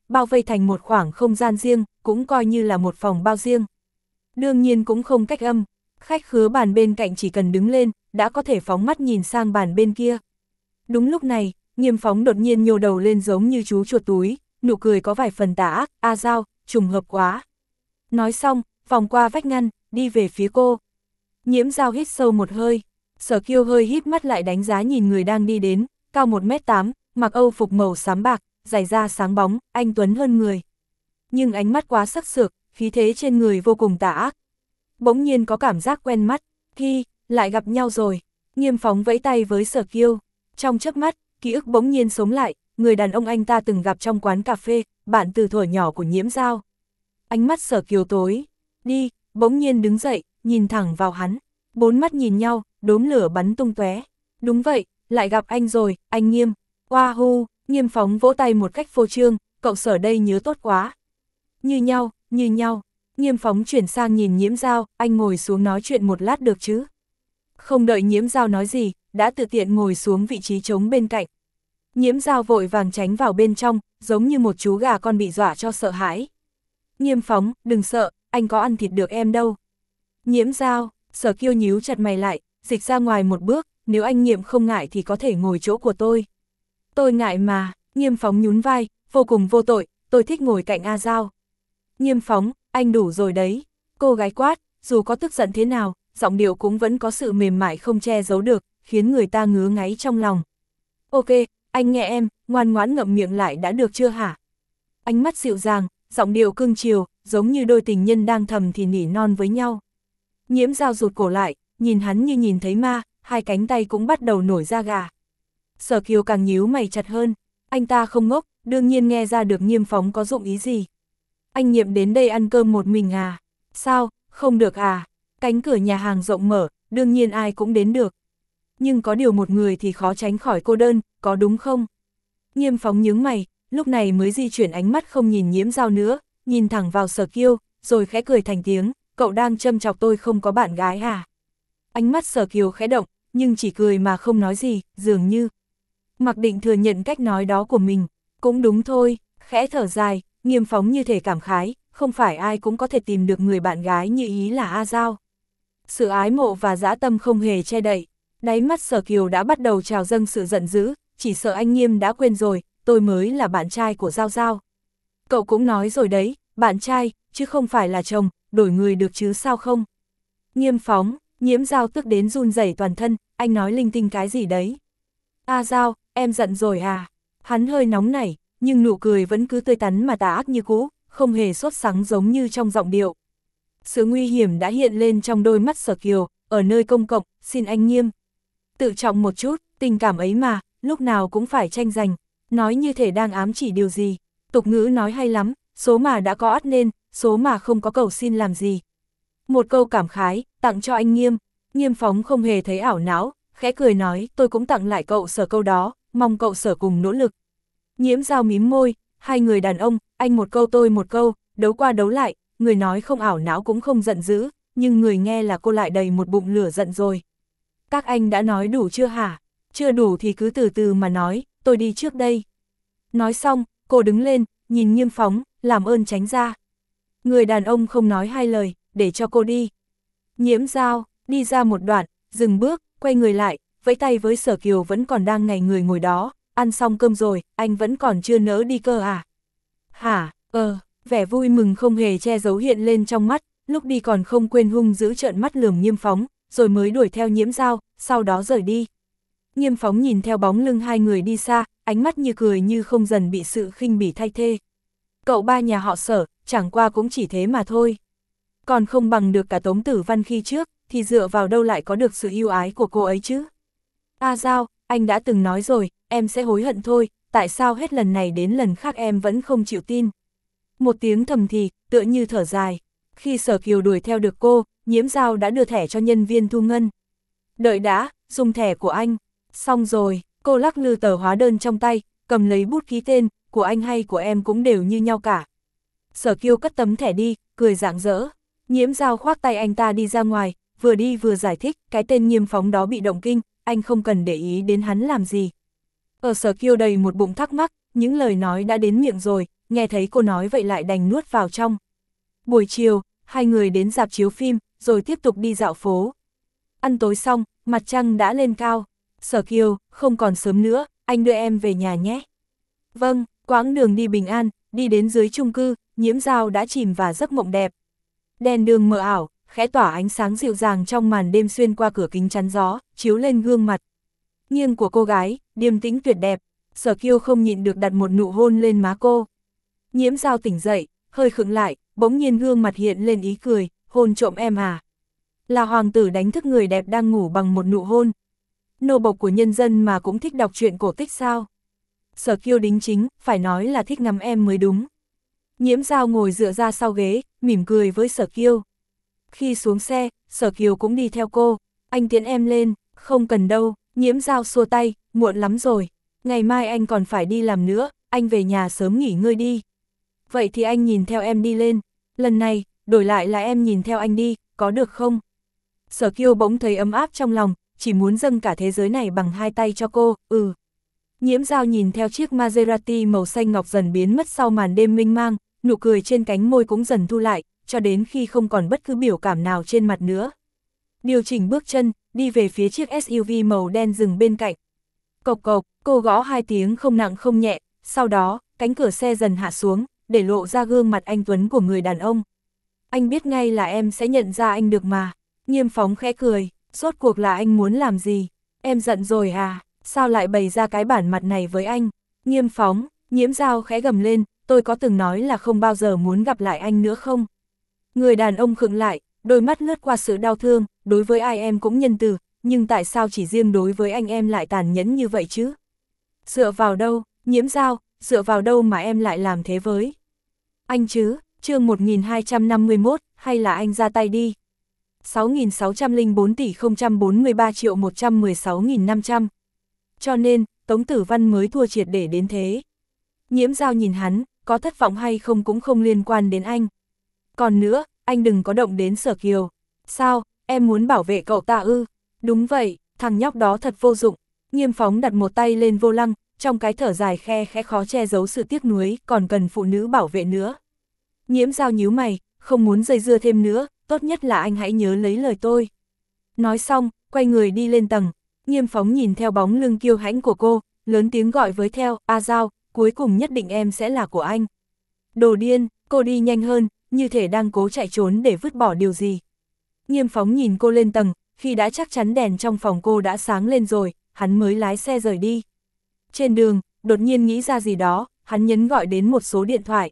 bao vây thành một khoảng không gian riêng, cũng coi như là một phòng bao riêng. Đương nhiên cũng không cách âm, khách khứa bàn bên cạnh chỉ cần đứng lên, đã có thể phóng mắt nhìn sang bàn bên kia. Đúng lúc này, Nghiêm Phóng đột nhiên nhô đầu lên giống như chú chuột túi, nụ cười có vài phần tà ác, a Giao, trùng hợp quá. Nói xong, vòng qua vách ngăn, đi về phía cô. Nhiễm Giao hít sâu một hơi, Sở Kiêu hơi híp mắt lại đánh giá nhìn người đang đi đến, cao một mét tám, mặc âu phục màu xám bạc, giày da sáng bóng, anh tuấn hơn người. Nhưng ánh mắt quá sắc sược, khí thế trên người vô cùng tà ác. Bỗng nhiên có cảm giác quen mắt, hi, lại gặp nhau rồi. Nghiêm Phóng vẫy tay với Sở Kiêu. Trong chớp mắt, ký ức bỗng nhiên sống lại, người đàn ông anh ta từng gặp trong quán cà phê, bạn từ thuở nhỏ của Nhiễm Giao. Ánh mắt Sở Kiều tối, đi, bỗng nhiên đứng dậy, nhìn thẳng vào hắn. Bốn mắt nhìn nhau, đốm lửa bắn tung tóe. Đúng vậy, lại gặp anh rồi, anh Nghiêm. Wahoo, Nghiêm Phóng vỗ tay một cách phô trương, cậu Sở đây nhớ tốt quá. Như nhau, như nhau. Nghiêm Phóng chuyển sang nhìn Nhiễm Giao, anh ngồi xuống nói chuyện một lát được chứ. Không đợi Nhiễm Giao nói gì, đã tự tiện ngồi xuống vị trí trống bên cạnh. Nhiễm Giao vội vàng tránh vào bên trong, giống như một chú gà con bị dọa cho sợ hãi. Nghiêm Phóng, đừng sợ, anh có ăn thịt được em đâu. Nhiễm Giao, Sở Kiêu nhíu chặt mày lại, dịch ra ngoài một bước, nếu anh Nghiêm không ngại thì có thể ngồi chỗ của tôi. Tôi ngại mà, Nghiêm Phóng nhún vai, vô cùng vô tội, tôi thích ngồi cạnh A Giao. Nghiêm Phóng, anh đủ rồi đấy. Cô gái quát, dù có tức giận thế nào, giọng điệu cũng vẫn có sự mềm mại không che giấu được, khiến người ta ngứa ngáy trong lòng. Ok, anh nghe em, ngoan ngoãn ngậm miệng lại đã được chưa hả? Ánh mắt dịu dàng, giọng điệu cưng chiều, giống như đôi tình nhân đang thầm thì nỉ non với nhau. Nhiễm Giao rụt cổ lại, nhìn hắn như nhìn thấy ma, hai cánh tay cũng bắt đầu nổi da gà. Sở Kiều càng nhíu mày chặt hơn, anh ta không ngốc, đương nhiên nghe ra được Nghiêm Phóng có dụng ý gì. Anh Nhiệm đến đây ăn cơm một mình à? Sao, không được à? Cánh cửa nhà hàng rộng mở, đương nhiên ai cũng đến được. Nhưng có điều một người thì khó tránh khỏi cô đơn, có đúng không? Nghiêm Phóng nhướng mày, lúc này mới di chuyển ánh mắt không nhìn Nhiễm Giao nữa, nhìn thẳng vào Sở Kiêu, rồi khẽ cười thành tiếng, cậu đang châm chọc tôi không có bạn gái à? Ánh mắt Sở Kiều khẽ động, nhưng chỉ cười mà không nói gì, dường như mặc định thừa nhận cách nói đó của mình. Cũng đúng thôi, khẽ thở dài, Nghiêm Phóng như thể cảm khái, không phải ai cũng có thể tìm được người bạn gái như ý là A Giao. Sự ái mộ và dã tâm không hề che đậy, đáy mắt Sở Kiều đã bắt đầu trào dâng sự giận dữ, chỉ sợ anh Nghiêm đã quên rồi, tôi mới là bạn trai của Giao Giao. Cậu cũng nói rồi đấy, bạn trai, chứ không phải là chồng, đổi người được chứ sao không? Nghiêm Phóng, Nhiễm Giao tức đến run rẩy toàn thân, anh nói linh tinh cái gì đấy? A Giao, em giận rồi à? Hắn hơi nóng nảy, nhưng nụ cười vẫn cứ tươi tắn mà tà ác như cũ, không hề sốt sắng giống như trong giọng điệu. Sự nguy hiểm đã hiện lên trong đôi mắt Sở Kiều, ở nơi công cộng, xin anh Nghiêm. Tự trọng một chút, tình cảm ấy mà, lúc nào cũng phải tranh giành, nói như thể đang ám chỉ điều gì. Tục ngữ nói hay lắm, số mà đã có ắt nên, số mà không có cầu xin làm gì. Một câu cảm khái, tặng cho anh Nghiêm. Nghiêm Phóng không hề thấy ảo não, khẽ cười nói, tôi cũng tặng lại cậu Sở câu đó, mong cậu Sở cùng nỗ lực. Nhiễm Giao mím môi, hai người đàn ông, anh một câu tôi một câu, đấu qua đấu lại, người nói không ảo não cũng không giận dữ, nhưng người nghe là cô lại đầy một bụng lửa giận rồi. Các anh đã nói đủ chưa hả? Chưa đủ thì cứ từ từ mà nói, tôi đi trước đây. Nói xong, cô đứng lên, nhìn Nghiêm Phóng, làm ơn tránh ra. Người đàn ông không nói hai lời, để cho cô đi. Nhiễm Giao, đi ra một đoạn, dừng bước, quay người lại, vẫy tay với Sở Kiều vẫn còn đang ngày người ngồi đó, ăn xong cơm rồi, anh vẫn còn chưa nỡ đi cơ à? Hả, ờ, vẻ vui mừng không hề che giấu hiện lên trong mắt, lúc đi còn không quên hung giữ trợn mắt lườm Nghiêm Phóng, rồi mới đuổi theo Nhiễm Giao, sau đó rời đi. Nghiêm Phóng nhìn theo bóng lưng hai người đi xa, ánh mắt như cười như không dần bị sự khinh bỉ thay thế. Cậu ba nhà họ Sở, chẳng qua cũng chỉ thế mà thôi. Còn không bằng được cả Tống Tử Văn khi trước, thì dựa vào đâu lại có được sự yêu ái của cô ấy chứ? A Giao, anh đã từng nói rồi, em sẽ hối hận thôi, tại sao hết lần này đến lần khác em vẫn không chịu tin? Một tiếng thầm thì, tựa như thở dài. Khi Sở Kiều đuổi theo được cô, Nhiễm Giao đã đưa thẻ cho nhân viên thu ngân. Đợi đã, dùng thẻ của anh. Xong rồi, cô lắc lư tờ hóa đơn trong tay, cầm lấy bút ký tên, của anh hay của em cũng đều như nhau cả. Sở Kiều cất tấm thẻ đi, cười rạng rỡ. Nhiễm Giao khoác tay anh ta đi ra ngoài, vừa đi vừa giải thích, cái tên Nghiêm Phóng đó bị động kinh, anh không cần để ý đến hắn làm gì. Ở Sở Kiều đầy một bụng thắc mắc, những lời nói đã đến miệng rồi, nghe thấy cô nói vậy lại đành nuốt vào trong. Buổi chiều, hai người đến rạp chiếu phim, rồi tiếp tục đi dạo phố. Ăn tối xong, mặt trăng đã lên cao. Sở Kiều, không còn sớm nữa, anh đưa em về nhà nhé. Vâng, quãng đường đi bình an, đi đến dưới chung cư, Nhiễm Dao đã chìm vào giấc mộng đẹp. Đèn đường mờ ảo, khẽ tỏa ánh sáng dịu dàng trong màn đêm xuyên qua cửa kính chắn gió, chiếu lên gương mặt nghiêng của cô gái, điềm tĩnh tuyệt đẹp. Sở Kiều không nhịn được đặt một nụ hôn lên má cô. Nhiễm Dao tỉnh dậy, hơi khựng lại, bỗng nhiên gương mặt hiện lên ý cười, hôn trộm em à? Là hoàng tử đánh thức người đẹp đang ngủ bằng một nụ hôn. Nô bộc của nhân dân mà cũng thích đọc truyện cổ tích sao? Sở Kiều đính chính, phải nói là thích ngắm em mới đúng. Nhiễm Dao ngồi dựa ra sau ghế, mỉm cười với Sở Kiều. Khi xuống xe, Sở Kiều cũng đi theo cô. Anh tiễn em lên, không cần đâu. Nhiễm Dao xua tay, muộn lắm rồi. Ngày mai anh còn phải đi làm nữa, anh về nhà sớm nghỉ ngơi đi. Vậy thì anh nhìn theo em đi lên. Lần này, đổi lại là em nhìn theo anh đi, có được không? Sở Kiều bỗng thấy ấm áp trong lòng, chỉ muốn dâng cả thế giới này bằng hai tay cho cô, ừ. Nhiễm Dao nhìn theo chiếc Maserati màu xanh ngọc dần biến mất sau màn đêm mênh mang, nụ cười trên cánh môi cũng dần thu lại, cho đến khi không còn bất cứ biểu cảm nào trên mặt nữa. Điều chỉnh bước chân, đi về phía chiếc ét u vê màu đen dừng bên cạnh. Cộc cộc, cô gõ hai tiếng không nặng không nhẹ, sau đó, cánh cửa xe dần hạ xuống, để lộ ra gương mặt anh tuấn của người đàn ông. Anh biết ngay là em sẽ nhận ra anh được mà. Nghiêm Phóng khẽ cười, rốt cuộc là anh muốn làm gì? Em giận rồi à? Sao lại bày ra cái bản mặt này với anh? Nghiêm Phóng, Nhiễm Dao khẽ gầm lên, tôi có từng nói là không bao giờ muốn gặp lại anh nữa không? Người đàn ông khựng lại, đôi mắt lướt qua sự đau thương, đối với ai em cũng nhân từ, nhưng tại sao chỉ riêng đối với anh em lại tàn nhẫn như vậy chứ? Dựa vào đâu, Nhiễm Dao, dựa vào đâu mà em lại làm thế với anh chứ? Chương một nghìn hai trăm năm mươi mốt, hay là anh ra tay đi. sáu nghìn sáu trăm lẻ bốn tỷ không trăm bốn mươi ba triệu một trăm mười sáu nghìn năm trăm. Cho nên, Tống Tử Văn mới thua triệt để đến thế. Nhiễm Dao nhìn hắn, có thất vọng hay không cũng không liên quan đến anh. Còn nữa, anh đừng có động đến Sở Kiều. Sao, em muốn bảo vệ cậu ta ư? Đúng vậy, thằng nhóc đó thật vô dụng. Nghiêm Phóng đặt một tay lên vô lăng, trong cái thở dài khe khẽ khó che giấu sự tiếc nuối, còn cần phụ nữ bảo vệ nữa. Nhiễm Dao nhíu mày, không muốn dây dưa thêm nữa, tốt nhất là anh hãy nhớ lấy lời tôi. Nói xong, quay người đi lên tầng. Nghiêm Phóng nhìn theo bóng lưng kiêu hãnh của cô, lớn tiếng gọi với theo, A Dao, cuối cùng nhất định em sẽ là của anh. Đồ điên, cô đi nhanh hơn, như thể đang cố chạy trốn để vứt bỏ điều gì. Nghiêm Phóng nhìn cô lên tầng, khi đã chắc chắn đèn trong phòng cô đã sáng lên rồi, hắn mới lái xe rời đi. Trên đường, đột nhiên nghĩ ra gì đó, hắn nhấn gọi đến một số điện thoại.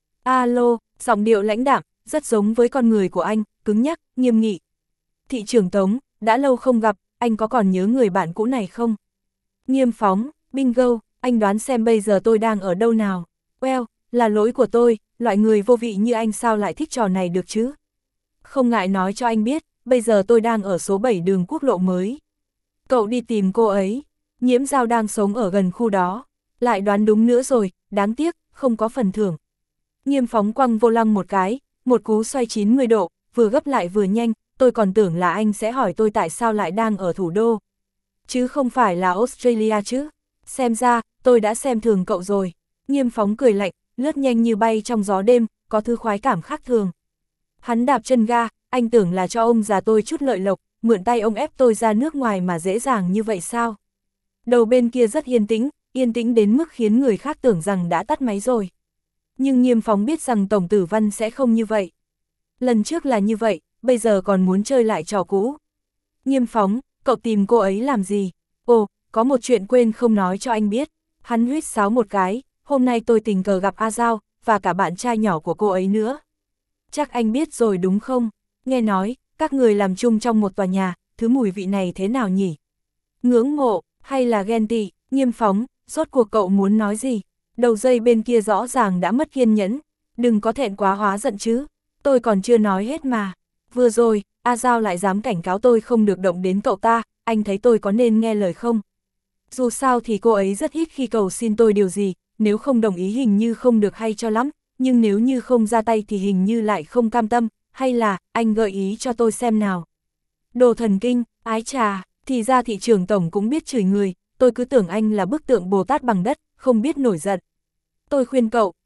Alo, giọng điệu lãnh đạm, rất giống với con người của anh, cứng nhắc, nghiêm nghị. Thị trưởng Tống, đã lâu không gặp, anh có còn nhớ người bạn cũ này không? Nghiêm Phóng, bingo, anh đoán xem bây giờ tôi đang ở đâu nào? Well, là lỗi của tôi, loại người vô vị như anh sao lại thích trò này được chứ? Không ngại nói cho anh biết, bây giờ tôi đang ở số bảy đường quốc lộ mới. Cậu đi tìm cô ấy. Nhiễm Dao đang sống ở gần khu đó. Lại đoán đúng nữa rồi, đáng tiếc, không có phần thưởng. Nghiêm Phóng quăng vô lăng một cái, một cú xoay chín mươi độ, vừa gấp lại vừa nhanh, tôi còn tưởng là anh sẽ hỏi tôi tại sao lại đang ở thủ đô. Chứ không phải là Australia chứ. Xem ra, tôi đã xem thường cậu rồi. Nghiêm Phóng cười lạnh, lướt nhanh như bay trong gió đêm, có thứ khoái cảm khác thường. Hắn đạp chân ga, anh tưởng là cho ông già tôi chút lợi lộc, mượn tay ông ép tôi ra nước ngoài mà dễ dàng như vậy sao? Đầu bên kia rất yên tĩnh, yên tĩnh đến mức khiến người khác tưởng rằng đã tắt máy rồi. Nhưng Nghiêm Phóng biết rằng Tổng Tử Văn sẽ không như vậy. Lần trước là như vậy, bây giờ còn muốn chơi lại trò cũ. Nghiêm Phóng, cậu tìm cô ấy làm gì? Ồ, có một chuyện quên không nói cho anh biết. Hắn huýt sáo một cái, hôm nay tôi tình cờ gặp A Dao, và cả bạn trai nhỏ của cô ấy nữa. Chắc anh biết rồi đúng không? Nghe nói, các người làm chung trong một tòa nhà, thứ mùi vị này thế nào nhỉ? Ngưỡng mộ, hay là ghen tị? Nghiêm Phóng, rốt cuộc cậu muốn nói gì? Đầu dây bên kia rõ ràng đã mất kiên nhẫn. Đừng có thẹn quá hóa giận chứ. Tôi còn chưa nói hết mà. Vừa rồi, A Dao lại dám cảnh cáo tôi không được động đến cậu ta, anh thấy tôi có nên nghe lời không? Dù sao thì cô ấy rất ít khi cầu xin tôi điều gì, nếu không đồng ý hình như không được hay cho lắm, nhưng nếu như không ra tay thì hình như lại không cam tâm, hay là, anh gợi ý cho tôi xem nào. Đồ thần kinh, ái trà, thì ra thị trưởng tổng cũng biết chửi người, tôi cứ tưởng anh là bức tượng Bồ Tát bằng đất, không biết nổi giận. Tôi khuyên cậu,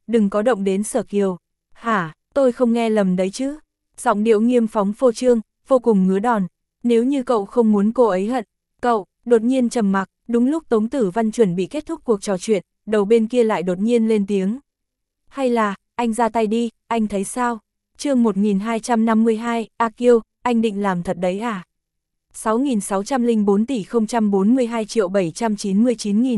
đừng có động đến Sở Kiều. Hả, tôi không nghe lầm đấy chứ? Giọng điệu Nghiêm Phóng phô trương, vô cùng ngứa đòn. Nếu như cậu không muốn cô ấy hận, cậu, đột nhiên trầm mặc, đúng lúc Tống Tử Văn chuẩn bị kết thúc cuộc trò chuyện, đầu bên kia lại đột nhiên lên tiếng. Hay là, anh ra tay đi, anh thấy sao? Chương một nghìn hai trăm năm mươi hai, A Kiêu, anh định làm thật đấy à? sáu nghìn sáu trăm lẻ bốn tỷ không trăm bốn mươi hai triệu bảy trăm chín mươi chín nghìn.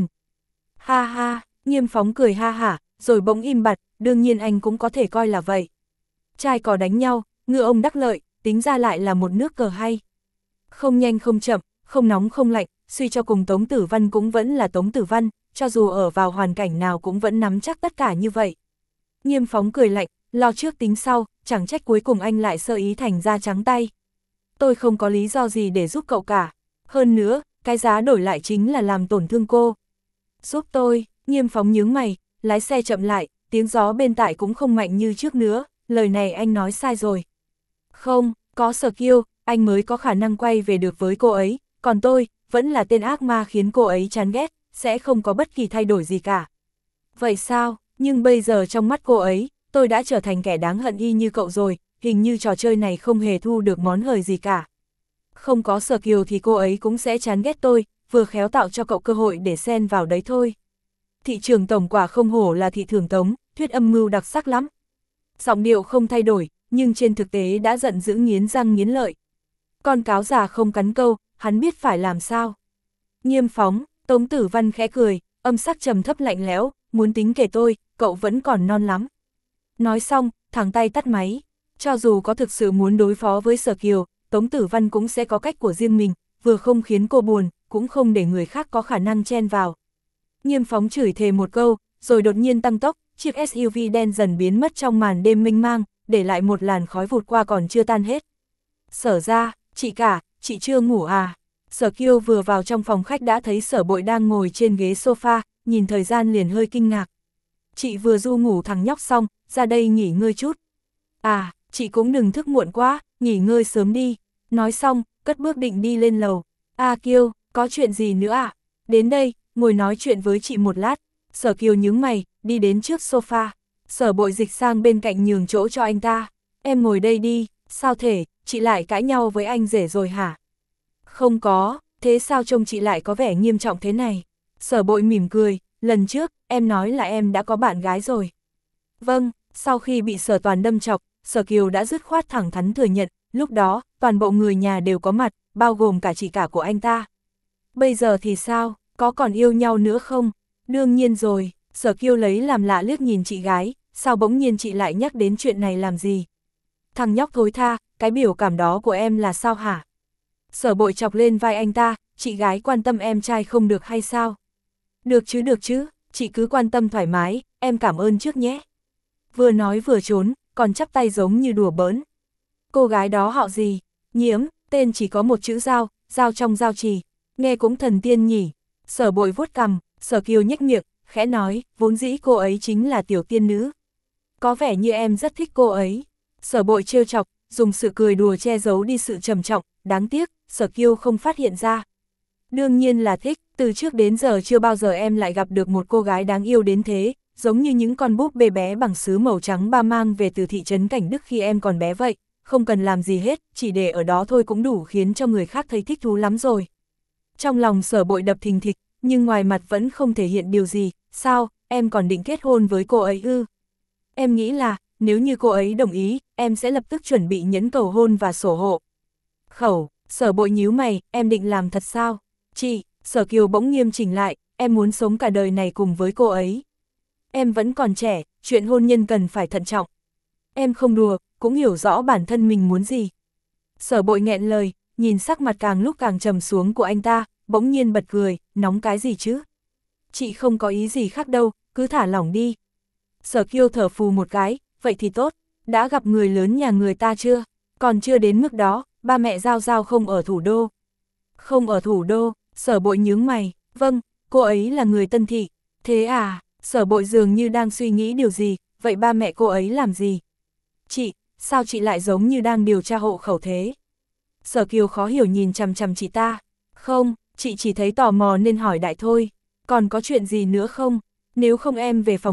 Ha ha, Nghiêm Phóng cười ha hả, rồi bỗng im bặt, đương nhiên anh cũng có thể coi là vậy. Trai cò đánh nhau, ngựa ông đắc lợi, tính ra lại là một nước cờ hay. Không nhanh không chậm, không nóng không lạnh, suy cho cùng Tống Tử Văn cũng vẫn là Tống Tử Văn, cho dù ở vào hoàn cảnh nào cũng vẫn nắm chắc tất cả như vậy. Nghiêm Phóng cười lạnh, lo trước tính sau, chẳng trách cuối cùng anh lại sơ ý thành ra trắng tay. Tôi không có lý do gì để giúp cậu cả. Hơn nữa, cái giá đổi lại chính là làm tổn thương cô. Giúp tôi, Nghiêm Phóng nhướng mày, lái xe chậm lại, tiếng gió bên tại cũng không mạnh như trước nữa, lời này anh nói sai rồi. Không, có Sở Kiêu, anh mới có khả năng quay về được với cô ấy, còn tôi, vẫn là tên ác ma khiến cô ấy chán ghét, sẽ không có bất kỳ thay đổi gì cả. Vậy sao, nhưng bây giờ trong mắt cô ấy, tôi đã trở thành kẻ đáng hận y như cậu rồi, hình như trò chơi này không hề thu được món hời gì cả. Không có Sở Kiều thì cô ấy cũng sẽ chán ghét tôi, vừa khéo tạo cho cậu cơ hội để xen vào đấy thôi. Thị trường tổng quả không hổ là thị trường Tống, thuyết âm mưu đặc sắc lắm. Giọng điệu không thay đổi, nhưng trên thực tế đã giận dữ nghiến răng nghiến lợi. Con cáo già không cắn câu, hắn biết phải làm sao. Nghiêm Phóng, Tống Tử Văn khẽ cười, âm sắc trầm thấp lạnh lẽo, muốn tính kể tôi, cậu vẫn còn non lắm. Nói xong, thẳng tay tắt máy. Cho dù có thực sự muốn đối phó với Sở Kiều, Tống Tử Văn cũng sẽ có cách của riêng mình, vừa không khiến cô buồn, cũng không để người khác có khả năng chen vào. Nghiêm Phóng chửi thề một câu, rồi đột nhiên tăng tốc, chiếc ét u vê đen dần biến mất trong màn đêm mênh mang, để lại một làn khói vụt qua còn chưa tan hết. Sở ra, chị cả, chị chưa ngủ à? Sở Kiêu vừa vào trong phòng khách đã thấy Sở Bội đang ngồi trên ghế sofa, nhìn thời gian liền hơi kinh ngạc. Chị vừa du ngủ thằng nhóc xong, ra đây nghỉ ngơi chút. À, chị cũng đừng thức muộn quá, nghỉ ngơi sớm đi. Nói xong, cất bước định đi lên lầu. A Kiêu, có chuyện gì nữa à? Đến đây, ngồi nói chuyện với chị một lát. Sở Kiều nhướng mày, đi đến trước sofa. Sở Bội dịch sang bên cạnh nhường chỗ cho anh ta. Em ngồi đây đi, sao thể, chị lại cãi nhau với anh rể rồi hả? Không có, thế sao trông chị lại có vẻ nghiêm trọng thế này? Sở Bội mỉm cười, lần trước, em nói là em đã có bạn gái rồi. Vâng, sau khi bị Sở Toàn đâm chọc, Sở Kiều đã dứt khoát thẳng thắn thừa nhận, lúc đó, toàn bộ người nhà đều có mặt, bao gồm cả chị cả của anh ta. Bây giờ thì sao, có còn yêu nhau nữa không? Đương nhiên rồi, Sở Kiều lấy làm lạ liếc nhìn chị gái, sao bỗng nhiên chị lại nhắc đến chuyện này làm gì? Thằng nhóc thối tha, cái biểu cảm đó của em là sao hả? Sở Bội chọc lên vai anh ta, chị gái quan tâm em trai không được hay sao? Được chứ được chứ, chị cứ quan tâm thoải mái, em cảm ơn trước nhé. Vừa nói vừa trốn, còn chắp tay giống như đùa bỡn. Cô gái đó họ gì? Nhiễm, tên chỉ có một chữ Giao, Giao trong Giao Trì. Nghe cũng thần tiên nhỉ. Sở Bội vuốt cằm, Sở Kiều nhếch miệng, khẽ nói, vốn dĩ cô ấy chính là tiểu tiên nữ. Có vẻ như em rất thích cô ấy. Sở Bội trêu chọc, dùng sự cười đùa che giấu đi sự trầm trọng, đáng tiếc, Sở Kiều không phát hiện ra. Đương nhiên là thích, từ trước đến giờ chưa bao giờ em lại gặp được một cô gái đáng yêu đến thế, giống như những con búp bê bé bằng sứ màu trắng ba mang về từ thị trấn Cảnh Đức khi em còn bé vậy, không cần làm gì hết, chỉ để ở đó thôi cũng đủ khiến cho người khác thấy thích thú lắm rồi. Trong lòng Sở Bội đập thình thịch, nhưng ngoài mặt vẫn không thể hiện điều gì, sao, em còn định kết hôn với cô ấy ư? Em nghĩ là, nếu như cô ấy đồng ý, em sẽ lập tức chuẩn bị nhẫn cầu hôn và sổ hộ. Khẩu, Sở Bội nhíu mày, em định làm thật sao? Chị, Sở Kiều bỗng nghiêm chỉnh lại, em muốn sống cả đời này cùng với cô ấy. Em vẫn còn trẻ, chuyện hôn nhân cần phải thận trọng. Em không đùa, cũng hiểu rõ bản thân mình muốn gì. Sở Bội nghẹn lời, nhìn sắc mặt càng lúc càng trầm xuống của anh ta, bỗng nhiên bật cười, nóng cái gì chứ? Chị không có ý gì khác đâu, cứ thả lỏng đi. Sở Kiêu thở phù một cái, vậy thì tốt, đã gặp người lớn nhà người ta chưa? Còn chưa đến mức đó, ba mẹ Giao Giao không ở thủ đô. Không ở thủ đô, Sở Bội nhướng mày, vâng, cô ấy là người Tân Thị. Thế à, Sở Bội dường như đang suy nghĩ điều gì, vậy ba mẹ cô ấy làm gì? Chị, sao chị lại giống như đang điều tra hộ khẩu thế? Sở Kiều khó hiểu nhìn chằm chằm chị ta. Không, chị chỉ thấy tò mò nên hỏi đại thôi. Còn có chuyện gì nữa không? Nếu không em về phòng đây,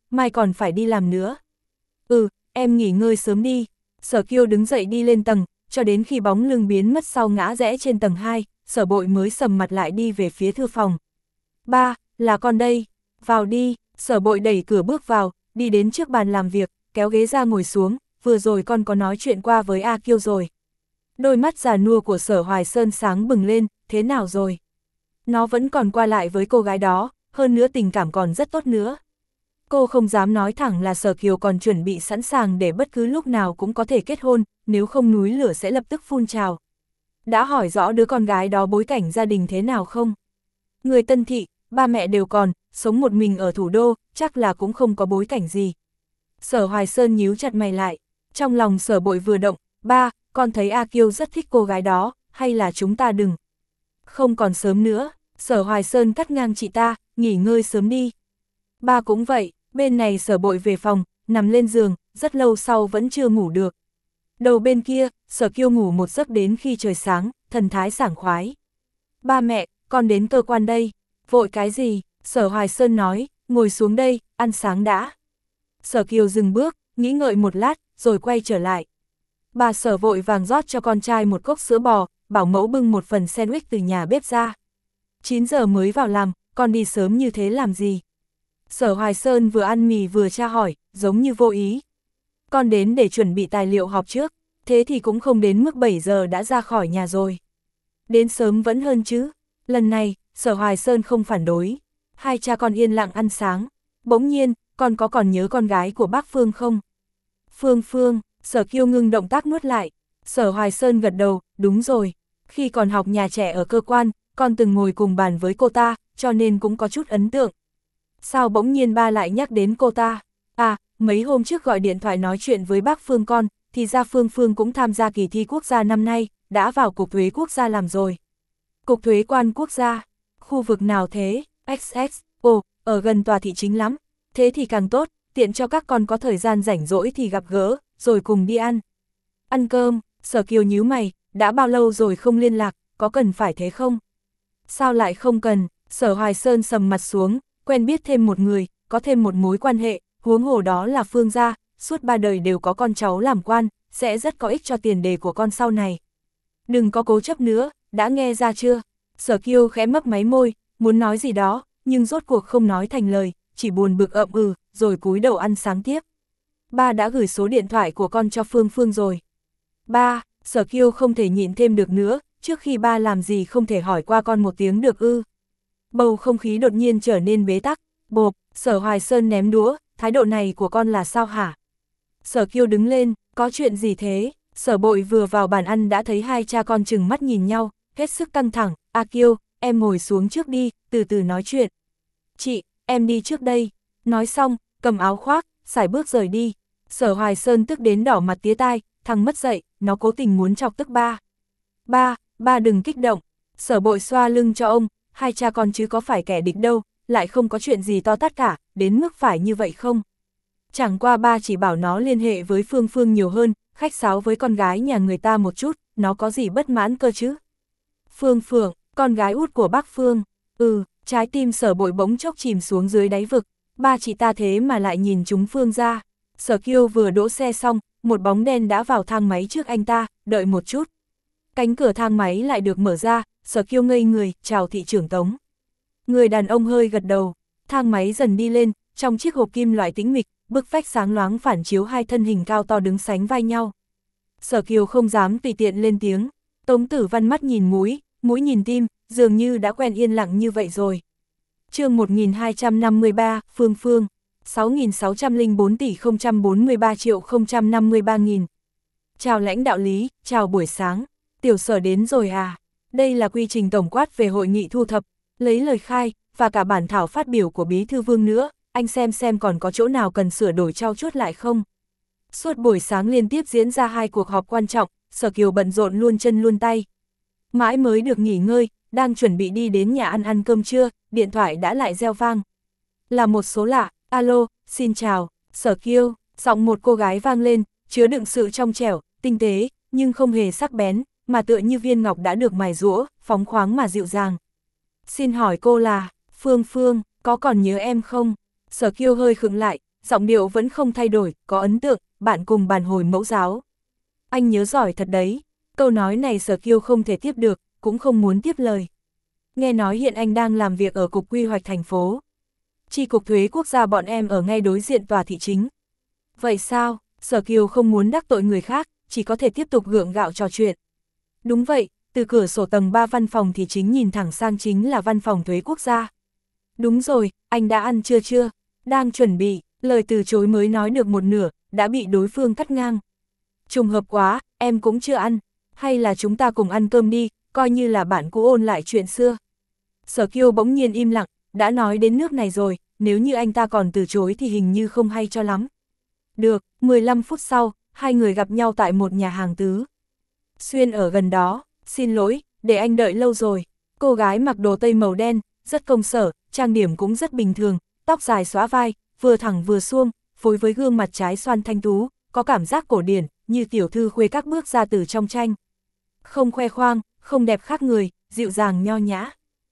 mai còn phải đi làm nữa. Ừ, em nghỉ ngơi sớm đi. Sở Kiêu đứng dậy đi lên tầng, cho đến khi bóng lưng biến mất sau ngã rẽ trên tầng hai, Sở Bội mới sầm mặt lại đi về phía thư phòng. Ba, là con đây, vào đi. Sở Bội đẩy cửa bước vào, đi đến trước bàn làm việc, kéo ghế ra ngồi xuống, vừa rồi con có nói chuyện qua với A Kiêu rồi. Đôi mắt già nua của Sở Hoài Sơn sáng bừng lên, thế nào rồi? Nó vẫn còn qua lại với cô gái đó, hơn nữa tình cảm còn rất tốt nữa. Cô không dám nói thẳng là Sở Kiều còn chuẩn bị sẵn sàng để bất cứ lúc nào cũng có thể kết hôn, nếu không núi lửa sẽ lập tức phun trào. Đã hỏi rõ đứa con gái đó bối cảnh gia đình thế nào không? Người Tân Thị, ba mẹ đều còn, sống một mình ở thủ đô, chắc là cũng không có bối cảnh gì. Sở Hoài Sơn nhíu chặt mày lại, trong lòng Sở Bội vừa động, ba, con thấy A Kiêu rất thích cô gái đó, hay là chúng ta đừng. Không còn sớm nữa, Sở Hoài Sơn cắt ngang chị ta, nghỉ ngơi sớm đi. Ba cũng vậy, bên này Sở Bội về phòng, nằm lên giường, rất lâu sau vẫn chưa ngủ được. Đầu bên kia, Sở Kiêu ngủ một giấc đến khi trời sáng, thần thái sảng khoái. Ba mẹ, con đến cơ quan đây. Vội cái gì? Sở Hoài Sơn nói, ngồi xuống đây, ăn sáng đã. Sở Kiều dừng bước, nghĩ ngợi một lát, rồi quay trở lại. Bà Sở vội vàng rót cho con trai một cốc sữa bò, bảo mẫu bưng một phần sandwich từ nhà bếp ra. chín giờ mới vào làm, con đi sớm như thế làm gì? Sở Hoài Sơn vừa ăn mì vừa tra hỏi, giống như vô ý. Con đến để chuẩn bị tài liệu họp trước, thế thì cũng không đến mức bảy giờ đã ra khỏi nhà rồi. Đến sớm vẫn hơn chứ. Lần này, Sở Hoài Sơn không phản đối. Hai cha con yên lặng ăn sáng. Bỗng nhiên, con có còn nhớ con gái của bác Phương không? Phương Phương, Sở Kiêu ngưng động tác nuốt lại. Sở Hoài Sơn gật đầu, đúng rồi. Khi còn học nhà trẻ ở cơ quan, con từng ngồi cùng bàn với cô ta, cho nên cũng có chút ấn tượng. Sao bỗng nhiên ba lại nhắc đến cô ta? À, mấy hôm trước gọi điện thoại nói chuyện với bác Phương con, thì ra Phương Phương cũng tham gia kỳ thi quốc gia năm nay, đã vào Cục Thuế Quốc gia làm rồi. Cục Thuế quan Quốc gia, khu vực nào thế? ích ích, ồ, ở gần tòa thị chính lắm. Thế thì càng tốt, tiện cho các con có thời gian rảnh rỗi thì gặp gỡ, rồi cùng đi ăn. Ăn cơm, Sở Kiều nhíu mày, đã bao lâu rồi không liên lạc, có cần phải thế không? Sao lại không cần? Sở Hoài Sơn sầm mặt xuống, quen biết thêm một người, có thêm một mối quan hệ, huống hồ đó là Phương gia, suốt ba đời đều có con cháu làm quan, sẽ rất có ích cho tiền đề của con sau này. Đừng có cố chấp nữa, đã nghe ra chưa? Sở Kiêu khẽ mấp máy môi, muốn nói gì đó, nhưng rốt cuộc không nói thành lời, chỉ buồn bực ậm ừ, rồi cúi đầu ăn sáng tiếp. Ba đã gửi số điện thoại của con cho Phương Phương rồi. Ba, Sở Kiêu không thể nhịn thêm được nữa, trước khi ba làm gì không thể hỏi qua con một tiếng được ư. Bầu không khí đột nhiên trở nên bế tắc, bộp, Sở Hoài Sơn ném đũa, thái độ này của con là sao hả? Sở Kiêu đứng lên, có chuyện gì thế? Sở Bội vừa vào bàn ăn đã thấy hai cha con chừng mắt nhìn nhau, hết sức căng thẳng. A Kiêu, em ngồi xuống trước đi, từ từ nói chuyện. Chị, em đi trước đây. Nói xong, cầm áo khoác, sải bước rời đi. Sở Hoài Sơn tức đến đỏ mặt tía tai, thằng mất dậy, nó cố tình muốn chọc tức ba. Ba, ba đừng kích động. Sở Bội xoa lưng cho ông, hai cha con chứ có phải kẻ địch đâu, lại không có chuyện gì to tát cả, đến mức phải như vậy không? Chẳng qua ba chỉ bảo nó liên hệ với Phương Phương nhiều hơn, khách sáo với con gái nhà người ta một chút, nó có gì bất mãn cơ chứ? Phương Phương, con gái út của bác Phương, ừ, trái tim Sở Bội bỗng chốc chìm xuống dưới đáy vực, ba chị ta thế mà lại nhìn chúng Phương ra. Sở Kiêu vừa đỗ xe xong, một bóng đen đã vào thang máy trước anh ta, đợi một chút. Cánh cửa thang máy lại được mở ra, Sở Kiêu ngây người, chào thị trưởng Tống. Người đàn ông hơi gật đầu, thang máy dần đi lên, trong chiếc hộp kim loại tĩnh mịch, bức vách sáng loáng phản chiếu hai thân hình cao to đứng sánh vai nhau. Sở Kiều không dám tùy tiện lên tiếng, Tống Tử Văn mắt nhìn mũi, mũi nhìn tim, dường như đã quen yên lặng như vậy rồi. Chương một nghìn hai trăm năm mươi ba, Phương Phương, sáu nghìn sáu trăm lẻ bốn tỷ không trăm bốn mươi ba triệu không trăm năm mươi ba nghìn. Chào lãnh đạo Lý, chào buổi sáng, tiểu Sở đến rồi à? Đây là quy trình tổng quát về hội nghị thu thập, lấy lời khai, và cả bản thảo phát biểu của Bí thư Vương nữa, anh xem xem còn có chỗ nào cần sửa đổi trau chuốt lại không? Suốt buổi sáng liên tiếp diễn ra hai cuộc họp quan trọng, Sở Kiều bận rộn luôn chân luôn tay. Mãi mới được nghỉ ngơi, đang chuẩn bị đi đến nhà ăn ăn cơm trưa, điện thoại đã lại reo vang. Là một số lạ, alo, xin chào, Sở Kiêu, giọng một cô gái vang lên, chứa đựng sự trong trẻo, tinh tế, nhưng không hề sắc bén, mà tựa như viên ngọc đã được mài rũa, phóng khoáng mà dịu dàng. Xin hỏi cô là, Phương Phương, có còn nhớ em không? Sở Kiêu hơi khựng lại, giọng điệu vẫn không thay đổi, có ấn tượng, bạn cùng bàn hồi mẫu giáo. Anh nhớ giỏi thật đấy. Câu nói này Sở Kiều không thể tiếp được, cũng không muốn tiếp lời. Nghe nói hiện anh đang làm việc ở Cục Quy hoạch thành phố. Chi cục thuế quốc gia bọn em ở ngay đối diện tòa thị chính. Vậy sao? Sở Kiều không muốn đắc tội người khác, chỉ có thể tiếp tục gượng gạo trò chuyện. Đúng vậy, từ cửa sổ tầng ba văn phòng thì chính nhìn thẳng sang chính là văn phòng thuế quốc gia. Đúng rồi, anh đã ăn chưa chưa? Đang chuẩn bị, lời từ chối mới nói được một nửa, đã bị đối phương cắt ngang. Trùng hợp quá, em cũng chưa ăn, hay là chúng ta cùng ăn cơm đi, coi như là bạn cũ ôn lại chuyện xưa. Sở Kiều bỗng nhiên im lặng, đã nói đến nước này rồi, nếu như anh ta còn từ chối thì hình như không hay cho lắm. Được, mười lăm phút sau, hai người gặp nhau tại một nhà hàng tứ. Xuyên ở gần đó, xin lỗi, để anh đợi lâu rồi. Cô gái mặc đồ tây màu đen, rất công sở, trang điểm cũng rất bình thường, tóc dài xõa vai, vừa thẳng vừa suông, phối với gương mặt trái xoan thanh tú, có cảm giác cổ điển, như tiểu thư khuê các bước ra từ trong tranh. Không khoe khoang, không đẹp khác người, dịu dàng nho nhã.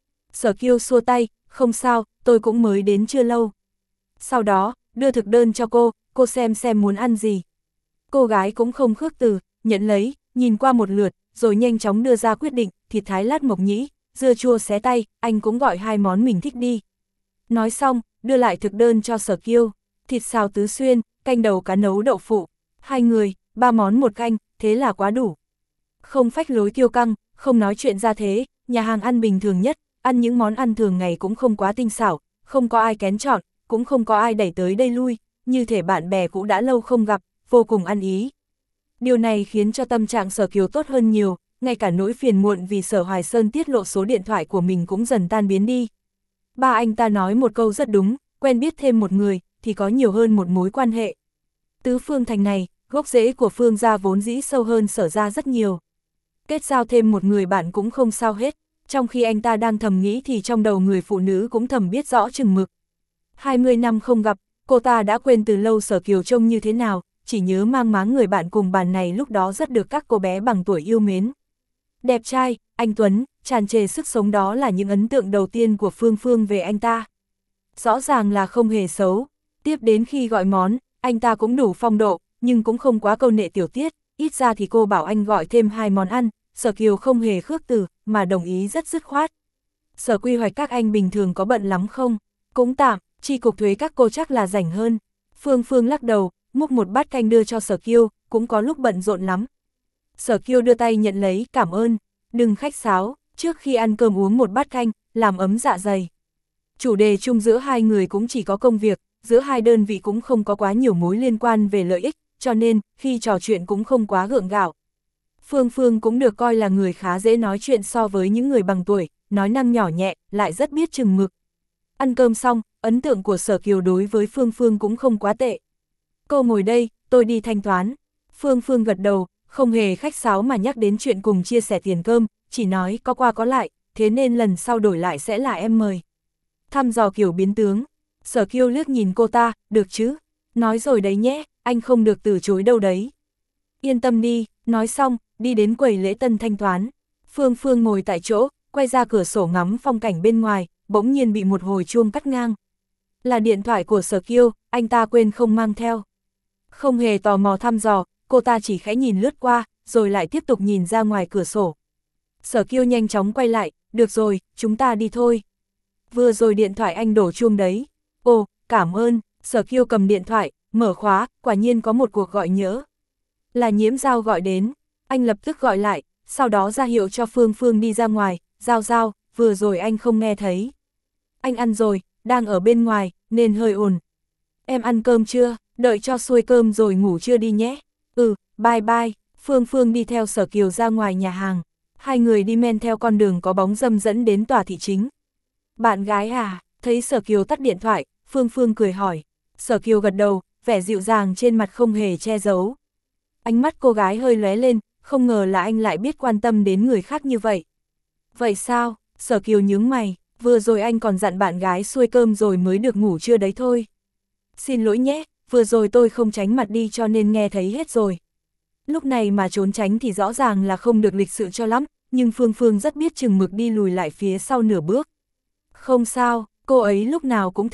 Sở Kiều xua tay, không sao, tôi cũng mới đến chưa lâu. Sau đó, đưa thực đơn cho cô, cô xem xem muốn ăn gì. Cô gái cũng không khước từ, nhận lấy, nhìn qua một lượt, rồi nhanh chóng đưa ra quyết định, thịt thái lát mộc nhĩ, dưa chua xé tay, anh cũng gọi hai món mình thích đi. Nói xong, đưa lại thực đơn cho Sở Kiều, thịt xào tứ xuyên, canh đầu cá nấu đậu phụ, hai người, ba món một canh, thế là quá đủ. Không phách lối kiêu căng, không nói chuyện ra thế, nhà hàng ăn bình thường nhất, ăn những món ăn thường ngày cũng không quá tinh xảo, không có ai kén chọn, cũng không có ai đẩy tới đây lui, như thể bạn bè cũng đã lâu không gặp, vô cùng ăn ý. Điều này khiến cho tâm trạng Sở Kiều tốt hơn nhiều, ngay cả nỗi phiền muộn vì Sở Hoài Sơn tiết lộ số điện thoại của mình cũng dần tan biến đi. Ba anh ta nói một câu rất đúng, quen biết thêm một người, thì có nhiều hơn một mối quan hệ. Tứ Phương Thành này, gốc rễ của Phương gia vốn dĩ sâu hơn Sở gia rất nhiều. Kết giao thêm một người bạn cũng không sao hết, trong khi anh ta đang thầm nghĩ thì trong đầu người phụ nữ cũng thầm biết rõ chừng mực. hai mươi năm không gặp, cô ta đã quên từ lâu Sở Kiều trông như thế nào, chỉ nhớ mang máng người bạn cùng bàn này lúc đó rất được các cô bé bằng tuổi yêu mến. Đẹp trai, anh Tuấn, tràn trề sức sống, đó là những ấn tượng đầu tiên của Phương Phương về anh ta. Rõ ràng là không hề xấu, tiếp đến khi gọi món, anh ta cũng đủ phong độ, nhưng cũng không quá câu nệ tiểu tiết, ít ra thì cô bảo anh gọi thêm hai món ăn, Sở Kiều không hề khước từ, mà đồng ý rất dứt khoát. Sở Quy hoạch các anh bình thường có bận lắm không? Cũng tạm, chi cục thuế các cô chắc là rảnh hơn. Phương Phương lắc đầu, múc một bát canh đưa cho Sở Kiều, cũng có lúc bận rộn lắm. Sở Kiều đưa tay nhận lấy, cảm ơn, đừng khách sáo, trước khi ăn cơm uống một bát canh, làm ấm dạ dày. Chủ đề chung giữa hai người cũng chỉ có công việc, giữa hai đơn vị cũng không có quá nhiều mối liên quan về lợi ích, cho nên, khi trò chuyện cũng không quá gượng gạo. Phương Phương cũng được coi là người khá dễ nói chuyện so với những người bằng tuổi, nói năng nhỏ nhẹ, lại rất biết chừng mực. Ăn cơm xong, ấn tượng của Sở Kiều đối với Phương Phương cũng không quá tệ. Cô ngồi đây, tôi đi thanh toán. Phương Phương gật đầu, không hề khách sáo mà nhắc đến chuyện cùng chia sẻ tiền cơm, chỉ nói có qua có lại, thế nên lần sau đổi lại sẽ là em mời. Thăm dò kiểu biến tướng, Sở Kiều liếc nhìn cô ta, được chứ? Nói rồi đấy nhé, anh không được từ chối đâu đấy. Yên tâm đi, nói xong, đi đến quầy lễ tân thanh toán. Phương Phương ngồi tại chỗ, quay ra cửa sổ ngắm phong cảnh bên ngoài, bỗng nhiên bị một hồi chuông cắt ngang. Là điện thoại của Sở Kiều, anh ta quên không mang theo. Không hề tò mò thăm dò, cô ta chỉ khẽ nhìn lướt qua, rồi lại tiếp tục nhìn ra ngoài cửa sổ. Sở Kiều nhanh chóng quay lại, được rồi, chúng ta đi thôi. Vừa rồi điện thoại anh đổ chuông đấy. Ồ, cảm ơn. Sở Kiều cầm điện thoại, mở khóa, quả nhiên có một cuộc gọi nhỡ. Là Nhiễm Giao gọi đến, anh lập tức gọi lại, sau đó ra hiệu cho Phương Phương đi ra ngoài. Giao Giao, vừa rồi anh không nghe thấy. Anh ăn rồi, đang ở bên ngoài, nên hơi ồn. Em ăn cơm chưa, đợi cho xuôi cơm rồi ngủ chưa đi nhé. Ừ, bye bye. Phương Phương đi theo Sở Kiều ra ngoài nhà hàng. Hai người đi men theo con đường có bóng râm dẫn đến tòa thị chính. Bạn gái à? Thấy Sở Kiều tắt điện thoại, Phương Phương cười hỏi. Sở Kiều gật đầu, vẻ dịu dàng trên mặt không hề che giấu. Ánh mắt cô gái hơi lóe lên, không ngờ là anh lại biết quan tâm đến người khác như vậy. Vậy sao? Sở Kiều nhướng mày, vừa rồi anh còn dặn bạn gái xuôi cơm rồi mới được ngủ trưa đấy thôi. Xin lỗi nhé, vừa rồi tôi không tránh mặt đi cho nên nghe thấy hết rồi. Lúc này mà trốn tránh thì rõ ràng là không được lịch sự cho lắm, nhưng Phương Phương rất biết chừng mực đi lùi lại phía sau nửa bước. Không sao, cô ấy lúc nào cũng thế,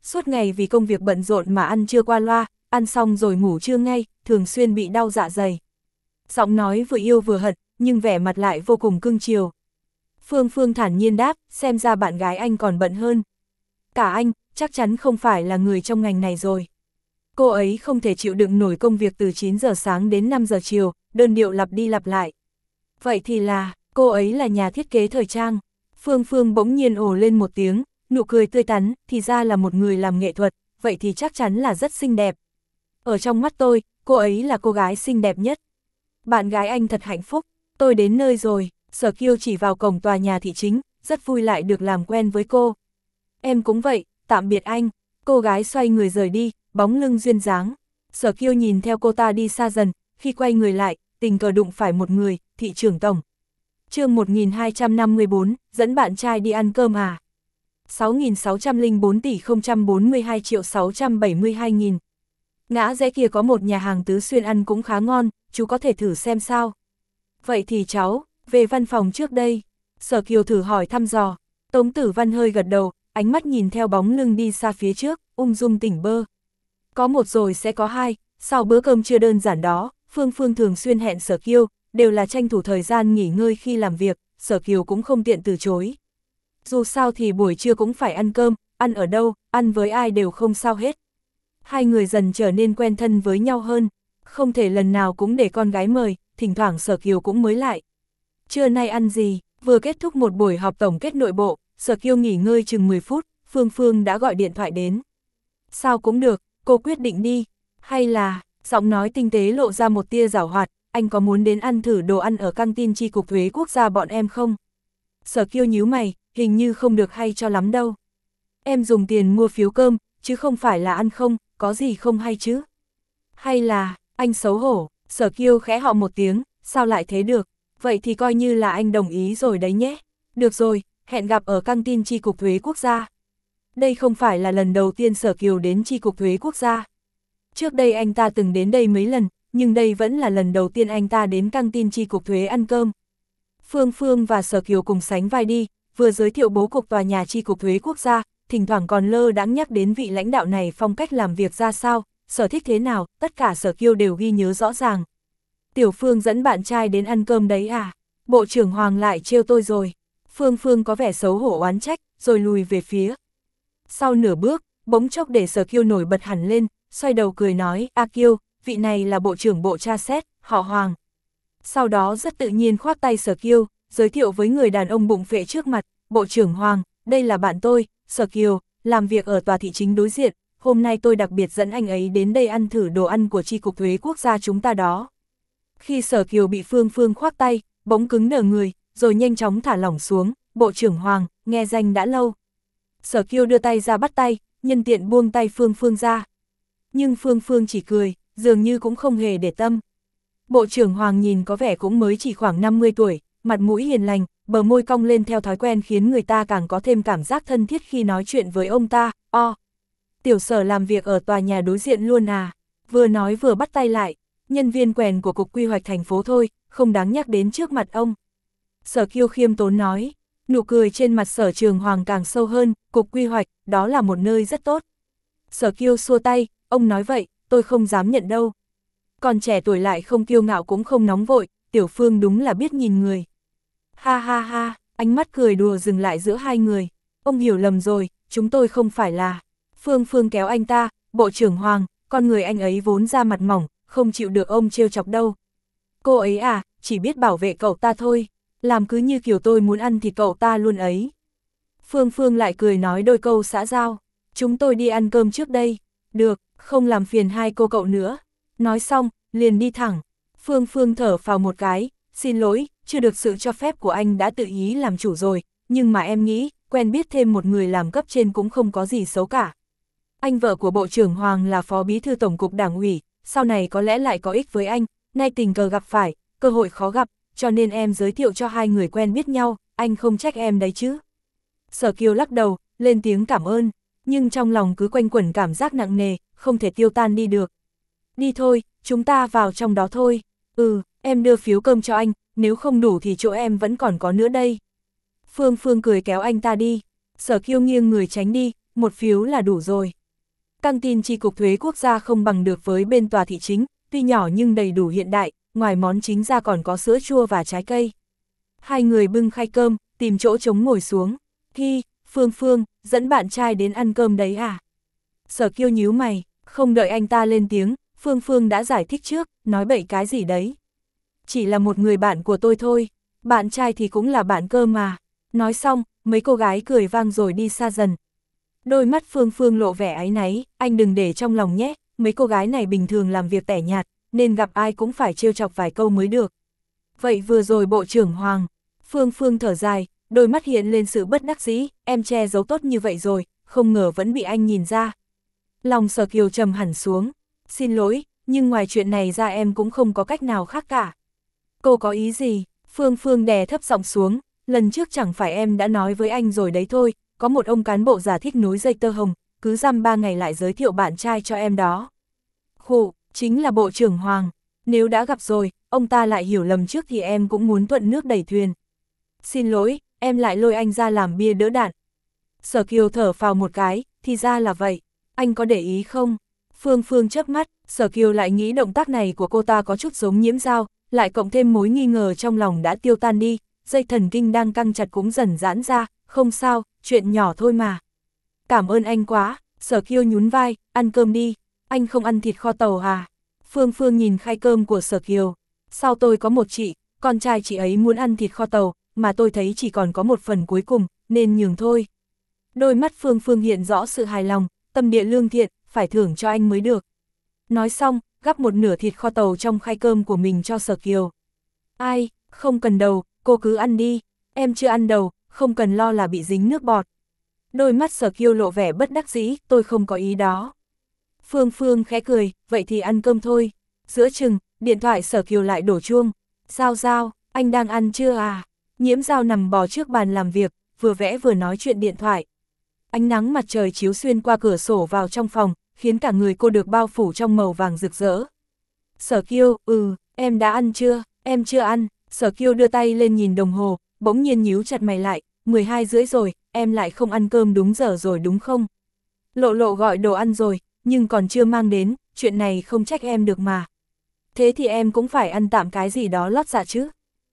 suốt ngày vì công việc bận rộn mà ăn trưa qua loa, ăn xong rồi ngủ trưa ngay, thường xuyên bị đau dạ dày. Giọng nói vừa yêu vừa hận, nhưng vẻ mặt lại vô cùng cưng chiều. Phương Phương thản nhiên đáp, xem ra bạn gái anh còn bận hơn. Cả anh, chắc chắn không phải là người trong ngành này rồi. Cô ấy không thể chịu đựng nổi công việc từ chín giờ sáng đến năm giờ chiều, đơn điệu lặp đi lặp lại. Vậy thì là, cô ấy là nhà thiết kế thời trang. Phương Phương bỗng nhiên ồ lên một tiếng, nụ cười tươi tắn, thì ra là một người làm nghệ thuật, vậy thì chắc chắn là rất xinh đẹp. Ở trong mắt tôi, cô ấy là cô gái xinh đẹp nhất. Bạn gái anh thật hạnh phúc, tôi đến nơi rồi. Sở Kiêu chỉ vào cổng tòa nhà thị chính, rất vui lại được làm quen với cô. Em cũng vậy, tạm biệt anh. Cô gái xoay người rời đi, bóng lưng duyên dáng. Sở Kiêu nhìn theo cô ta đi xa dần, khi quay người lại, tình cờ đụng phải một người, thị trưởng tổng. Chương một nghìn hai trăm năm mươi bốn, dẫn bạn trai đi ăn cơm à? sáu nghìn sáu trăm lẻ bốn tỷ không trăm bốn mươi hai triệu sáu trăm bảy mươi hai nghìn. Ngã rẽ kia có một nhà hàng tứ xuyên ăn cũng khá ngon, chú có thể thử xem sao. Vậy thì cháu, về văn phòng trước đây. Sở Kiều thử hỏi thăm dò. Tống Tử Văn hơi gật đầu, ánh mắt nhìn theo bóng lưng đi xa phía trước, ung dung tỉnh bơ. Có một rồi sẽ có hai, sau bữa cơm trưa đơn giản đó, Phương Phương thường xuyên hẹn Sở Kiều, đều là tranh thủ thời gian nghỉ ngơi khi làm việc, Sở Kiều cũng không tiện từ chối. Dù sao thì buổi trưa cũng phải ăn cơm, ăn ở đâu, ăn với ai đều không sao hết. Hai người dần trở nên quen thân với nhau hơn, không thể lần nào cũng để con gái mời, thỉnh thoảng Sở Kiều cũng mới lại. Trưa nay ăn gì? Vừa kết thúc một buổi họp tổng kết nội bộ, Sở Kiều nghỉ ngơi chừng mười phút, Phương Phương đã gọi điện thoại đến. Sao cũng được, cô quyết định đi. Hay là, giọng nói tinh tế lộ ra một tia giảo hoạt, anh có muốn đến ăn thử đồ ăn ở căng tin chi cục thuế quốc gia bọn em không? Sở Kiều nhíu mày, hình như không được hay cho lắm đâu. Em dùng tiền mua phiếu cơm, chứ không phải là ăn không, có gì không hay chứ? Hay là, anh xấu hổ, Sở Kiều khẽ họ một tiếng, sao lại thế được? Vậy thì coi như là anh đồng ý rồi đấy nhé. Được rồi, hẹn gặp ở căng tin chi cục thuế quốc gia. Đây không phải là lần đầu tiên Sở Kiều đến chi cục thuế quốc gia. Trước đây anh ta từng đến đây mấy lần, nhưng đây vẫn là lần đầu tiên anh ta đến căng tin chi cục thuế ăn cơm. Phương Phương và Sở Kiều cùng sánh vai đi, vừa giới thiệu bố cục tòa nhà chi cục thuế quốc gia, thỉnh thoảng còn lơ đãng nhắc đến vị lãnh đạo này phong cách làm việc ra sao, sở thích thế nào, tất cả Sở Kiều đều ghi nhớ rõ ràng. Tiểu Phương dẫn bạn trai đến ăn cơm đấy à? Bộ trưởng Hoàng lại trêu tôi rồi. Phương Phương có vẻ xấu hổ oán trách, rồi lùi về phía. Sau nửa bước, bỗng chốc để Sở Kiều nổi bật hẳn lên, xoay đầu cười nói, A Kiều, vị này là bộ trưởng bộ tra xét, họ Hoàng. Sau đó rất tự nhiên khoác tay Sở Kiều, giới thiệu với người đàn ông bụng phệ trước mặt, bộ trưởng Hoàng, đây là bạn tôi, Sở Kiều, làm việc ở tòa thị chính đối diện, hôm nay tôi đặc biệt dẫn anh ấy đến đây ăn thử đồ ăn của chi cục thuế quốc gia chúng ta đó. Khi Sở Kiều bị Phương Phương khoác tay, bỗng cứng đờ người, rồi nhanh chóng thả lỏng xuống, bộ trưởng Hoàng, nghe danh đã lâu. Sở Kiều đưa tay ra bắt tay, nhân tiện buông tay Phương Phương ra. Nhưng Phương Phương chỉ cười, dường như cũng không hề để tâm. Bộ trưởng Hoàng nhìn có vẻ cũng mới chỉ khoảng năm mươi tuổi, mặt mũi hiền lành, bờ môi cong lên theo thói quen khiến người ta càng có thêm cảm giác thân thiết khi nói chuyện với ông ta. O, tiểu Sở làm việc ở tòa nhà đối diện luôn à? Vừa nói vừa bắt tay lại, nhân viên quèn của cục quy hoạch thành phố thôi, không đáng nhắc đến trước mặt ông. Sở Kiều khiêm tốn nói, nụ cười trên mặt Sở Trường Hoàng càng sâu hơn, cục quy hoạch, đó là một nơi rất tốt. Sở Kiều xua tay, ông nói vậy, tôi không dám nhận đâu. Còn trẻ tuổi lại không kiêu ngạo cũng không nóng vội, Tiểu Phương đúng là biết nhìn người. Ha ha ha, ánh mắt cười đùa dừng lại giữa hai người. Ông hiểu lầm rồi, chúng tôi không phải là. Phương Phương kéo anh ta, bộ trưởng Hoàng, con người anh ấy vốn ra mặt mỏng, không chịu được ông trêu chọc đâu. Cô ấy à, chỉ biết bảo vệ cậu ta thôi, làm cứ như kiểu tôi muốn ăn thì cậu ta luôn ấy. Phương Phương lại cười nói đôi câu xã giao, chúng tôi đi ăn cơm trước đây. Được, không làm phiền hai cô cậu nữa. Nói xong, liền đi thẳng. Phương Phương thở phào một cái, xin lỗi, chưa được sự cho phép của anh đã tự ý làm chủ rồi, nhưng mà em nghĩ, quen biết thêm một người làm cấp trên cũng không có gì xấu cả. Anh vợ của Bộ trưởng Hoàng là phó bí thư tổng cục đảng ủy, sau này có lẽ lại có ích với anh, nay tình cờ gặp phải, cơ hội khó gặp, cho nên em giới thiệu cho hai người quen biết nhau, anh không trách em đấy chứ. Sở Kiều lắc đầu, lên tiếng cảm ơn, nhưng trong lòng cứ quanh quẩn cảm giác nặng nề, không thể tiêu tan đi được. Đi thôi, chúng ta vào trong đó thôi. Ừ, em đưa phiếu cơm cho anh, nếu không đủ thì chỗ em vẫn còn có nữa đây. Phương Phương cười kéo anh ta đi. Sở Kiều nghiêng người tránh đi, một phiếu là đủ rồi. Căng tin chi cục thuế quốc gia không bằng được với bên tòa thị chính, tuy nhỏ nhưng đầy đủ hiện đại, ngoài món chính ra còn có sữa chua và trái cây. Hai người bưng khay cơm, tìm chỗ trống ngồi xuống. Hi, Phương Phương, dẫn bạn trai đến ăn cơm đấy à? Sở Kiêu nhíu mày, không đợi anh ta lên tiếng, Phương Phương đã giải thích trước, nói bậy cái gì đấy. Chỉ là một người bạn của tôi thôi, bạn trai thì cũng là bạn cơ mà. Nói xong, mấy cô gái cười vang rồi đi xa dần. Đôi mắt Phương Phương lộ vẻ áy náy, anh đừng để trong lòng nhé, mấy cô gái này bình thường làm việc tẻ nhạt, nên gặp ai cũng phải trêu chọc vài câu mới được. Vậy vừa rồi Bộ trưởng Hoàng, Phương Phương thở dài, đôi mắt hiện lên sự bất đắc dĩ, em che giấu tốt như vậy rồi, không ngờ vẫn bị anh nhìn ra. Lòng Sở Kiều trầm hẳn xuống, xin lỗi, nhưng ngoài chuyện này ra em cũng không có cách nào khác cả. Cô có ý gì? Phương Phương đè thấp giọng xuống, lần trước chẳng phải em đã nói với anh rồi đấy thôi, có một ông cán bộ già thích nối dây tơ hồng, cứ dăm ba ngày lại giới thiệu bạn trai cho em đó. Khụ, chính là Bộ trưởng Hoàng, nếu đã gặp rồi, ông ta lại hiểu lầm trước thì em cũng muốn thuận nước đẩy thuyền. Xin lỗi, em lại lôi anh ra làm bia đỡ đạn. Sở Kiều thở phào một cái, thì ra là vậy, anh có để ý không? Phương Phương chớp mắt, Sở Kiều lại nghĩ động tác này của cô ta có chút giống Nhiễm Dao, lại cộng thêm mối nghi ngờ trong lòng đã tiêu tan đi, dây thần kinh đang căng chặt cũng dần giãn ra, không sao, chuyện nhỏ thôi mà. Cảm ơn anh quá, Sở Kiều nhún vai, ăn cơm đi, anh không ăn thịt kho tàu à? Phương Phương nhìn khay cơm của Sở Kiều, sau tôi có một chị, con trai chị ấy muốn ăn thịt kho tàu, mà tôi thấy chỉ còn có một phần cuối cùng, nên nhường thôi. Đôi mắt Phương Phương hiện rõ sự hài lòng, tâm địa lương thiện, phải thưởng cho anh mới được. Nói xong, gắp một nửa thịt kho tàu trong khay cơm của mình cho Sở Kiều. Ai, không cần đầu, cô cứ ăn đi, em chưa ăn đầu, không cần lo là bị dính nước bọt. Đôi mắt Sở Kiều lộ vẻ bất đắc dĩ, tôi không có ý đó. Phương Phương khẽ cười, vậy thì ăn cơm thôi. Giữa chừng, điện thoại Sở Kiều lại đổ chuông. Giao Giao, anh đang ăn chưa à? Nhiễm Dao nằm bò trước bàn làm việc, vừa vẽ vừa nói chuyện điện thoại. Ánh nắng mặt trời chiếu xuyên qua cửa sổ vào trong phòng, khiến cả người cô được bao phủ trong màu vàng rực rỡ. Sở Kiều, ừ, em đã ăn chưa? Em chưa ăn. Sở Kiều đưa tay lên nhìn đồng hồ, bỗng nhiên nhíu chặt mày lại, mười hai rưỡi rồi, em lại không ăn cơm đúng giờ rồi đúng không? Lộ Lộ gọi đồ ăn rồi, nhưng còn chưa mang đến, chuyện này không trách em được mà. Thế thì em cũng phải ăn tạm cái gì đó lót dạ chứ.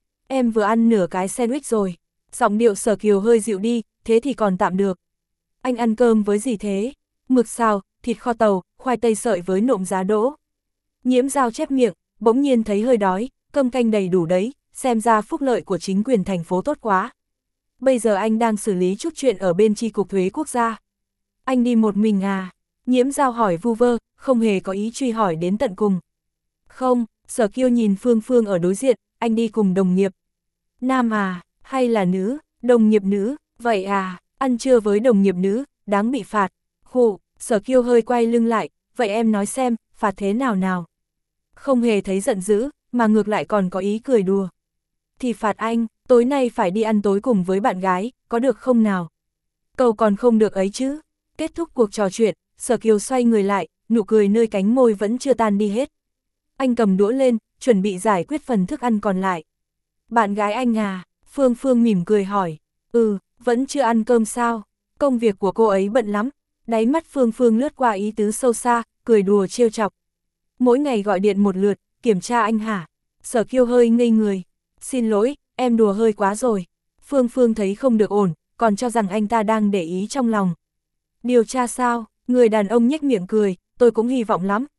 Em vừa ăn nửa cái sandwich rồi. Giọng điệu Sở Kiều hơi dịu đi, thế thì còn tạm được. Anh ăn cơm với gì thế? Mực xào, thịt kho tàu, khoai tây sợi với nộm giá đỗ. Nhiễm Dao chép miệng, bỗng nhiên thấy hơi đói, cơm canh đầy đủ đấy, xem ra phúc lợi của chính quyền thành phố tốt quá. Bây giờ anh đang xử lý chút chuyện ở bên chi cục thuế quốc gia. Anh đi một mình à? Nhiễm Dao hỏi vu vơ, không hề có ý truy hỏi đến tận cùng. Không, Sở Kiều nhìn Phương Phương ở đối diện, anh đi cùng đồng nghiệp. Nam à, hay là nữ, đồng nghiệp nữ, vậy à, ăn trưa với đồng nghiệp nữ, đáng bị phạt. Khụ, Sở Kiều hơi quay lưng lại, vậy em nói xem, phạt thế nào nào? Không hề thấy giận dữ, mà ngược lại còn có ý cười đùa. Thì phạt anh, tối nay phải đi ăn tối cùng với bạn gái, có được không nào? Cầu còn không được ấy chứ. Kết thúc cuộc trò chuyện, Sở Kiều xoay người lại, nụ cười nơi cánh môi vẫn chưa tan đi hết. Anh cầm đũa lên, chuẩn bị giải quyết phần thức ăn còn lại. Bạn gái anh à? Phương Phương mỉm cười hỏi. Ừ, vẫn chưa ăn cơm sao? Công việc của cô ấy bận lắm. Đáy mắt Phương Phương lướt qua ý tứ sâu xa, cười đùa trêu chọc. Mỗi ngày gọi điện một lượt, kiểm tra anh hả? Sở Kiều hơi ngây người. Xin lỗi, em đùa hơi quá rồi. Phương Phương thấy không được ổn, còn cho rằng anh ta đang để ý trong lòng. Điều tra sao? Người đàn ông nhếch miệng cười, tôi cũng hy vọng lắm.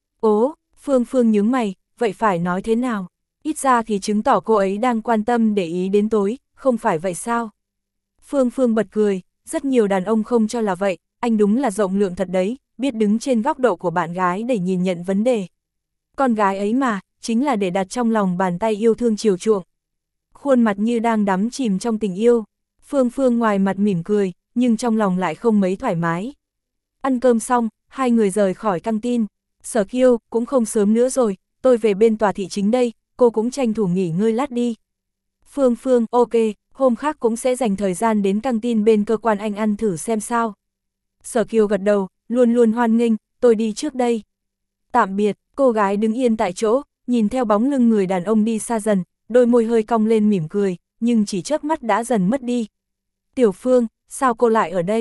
Ố, Phương Phương nhướng mày, vậy phải nói thế nào? Ít ra thì chứng tỏ cô ấy đang quan tâm để ý đến tối, không phải vậy sao? Phương Phương bật cười, rất nhiều đàn ông không cho là vậy, anh đúng là rộng lượng thật đấy, biết đứng trên góc độ của bạn gái để nhìn nhận vấn đề. Con gái ấy mà, chính là để đặt trong lòng bàn tay yêu thương chiều chuộng. Khuôn mặt như đang đắm chìm trong tình yêu. Phương Phương ngoài mặt mỉm cười, nhưng trong lòng lại không mấy thoải mái. Ăn cơm xong, hai người rời khỏi căng tin. Sở Kiều, cũng không sớm nữa rồi, tôi về bên tòa thị chính đây, cô cũng tranh thủ nghỉ ngơi lát đi. Phương Phương, ok, hôm khác cũng sẽ dành thời gian đến căng tin bên cơ quan anh ăn thử xem sao. Sở Kiều gật đầu, luôn luôn hoan nghênh, tôi đi trước đây. Tạm biệt, cô gái đứng yên tại chỗ, nhìn theo bóng lưng người đàn ông đi xa dần, đôi môi hơi cong lên mỉm cười, nhưng chỉ chớp mắt đã dần mất đi. Tiểu Phương, sao cô lại ở đây?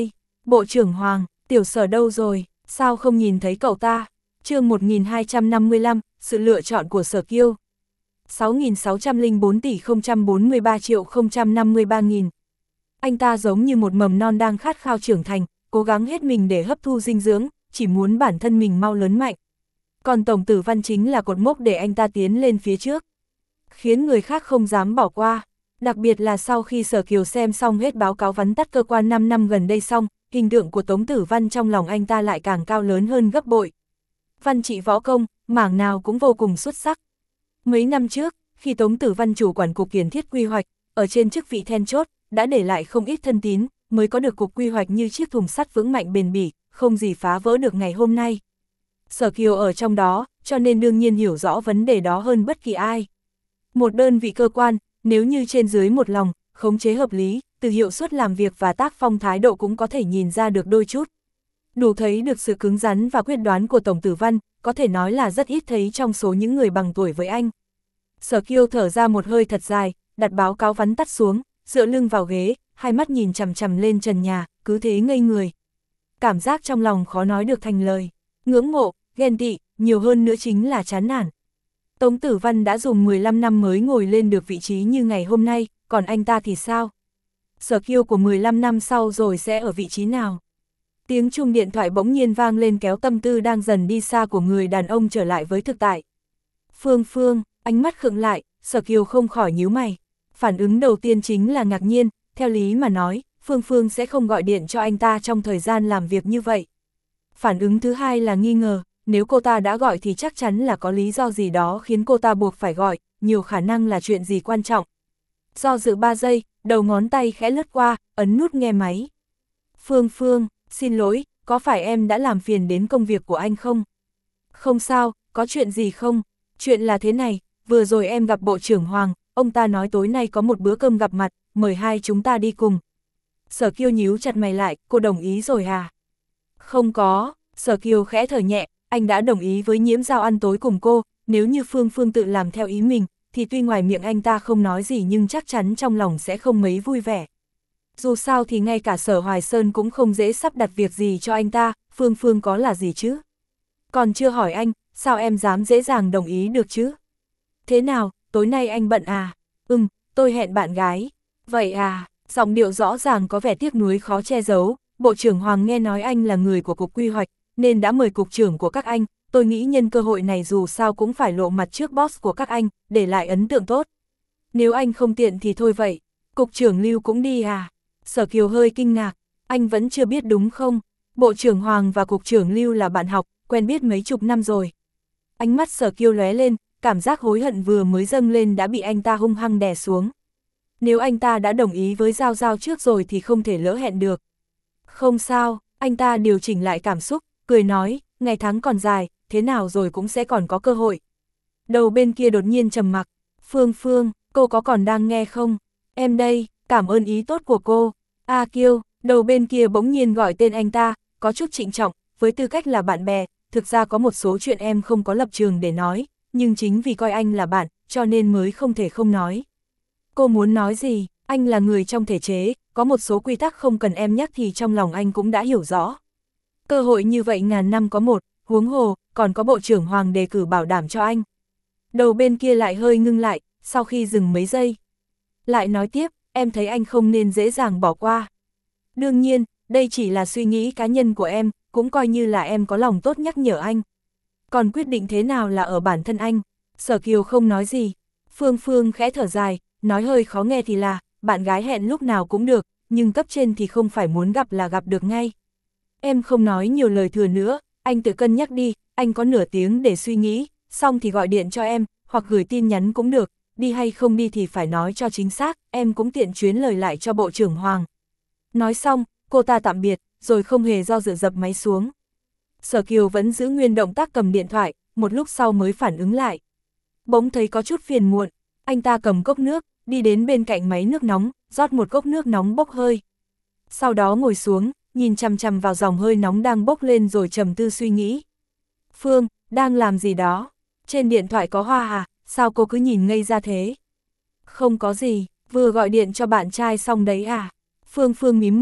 Bộ trưởng Hoàng, tiểu Sở đâu rồi, sao không nhìn thấy cậu ta? Chương một nghìn hai trăm năm mươi lăm, sự lựa chọn của Sở Kiêu. sáu nghìn sáu trăm lẻ bốn tỷ không trăm bốn mươi ba triệu không trăm năm mươi ba nghìn. Anh ta giống như một mầm non đang khát khao trưởng thành, cố gắng hết mình để hấp thu dinh dưỡng, chỉ muốn bản thân mình mau lớn mạnh. Còn Tổng Tử Văn chính là cột mốc để anh ta tiến lên phía trước, khiến người khác không dám bỏ qua. Đặc biệt là sau khi Sở Kiều xem xong hết báo cáo vắn tắt cơ quan năm năm gần đây xong, hình tượng của Tống Tử Văn trong lòng anh ta lại càng cao lớn hơn gấp bội. Văn trị võ công, mảng nào cũng vô cùng xuất sắc. Mấy năm trước, khi Tống Tử Văn chủ quản cục kiến thiết quy hoạch, ở trên chức vị then chốt, đã để lại không ít thân tín, mới có được cục quy hoạch như chiếc thùng sắt vững mạnh bền bỉ, không gì phá vỡ được ngày hôm nay. Sở Kiều ở trong đó, cho nên đương nhiên hiểu rõ vấn đề đó hơn bất kỳ ai. Một đơn vị cơ quan, nếu như trên dưới một lòng, khống chế hợp lý, từ hiệu suất làm việc và tác phong thái độ cũng có thể nhìn ra được đôi chút. Đủ thấy được sự cứng rắn và quyết đoán của Tổng Tử Văn, có thể nói là rất ít thấy trong số những người bằng tuổi với anh. Sở Kiêu thở ra một hơi thật dài, đặt báo cáo vắn tắt xuống, dựa lưng vào ghế, hai mắt nhìn chằm chằm lên trần nhà, cứ thế ngây người. Cảm giác trong lòng khó nói được thành lời, ngưỡng mộ, ghen tị, nhiều hơn nữa chính là chán nản. Tống Tử Văn đã dùng mười lăm năm mới ngồi lên được vị trí như ngày hôm nay, còn anh ta thì sao? Sở Kiêu của mười lăm năm sau rồi sẽ ở vị trí nào? Tiếng chuông điện thoại bỗng nhiên vang lên kéo tâm tư đang dần đi xa của người đàn ông trở lại với thực tại. Phương Phương, ánh mắt khựng lại, Sở Kiều không khỏi nhíu mày. Phản ứng đầu tiên chính là ngạc nhiên, theo lý mà nói, Phương Phương sẽ không gọi điện cho anh ta trong thời gian làm việc như vậy. Phản ứng thứ hai là nghi ngờ, nếu cô ta đã gọi thì chắc chắn là có lý do gì đó khiến cô ta buộc phải gọi, nhiều khả năng là chuyện gì quan trọng. Do dự ba giây, đầu ngón tay khẽ lướt qua, ấn nút nghe máy. Phương Phương, xin lỗi, có phải em đã làm phiền đến công việc của anh không? Không sao, có chuyện gì không? Chuyện là thế này, vừa rồi em gặp Bộ trưởng Hoàng, ông ta nói tối nay có một bữa cơm gặp mặt, mời hai chúng ta đi cùng. Sở Kiêu nhíu chặt mày lại, cô đồng ý rồi à? Không có, Sở Kiều khẽ thở nhẹ, anh đã đồng ý với Nhiễm Giao ăn tối cùng cô, nếu như Phương Phương tự làm theo ý mình, thì tuy ngoài miệng anh ta không nói gì nhưng chắc chắn trong lòng sẽ không mấy vui vẻ. Dù sao thì ngay cả Sở Hoài Sơn cũng không dễ sắp đặt việc gì cho anh ta, Phương Phương có là gì chứ? Còn chưa hỏi anh, sao em dám dễ dàng đồng ý được chứ? Thế nào, tối nay anh bận à? Ừm, tôi hẹn bạn gái. Vậy à, giọng điệu rõ ràng có vẻ tiếc nuối khó che giấu. Bộ trưởng Hoàng nghe nói anh là người của cục quy hoạch, nên đã mời cục trưởng của các anh, tôi nghĩ nhân cơ hội này dù sao cũng phải lộ mặt trước boss của các anh, để lại ấn tượng tốt. Nếu anh không tiện thì thôi vậy, cục trưởng Lưu cũng đi à? Sở Kiều hơi kinh ngạc, anh vẫn chưa biết đúng không? Bộ trưởng Hoàng và cục trưởng Lưu là bạn học, quen biết mấy chục năm rồi. Ánh mắt Sở Kiều lóe lên, cảm giác hối hận vừa mới dâng lên đã bị anh ta hung hăng đè xuống. Nếu anh ta đã đồng ý với Giao Giao trước rồi thì không thể lỡ hẹn được. Không sao, anh ta điều chỉnh lại cảm xúc, cười nói, ngày tháng còn dài, thế nào rồi cũng sẽ còn có cơ hội. Đầu bên kia đột nhiên trầm mặc, Phương Phương, cô có còn đang nghe không? Em đây, cảm ơn ý tốt của cô. A Kiêu, đầu bên kia bỗng nhiên gọi tên anh ta, có chút trịnh trọng, với tư cách là bạn bè, thực ra có một số chuyện em không có lập trường để nói, nhưng chính vì coi anh là bạn, cho nên mới không thể không nói. Cô muốn nói gì? Anh là người trong thể chế, có một số quy tắc không cần em nhắc thì trong lòng anh cũng đã hiểu rõ. Cơ hội như vậy ngàn năm có một, huống hồ, còn có Bộ trưởng Hoàng đề cử bảo đảm cho anh. Đầu bên kia lại hơi ngưng lại, sau khi dừng mấy giây. Lại nói tiếp, em thấy anh không nên dễ dàng bỏ qua. Đương nhiên, đây chỉ là suy nghĩ cá nhân của em, cũng coi như là em có lòng tốt nhắc nhở anh. Còn quyết định thế nào là ở bản thân anh. Sở Kiều không nói gì. Phương Phương khẽ thở dài, nói hơi khó nghe thì là, bạn gái hẹn lúc nào cũng được, nhưng cấp trên thì không phải muốn gặp là gặp được ngay. Em không nói nhiều lời thừa nữa, anh tự cân nhắc đi, anh có nửa tiếng để suy nghĩ, xong thì gọi điện cho em, hoặc gửi tin nhắn cũng được, đi hay không đi thì phải nói cho chính xác, em cũng tiện chuyến lời lại cho Bộ trưởng Hoàng. Nói xong, cô ta tạm biệt, rồi không hề do dự dập máy xuống. Sở Kiều vẫn giữ nguyên động tác cầm điện thoại, một lúc sau mới phản ứng lại. Bỗng thấy có chút phiền muộn, anh ta cầm cốc nước, đi đến bên cạnh máy nước nóng, rót một cốc nước nóng bốc hơi. Sau đó ngồi xuống, nhìn chằm chằm vào dòng hơi nóng đang bốc lên rồi trầm tư suy nghĩ. Phương, đang làm gì đó? Trên điện thoại có Hoa à? Sao cô cứ nhìn ngây ra thế? Không có gì, vừa gọi điện cho bạn trai xong đấy à? Phương Phương mím môi,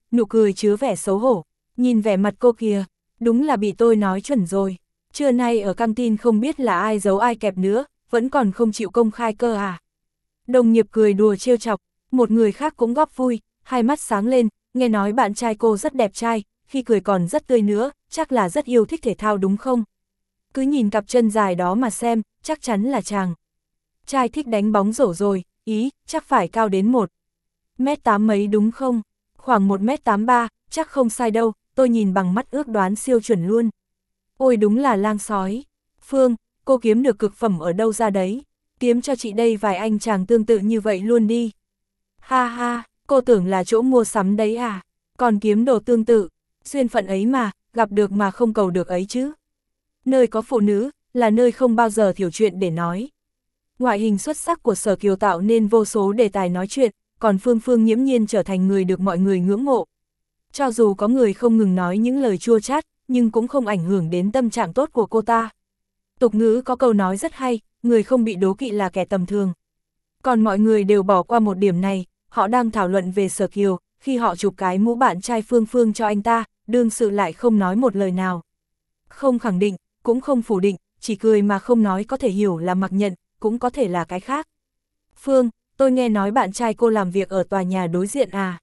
nụ cười chứa vẻ xấu hổ. Nhìn vẻ mặt cô kìa, đúng là bị tôi nói chuẩn rồi. Trưa nay ở căng tin không biết là ai giấu ai kẹp nữa, vẫn còn không chịu công khai cơ à. Đồng nghiệp cười đùa trêu chọc, một người khác cũng góp vui, hai mắt sáng lên, nghe nói bạn trai cô rất đẹp trai, khi cười còn rất tươi nữa, chắc là rất yêu thích thể thao đúng không? Cứ nhìn cặp chân dài đó mà xem, chắc chắn là chàng trai thích đánh bóng rổ rồi, ý, chắc phải cao đến một mét tám mấy đúng không? Khoảng một mét tám ba, chắc không sai đâu, tôi nhìn bằng mắt ước đoán siêu chuẩn luôn. Ôi đúng là lang sói. Phương, cô kiếm được cực phẩm ở đâu ra đấy? Kiếm cho chị đây vài anh chàng tương tự như vậy luôn đi. Ha ha, cô tưởng là chỗ mua sắm đấy à? Còn kiếm đồ tương tự, duyên phận ấy mà, gặp được mà không cầu được ấy chứ. Nơi có phụ nữ, là nơi không bao giờ thiểu chuyện để nói. Ngoại hình xuất sắc của Sở Kiều tạo nên vô số đề tài nói chuyện, còn Phương Phương nghiễm nhiên trở thành người được mọi người ngưỡng mộ. Cho dù có người không ngừng nói những lời chua chát, nhưng cũng không ảnh hưởng đến tâm trạng tốt của cô ta. Tục ngữ có câu nói rất hay, người không bị đố kỵ là kẻ tầm thường. Còn mọi người đều bỏ qua một điểm này, họ đang thảo luận về Sở Kiều, khi họ chụp cái mũ bạn trai Phương Phương cho anh ta, đương sự lại không nói một lời nào. Không khẳng định, cũng không phủ định, chỉ cười mà không nói có thể hiểu là mặc nhận, cũng có thể là cái khác. Phương, tôi nghe nói bạn trai cô làm việc ở tòa nhà đối diện à?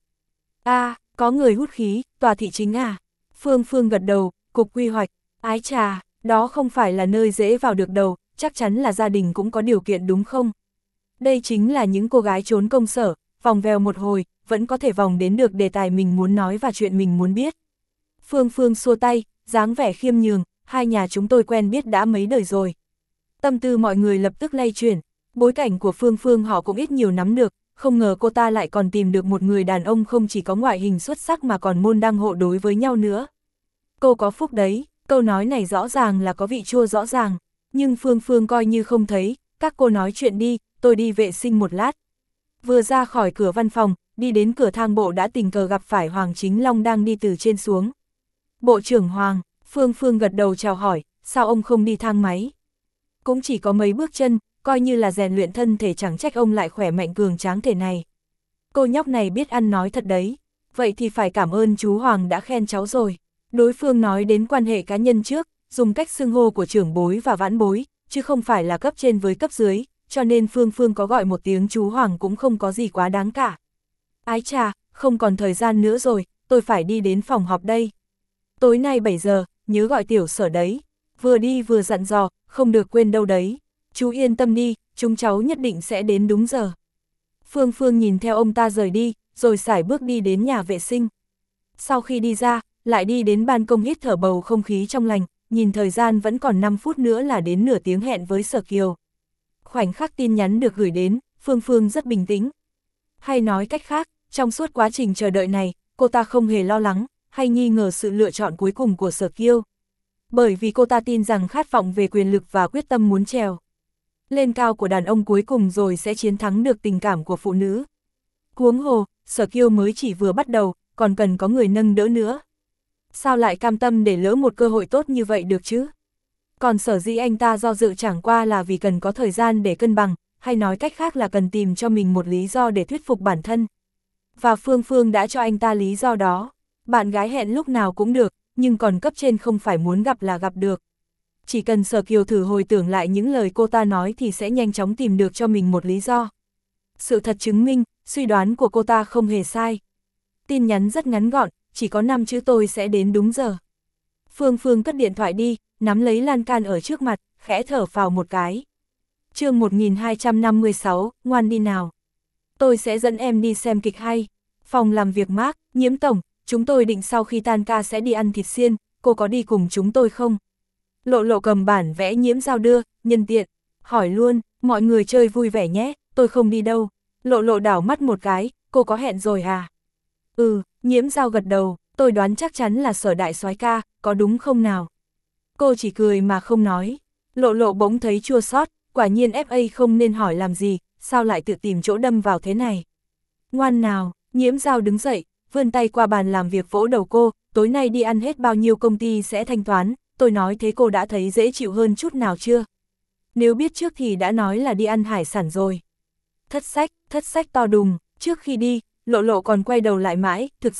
À, có người hút khí, tòa thị chính à? Phương Phương gật đầu, cục quy hoạch, ái chà, đó không phải là nơi dễ vào được đâu, chắc chắn là gia đình cũng có điều kiện đúng không? Đây chính là những cô gái trốn công sở, vòng vèo một hồi, vẫn có thể vòng đến được đề tài mình muốn nói và chuyện mình muốn biết. Phương Phương xua tay, dáng vẻ khiêm nhường, hai nhà chúng tôi quen biết đã mấy đời rồi. Tâm tư mọi người lập tức lay chuyển, bối cảnh của Phương Phương họ cũng ít nhiều nắm được, không ngờ cô ta lại còn tìm được một người đàn ông không chỉ có ngoại hình xuất sắc mà còn môn đăng hộ đối với nhau nữa. Cô có phúc đấy, câu nói này rõ ràng là có vị chua rõ ràng, nhưng Phương Phương coi như không thấy, các cô nói chuyện đi, tôi đi vệ sinh một lát. Vừa ra khỏi cửa văn phòng, đi đến cửa thang bộ đã tình cờ gặp phải Hoàng Chính Long đang đi từ trên xuống. Bộ trưởng Hoàng, Phương Phương gật đầu chào hỏi, sao ông không đi thang máy? Cũng chỉ có mấy bước chân, coi như là rèn luyện thân thể, chẳng trách ông lại khỏe mạnh cường tráng thể này. Cô nhóc này biết ăn nói thật đấy, vậy thì phải cảm ơn chú Hoàng đã khen cháu rồi. Đối phương nói đến quan hệ cá nhân trước, dùng cách xưng hô của trưởng bối và vãn bối, chứ không phải là cấp trên với cấp dưới, cho nên Phương Phương có gọi một tiếng chú Hoàng cũng không có gì quá đáng cả. Ái chà, không còn thời gian nữa rồi, tôi phải đi đến phòng họp đây. Tối nay bảy giờ, nhớ gọi tiểu Sở đấy. Vừa đi vừa dặn dò, không được quên đâu đấy. Chú yên tâm đi, chúng cháu nhất định sẽ đến đúng giờ. Phương Phương nhìn theo ông ta rời đi, rồi sải bước đi đến nhà vệ sinh. Sau khi đi ra, lại đi đến ban công hít thở bầu không khí trong lành, nhìn thời gian vẫn còn năm phút nữa là đến nửa tiếng hẹn với Sở Kiều. Khoảnh khắc tin nhắn được gửi đến, Phương Phương rất bình tĩnh. Hay nói cách khác, trong suốt quá trình chờ đợi này, cô ta không hề lo lắng, hay nghi ngờ sự lựa chọn cuối cùng của Sở Kiều. Bởi vì cô ta tin rằng khát vọng về quyền lực và quyết tâm muốn trèo lên cao của đàn ông cuối cùng rồi sẽ chiến thắng được tình cảm của phụ nữ. Huống hồ, Sở Kiều mới chỉ vừa bắt đầu, còn cần có người nâng đỡ nữa. Sao lại cam tâm để lỡ một cơ hội tốt như vậy được chứ? Còn sở dĩ anh ta do dự chẳng qua là vì cần có thời gian để cân bằng, hay nói cách khác là cần tìm cho mình một lý do để thuyết phục bản thân. Và Phương Phương đã cho anh ta lý do đó. Bạn gái hẹn lúc nào cũng được, nhưng còn cấp trên không phải muốn gặp là gặp được. Chỉ cần Sở Kiều thử hồi tưởng lại những lời cô ta nói thì sẽ nhanh chóng tìm được cho mình một lý do. Sự thật chứng minh, suy đoán của cô ta không hề sai. Tin nhắn rất ngắn gọn, chỉ có năm chữ tôi sẽ đến đúng giờ. Phương Phương cất điện thoại đi, nắm lấy lan can ở trước mặt, khẽ thở phào một cái. Chương một nghìn hai trăm năm mươi sáu, ngoan đi nào. Tôi sẽ dẫn em đi xem kịch hay. Phòng làm việc Mark, Nhiễm tổng, chúng tôi định sau khi tan ca sẽ đi ăn thịt xiên, cô có đi cùng chúng tôi không? Lộ Lộ cầm bản vẽ Nhiễm Giao đưa, nhân tiện, hỏi luôn, mọi người chơi vui vẻ nhé, tôi không đi đâu. Lộ Lộ đảo mắt một cái, cô có hẹn rồi à? Ừ, Nhiễm Giao gật đầu, tôi đoán chắc chắn là Sở đại soái ca, có đúng không nào? Cô chỉ cười mà không nói. Lộ Lộ bỗng thấy chua xót, quả nhiên ép a không nên hỏi làm gì, sao lại tự tìm chỗ đâm vào thế này? Ngoan nào, Nhiễm Giao đứng dậy, vươn tay qua bàn làm việc vỗ đầu cô, tối nay đi ăn hết bao nhiêu công ty sẽ thanh toán, tôi nói thế cô đã thấy dễ chịu hơn chút nào chưa? Nếu biết trước thì đã nói là đi ăn hải sản rồi. Thất sách, thất sách to đùng, trước khi đi, Lộ Lộ còn quay đầu lại mãi, thực ra,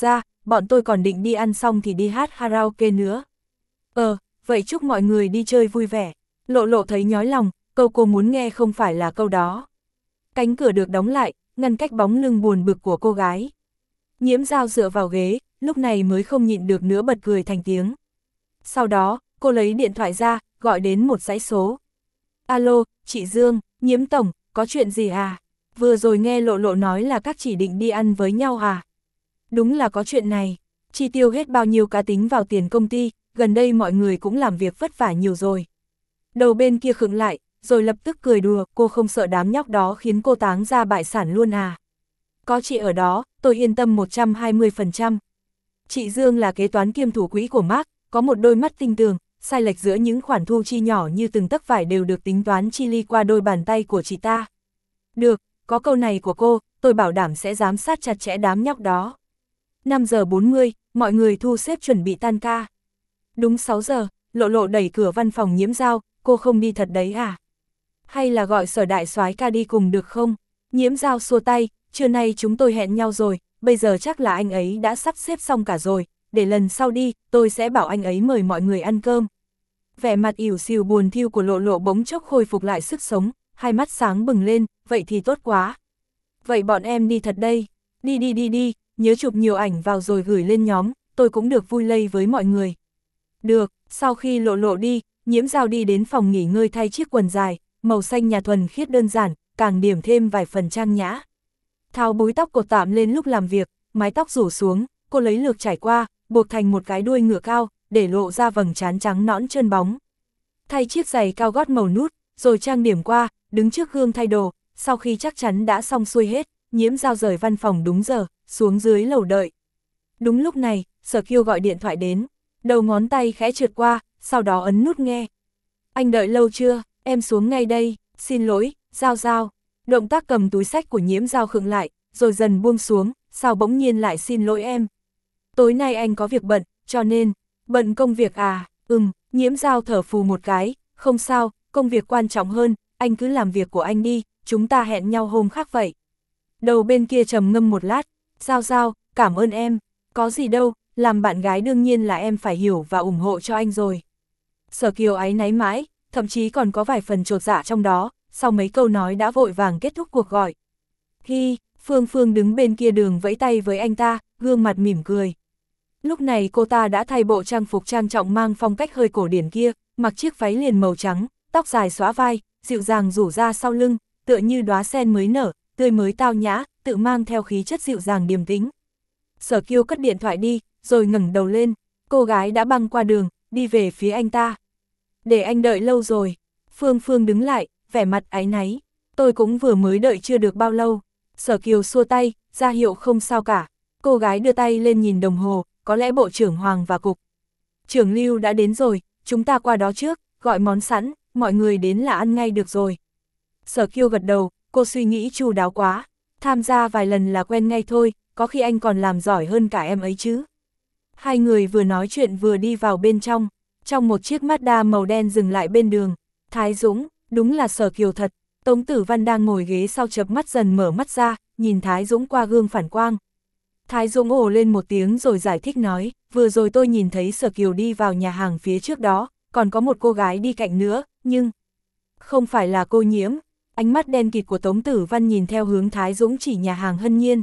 bọn tôi còn định đi ăn xong thì đi hát karaoke nữa. Ờ, vậy chúc mọi người đi chơi vui vẻ. Lộ Lộ thấy nhói lòng, câu cô muốn nghe không phải là câu đó. Cánh cửa được đóng lại, ngăn cách bóng lưng buồn bực của cô gái. Nhiễm Dao dựa vào ghế, lúc này mới không nhịn được nữa bật cười thành tiếng. Sau đó, cô lấy điện thoại ra, gọi đến một dãy số. Alo, chị Dương, Nhiễm Tổng, có chuyện gì à? Vừa rồi nghe Lộ Lộ nói là các chị định đi ăn với nhau à? Đúng là có chuyện này, chi tiêu hết bao nhiêu cá tính vào tiền công ty, gần đây mọi người cũng làm việc vất vả nhiều rồi. Đầu bên kia khựng lại, rồi lập tức cười đùa, cô không sợ đám nhóc đó khiến cô táng ra bại sản luôn à? Có chị ở đó, tôi yên tâm một trăm hai mươi phần trăm. Chị Dương là kế toán kiêm thủ quỹ của Mark, có một đôi mắt tinh tường, sai lệch giữa những khoản thu chi nhỏ như từng tấc vải đều được tính toán chi li qua đôi bàn tay của chị ta. Được, có câu này của cô, tôi bảo đảm sẽ giám sát chặt chẽ đám nhóc đó. năm giờ bốn mươi, mọi người thu xếp chuẩn bị tan ca. Đúng sáu giờ, Lộ Lộ đẩy cửa văn phòng Nhiễm Dao, cô không đi thật đấy à? Hay là gọi Sở đại soái ca đi cùng được không? Nhiễm Dao xua tay, trưa nay chúng tôi hẹn nhau rồi, bây giờ chắc là anh ấy đã sắp xếp xong cả rồi, để lần sau đi, tôi sẽ bảo anh ấy mời mọi người ăn cơm. Vẻ mặt ỉu xìu buồn thiu của Lộ Lộ bỗng chốc khôi phục lại sức sống, hai mắt sáng bừng lên, vậy thì tốt quá. Vậy bọn em đi thật đây, đi đi đi đi, nhớ chụp nhiều ảnh vào rồi gửi lên nhóm, tôi cũng được vui lây với mọi người. Được, sau khi Lộ Lộ đi, Nhiễm Dao đi đến phòng nghỉ ngơi thay chiếc quần dài, màu xanh nhà thuần khiết đơn giản, càng điểm thêm vài phần trang nhã. Tháo búi tóc cột tạm lên lúc làm việc, mái tóc rủ xuống, cô lấy lược trải qua, buộc thành một cái đuôi ngựa cao, để lộ ra vầng trán trắng nõn trơn bóng. Thay chiếc giày cao gót màu nút, rồi trang điểm qua, đứng trước gương thay đồ, sau khi chắc chắn đã xong xuôi hết, Nhiễm Dao rời văn phòng đúng giờ, xuống dưới lầu đợi. Đúng lúc này, Sở Kiêu gọi điện thoại đến, đầu ngón tay khẽ trượt qua, sau đó ấn nút nghe. Anh đợi lâu chưa, em xuống ngay đây, xin lỗi, Dao Dao. Động tác cầm túi xách của Nhiễm Dao khựng lại, rồi dần buông xuống, sao bỗng nhiên lại xin lỗi em. Tối nay anh có việc bận, cho nên, bận công việc à, ừm, Nhiễm Dao thở phù một cái, không sao, công việc quan trọng hơn, anh cứ làm việc của anh đi, chúng ta hẹn nhau hôm khác vậy. Đầu bên kia trầm ngâm một lát, Dao Dao, cảm ơn em, có gì đâu, làm bạn gái đương nhiên là em phải hiểu và ủng hộ cho anh rồi. Sở Kiều áy náy mãi, thậm chí còn có vài phần chột dạ trong đó, sau mấy câu nói đã vội vàng kết thúc cuộc gọi. Hi, Phương Phương đứng bên kia đường vẫy tay với anh ta, gương mặt mỉm cười. Lúc này cô ta đã thay bộ trang phục trang trọng mang phong cách hơi cổ điển kia, mặc chiếc váy liền màu trắng, tóc dài xõa vai, dịu dàng rủ ra sau lưng, tựa như đóa sen mới nở, tươi mới tao nhã, tự mang theo khí chất dịu dàng điềm tĩnh. Sở Kiêu cất điện thoại đi, rồi ngẩng đầu lên, cô gái đã băng qua đường, đi về phía anh ta. Để anh đợi lâu rồi. Phương Phương đứng lại, vẻ mặt áy náy. Tôi cũng vừa mới đợi chưa được bao lâu. Sở Kiều xua tay, ra hiệu không sao cả. Cô gái đưa tay lên nhìn đồng hồ, có lẽ bộ trưởng Hoàng và cục trưởng Lưu đã đến rồi, chúng ta qua đó trước, gọi món sẵn, mọi người đến là ăn ngay được rồi. Sở Kiều gật đầu, cô suy nghĩ chu đáo quá. Tham gia vài lần là quen ngay thôi, có khi anh còn làm giỏi hơn cả em ấy chứ. Hai người vừa nói chuyện vừa đi vào bên trong. Trong một chiếc Mazda màu đen dừng lại bên đường. Thái Dũng, đúng là Sở Kiều thật. Tống Tử Văn đang ngồi ghế sau chợp mắt dần mở mắt ra, nhìn Thái Dũng qua gương phản quang. Thái Dũng ồ lên một tiếng rồi giải thích nói, vừa rồi tôi nhìn thấy Sở Kiều đi vào nhà hàng phía trước đó, còn có một cô gái đi cạnh nữa, nhưng không phải là cô Nhiễm. Ánh mắt đen kịt của Tống Tử Văn nhìn theo hướng Thái Dũng chỉ nhà hàng Hân Nhiên.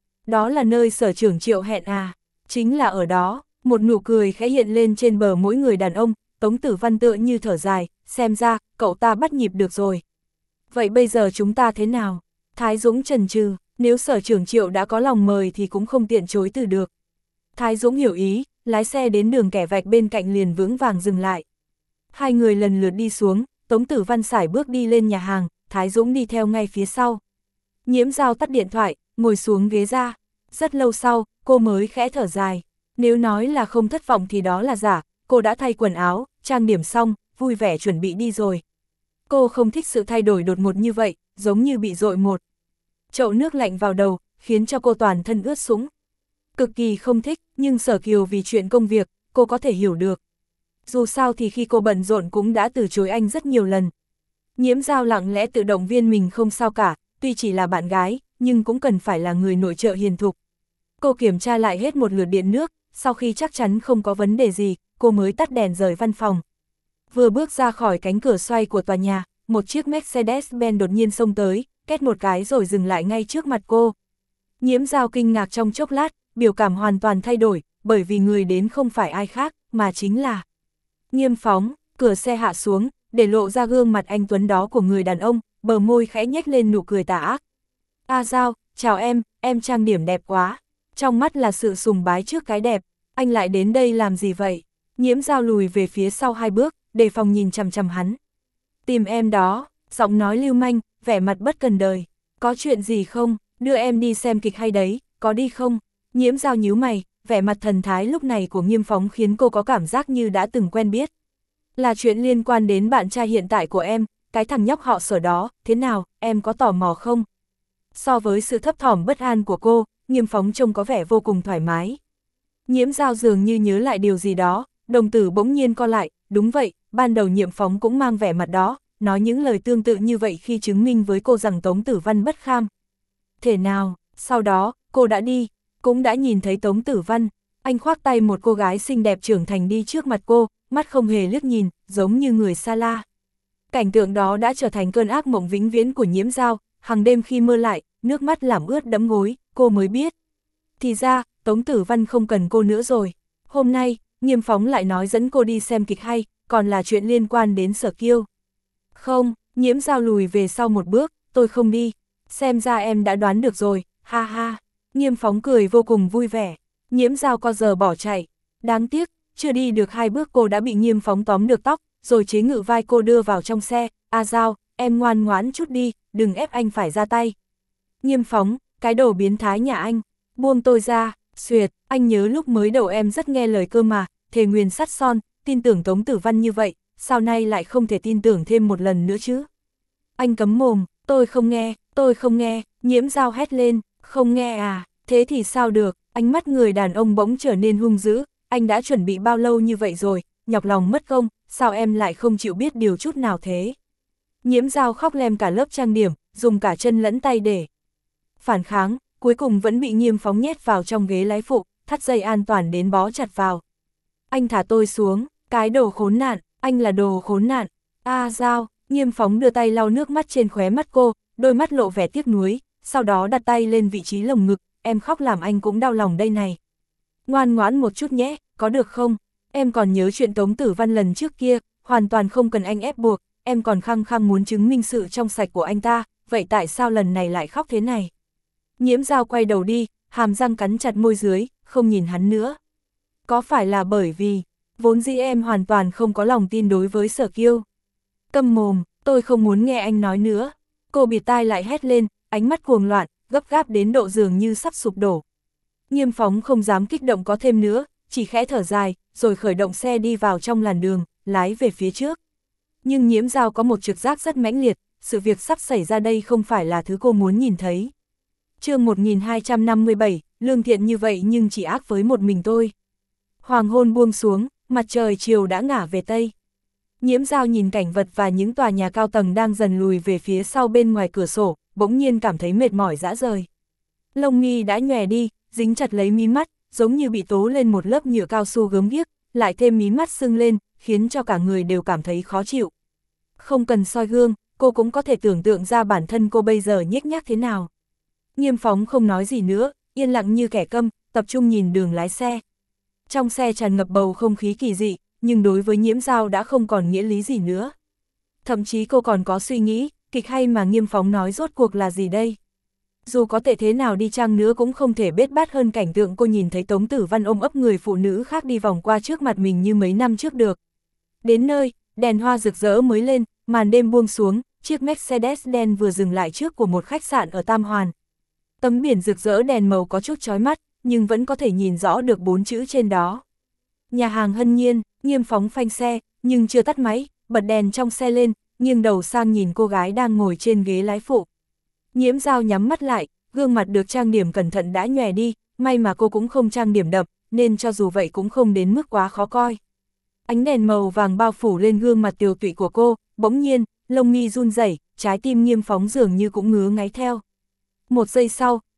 Đó là nơi Sở trưởng Triệu hẹn à, chính là ở đó. Một nụ cười khẽ hiện lên trên bờ mỗi người đàn ông, Tống Tử Văn tựa như thở dài, xem ra, cậu ta bắt nhịp được rồi. Vậy bây giờ chúng ta thế nào? Thái Dũng chần chừ, nếu Sở trưởng Triệu đã có lòng mời thì cũng không tiện chối từ được. Thái Dũng hiểu ý, lái xe đến đường kẻ vạch bên cạnh liền vững vàng dừng lại. Hai người lần lượt đi xuống, Tống Tử Văn sải bước đi lên nhà hàng, Thái Dũng đi theo ngay phía sau. Nhiễm Dao tắt điện thoại, ngồi xuống ghế ra. Rất lâu sau, cô mới khẽ thở dài. Nếu nói là không thất vọng thì đó là giả, cô đã thay quần áo, trang điểm xong, vui vẻ chuẩn bị đi rồi. Cô không thích sự thay đổi đột ngột như vậy, giống như bị dội một chậu nước lạnh vào đầu, khiến cho cô toàn thân ướt sũng. Cực kỳ không thích, nhưng Sở Kiều vì chuyện công việc, cô có thể hiểu được. Dù sao thì khi cô bận rộn cũng đã từ chối anh rất nhiều lần. Nhiễm Dao lặng lẽ tự động viên mình không sao cả, tuy chỉ là bạn gái, nhưng cũng cần phải là người nội trợ hiền thục. Cô kiểm tra lại hết một lượt điện nước, sau khi chắc chắn không có vấn đề gì, cô mới tắt đèn rời văn phòng. Vừa bước ra khỏi cánh cửa xoay của tòa nhà, một chiếc Mercedes-Benz đột nhiên xông tới, két một cái rồi dừng lại ngay trước mặt cô. Nhiễm Dao kinh ngạc trong chốc lát, biểu cảm hoàn toàn thay đổi, bởi vì người đến không phải ai khác, mà chính là Nghiêm Phóng. Cửa xe hạ xuống, để lộ ra gương mặt anh tuấn đó của người đàn ông, bờ môi khẽ nhếch lên nụ cười tà ác. A Dao, chào em, em trang điểm đẹp quá. Trong mắt là sự sùng bái trước cái đẹp, anh lại đến đây làm gì vậy? Nhiễm Dao lùi về phía sau hai bước, đề phòng nhìn chằm chằm hắn. Tìm em đó, giọng nói lưu manh, vẻ mặt bất cần đời. Có chuyện gì không, đưa em đi xem kịch hay đấy, có đi không? Nhiễm Dao nhíu mày, vẻ mặt thần thái lúc này của Nghiêm Phóng khiến cô có cảm giác như đã từng quen biết. Là chuyện liên quan đến bạn trai hiện tại của em, cái thằng nhóc họ Sở đó, thế nào, em có tò mò không? So với sự thấp thỏm bất an của cô, Nghiêm Phóng trông có vẻ vô cùng thoải mái. Nhiễm Dao dường như nhớ lại điều gì đó, đồng tử bỗng nhiên co lại, đúng vậy, ban đầu Nhiễm Phóng cũng mang vẻ mặt đó, nói những lời tương tự như vậy khi chứng minh với cô rằng Tống Tử Văn bất kham. Thể nào, sau đó, cô đã đi, cũng đã nhìn thấy Tống Tử Văn, anh khoác tay một cô gái xinh đẹp trưởng thành đi trước mặt cô, mắt không hề liếc nhìn, giống như người xa la. Cảnh tượng đó đã trở thành cơn ác mộng vĩnh viễn của Nhiễm Dao, hàng đêm khi mơ lại, nước mắt làm ướt đẫm gối, cô mới biết. Thì ra, Tống Tử Văn không cần cô nữa rồi. Hôm nay, Nghiêm Phóng lại nói dẫn cô đi xem kịch hay, còn là chuyện liên quan đến Sở Kiêu. Không, Nhiễm Dao lùi về sau một bước, tôi không đi. Xem ra em đã đoán được rồi, ha ha. Nghiêm Phóng cười vô cùng vui vẻ. Nhiễm Dao co giờ bỏ chạy. Đáng tiếc, chưa đi được hai bước cô đã bị Nghiêm Phóng tóm được tóc, rồi chế ngự vai cô đưa vào trong xe. A Dao, em ngoan ngoãn chút đi, đừng ép anh phải ra tay. Nghiêm Phóng, cái đồ biến thái nhà anh, buông tôi ra. Xuyệt, anh nhớ lúc mới đầu em rất nghe lời cơ mà, thề nguyền sắt son, tin tưởng Tống Tử Văn như vậy, sao nay lại không thể tin tưởng thêm một lần nữa chứ? Anh cấm mồm, tôi không nghe, tôi không nghe, Nhiễm Dao hét lên, không nghe à, thế thì sao được, ánh mắt người đàn ông bỗng trở nên hung dữ, anh đã chuẩn bị bao lâu như vậy rồi, nhọc lòng mất công, sao em lại không chịu biết điều chút nào thế? Nhiễm Dao khóc lem cả lớp trang điểm, dùng cả chân lẫn tay để phản kháng, cuối cùng vẫn bị Nghiêm Phóng nhét vào trong ghế lái phụ, thắt dây an toàn đến bó chặt vào. Anh thả tôi xuống, cái đồ khốn nạn, anh là đồ khốn nạn. A Dao, Nghiêm Phóng đưa tay lau nước mắt trên khóe mắt cô, đôi mắt lộ vẻ tiếc nuối, sau đó đặt tay lên vị trí lồng ngực, em khóc làm anh cũng đau lòng đây này. Ngoan ngoãn một chút nhé, có được không? Em còn nhớ chuyện Tống Tử Văn lần trước kia, hoàn toàn không cần anh ép buộc, em còn khăng khăng muốn chứng minh sự trong sạch của anh ta, vậy tại sao lần này lại khóc thế này? Nhiễm Dao quay đầu đi, hàm răng cắn chặt môi dưới, không nhìn hắn nữa. Có phải là bởi vì, vốn dĩ em hoàn toàn không có lòng tin đối với Sở Kiêu. Câm mồm, tôi không muốn nghe anh nói nữa. Cô bịt tai lại hét lên, ánh mắt cuồng loạn, gấp gáp đến độ dường như sắp sụp đổ. Nghiêm Phóng không dám kích động có thêm nữa, chỉ khẽ thở dài, rồi khởi động xe đi vào trong làn đường, lái về phía trước. Nhưng Nhiễm Dao có một trực giác rất mãnh liệt, sự việc sắp xảy ra đây không phải là thứ cô muốn nhìn thấy. Chương một nghìn hai trăm năm mươi bảy, lương thiện như vậy nhưng chỉ ác với một mình tôi. Hoàng hôn buông xuống, mặt trời chiều đã ngả về Tây. Nhiễm Dao nhìn cảnh vật và những tòa nhà cao tầng đang dần lùi về phía sau bên ngoài cửa sổ, bỗng nhiên cảm thấy mệt mỏi rã rời. Lông mi đã nhòe đi, dính chặt lấy mí mắt, giống như bị tố lên một lớp nhựa cao su gớm ghiếc, lại thêm mí mắt sưng lên, khiến cho cả người đều cảm thấy khó chịu. Không cần soi gương, cô cũng có thể tưởng tượng ra bản thân cô bây giờ nhếch nhác thế nào. Nghiêm Phóng không nói gì nữa, yên lặng như kẻ câm, tập trung nhìn đường lái xe. Trong xe tràn ngập bầu không khí kỳ dị, nhưng đối với Nhiễm Dao đã không còn nghĩa lý gì nữa. Thậm chí cô còn có suy nghĩ, kịch hay mà Nghiêm Phóng nói rốt cuộc là gì đây? Dù có tệ thế nào đi chăng nữa cũng không thể bết bát hơn cảnh tượng cô nhìn thấy Tống Tử Văn ôm ấp người phụ nữ khác đi vòng qua trước mặt mình như mấy năm trước được. Đến nơi, đèn hoa rực rỡ mới lên, màn đêm buông xuống, chiếc Mercedes đen vừa dừng lại trước của một khách sạn ở Tam Hoàn. Tấm biển rực rỡ đèn màu có chút chói mắt, nhưng vẫn có thể nhìn rõ được bốn chữ trên đó. Nhà hàng Hân Nhiên. Nghiêm Phóng phanh xe, nhưng chưa tắt máy, bật đèn trong xe lên, nghiêng đầu sang nhìn cô gái đang ngồi trên ghế lái phụ. Nhiễm Dao nhắm mắt lại, gương mặt được trang điểm cẩn thận đã nhòe đi, may mà cô cũng không trang điểm đậm, nên cho dù vậy cũng không đến mức quá khó coi. Ánh đèn màu vàng bao phủ lên gương mặt tiều tụy của cô, bỗng nhiên, lông mi run rẩy, trái tim Nghiêm Phóng dường như cũng ngứa ngáy theo. Một giây sau,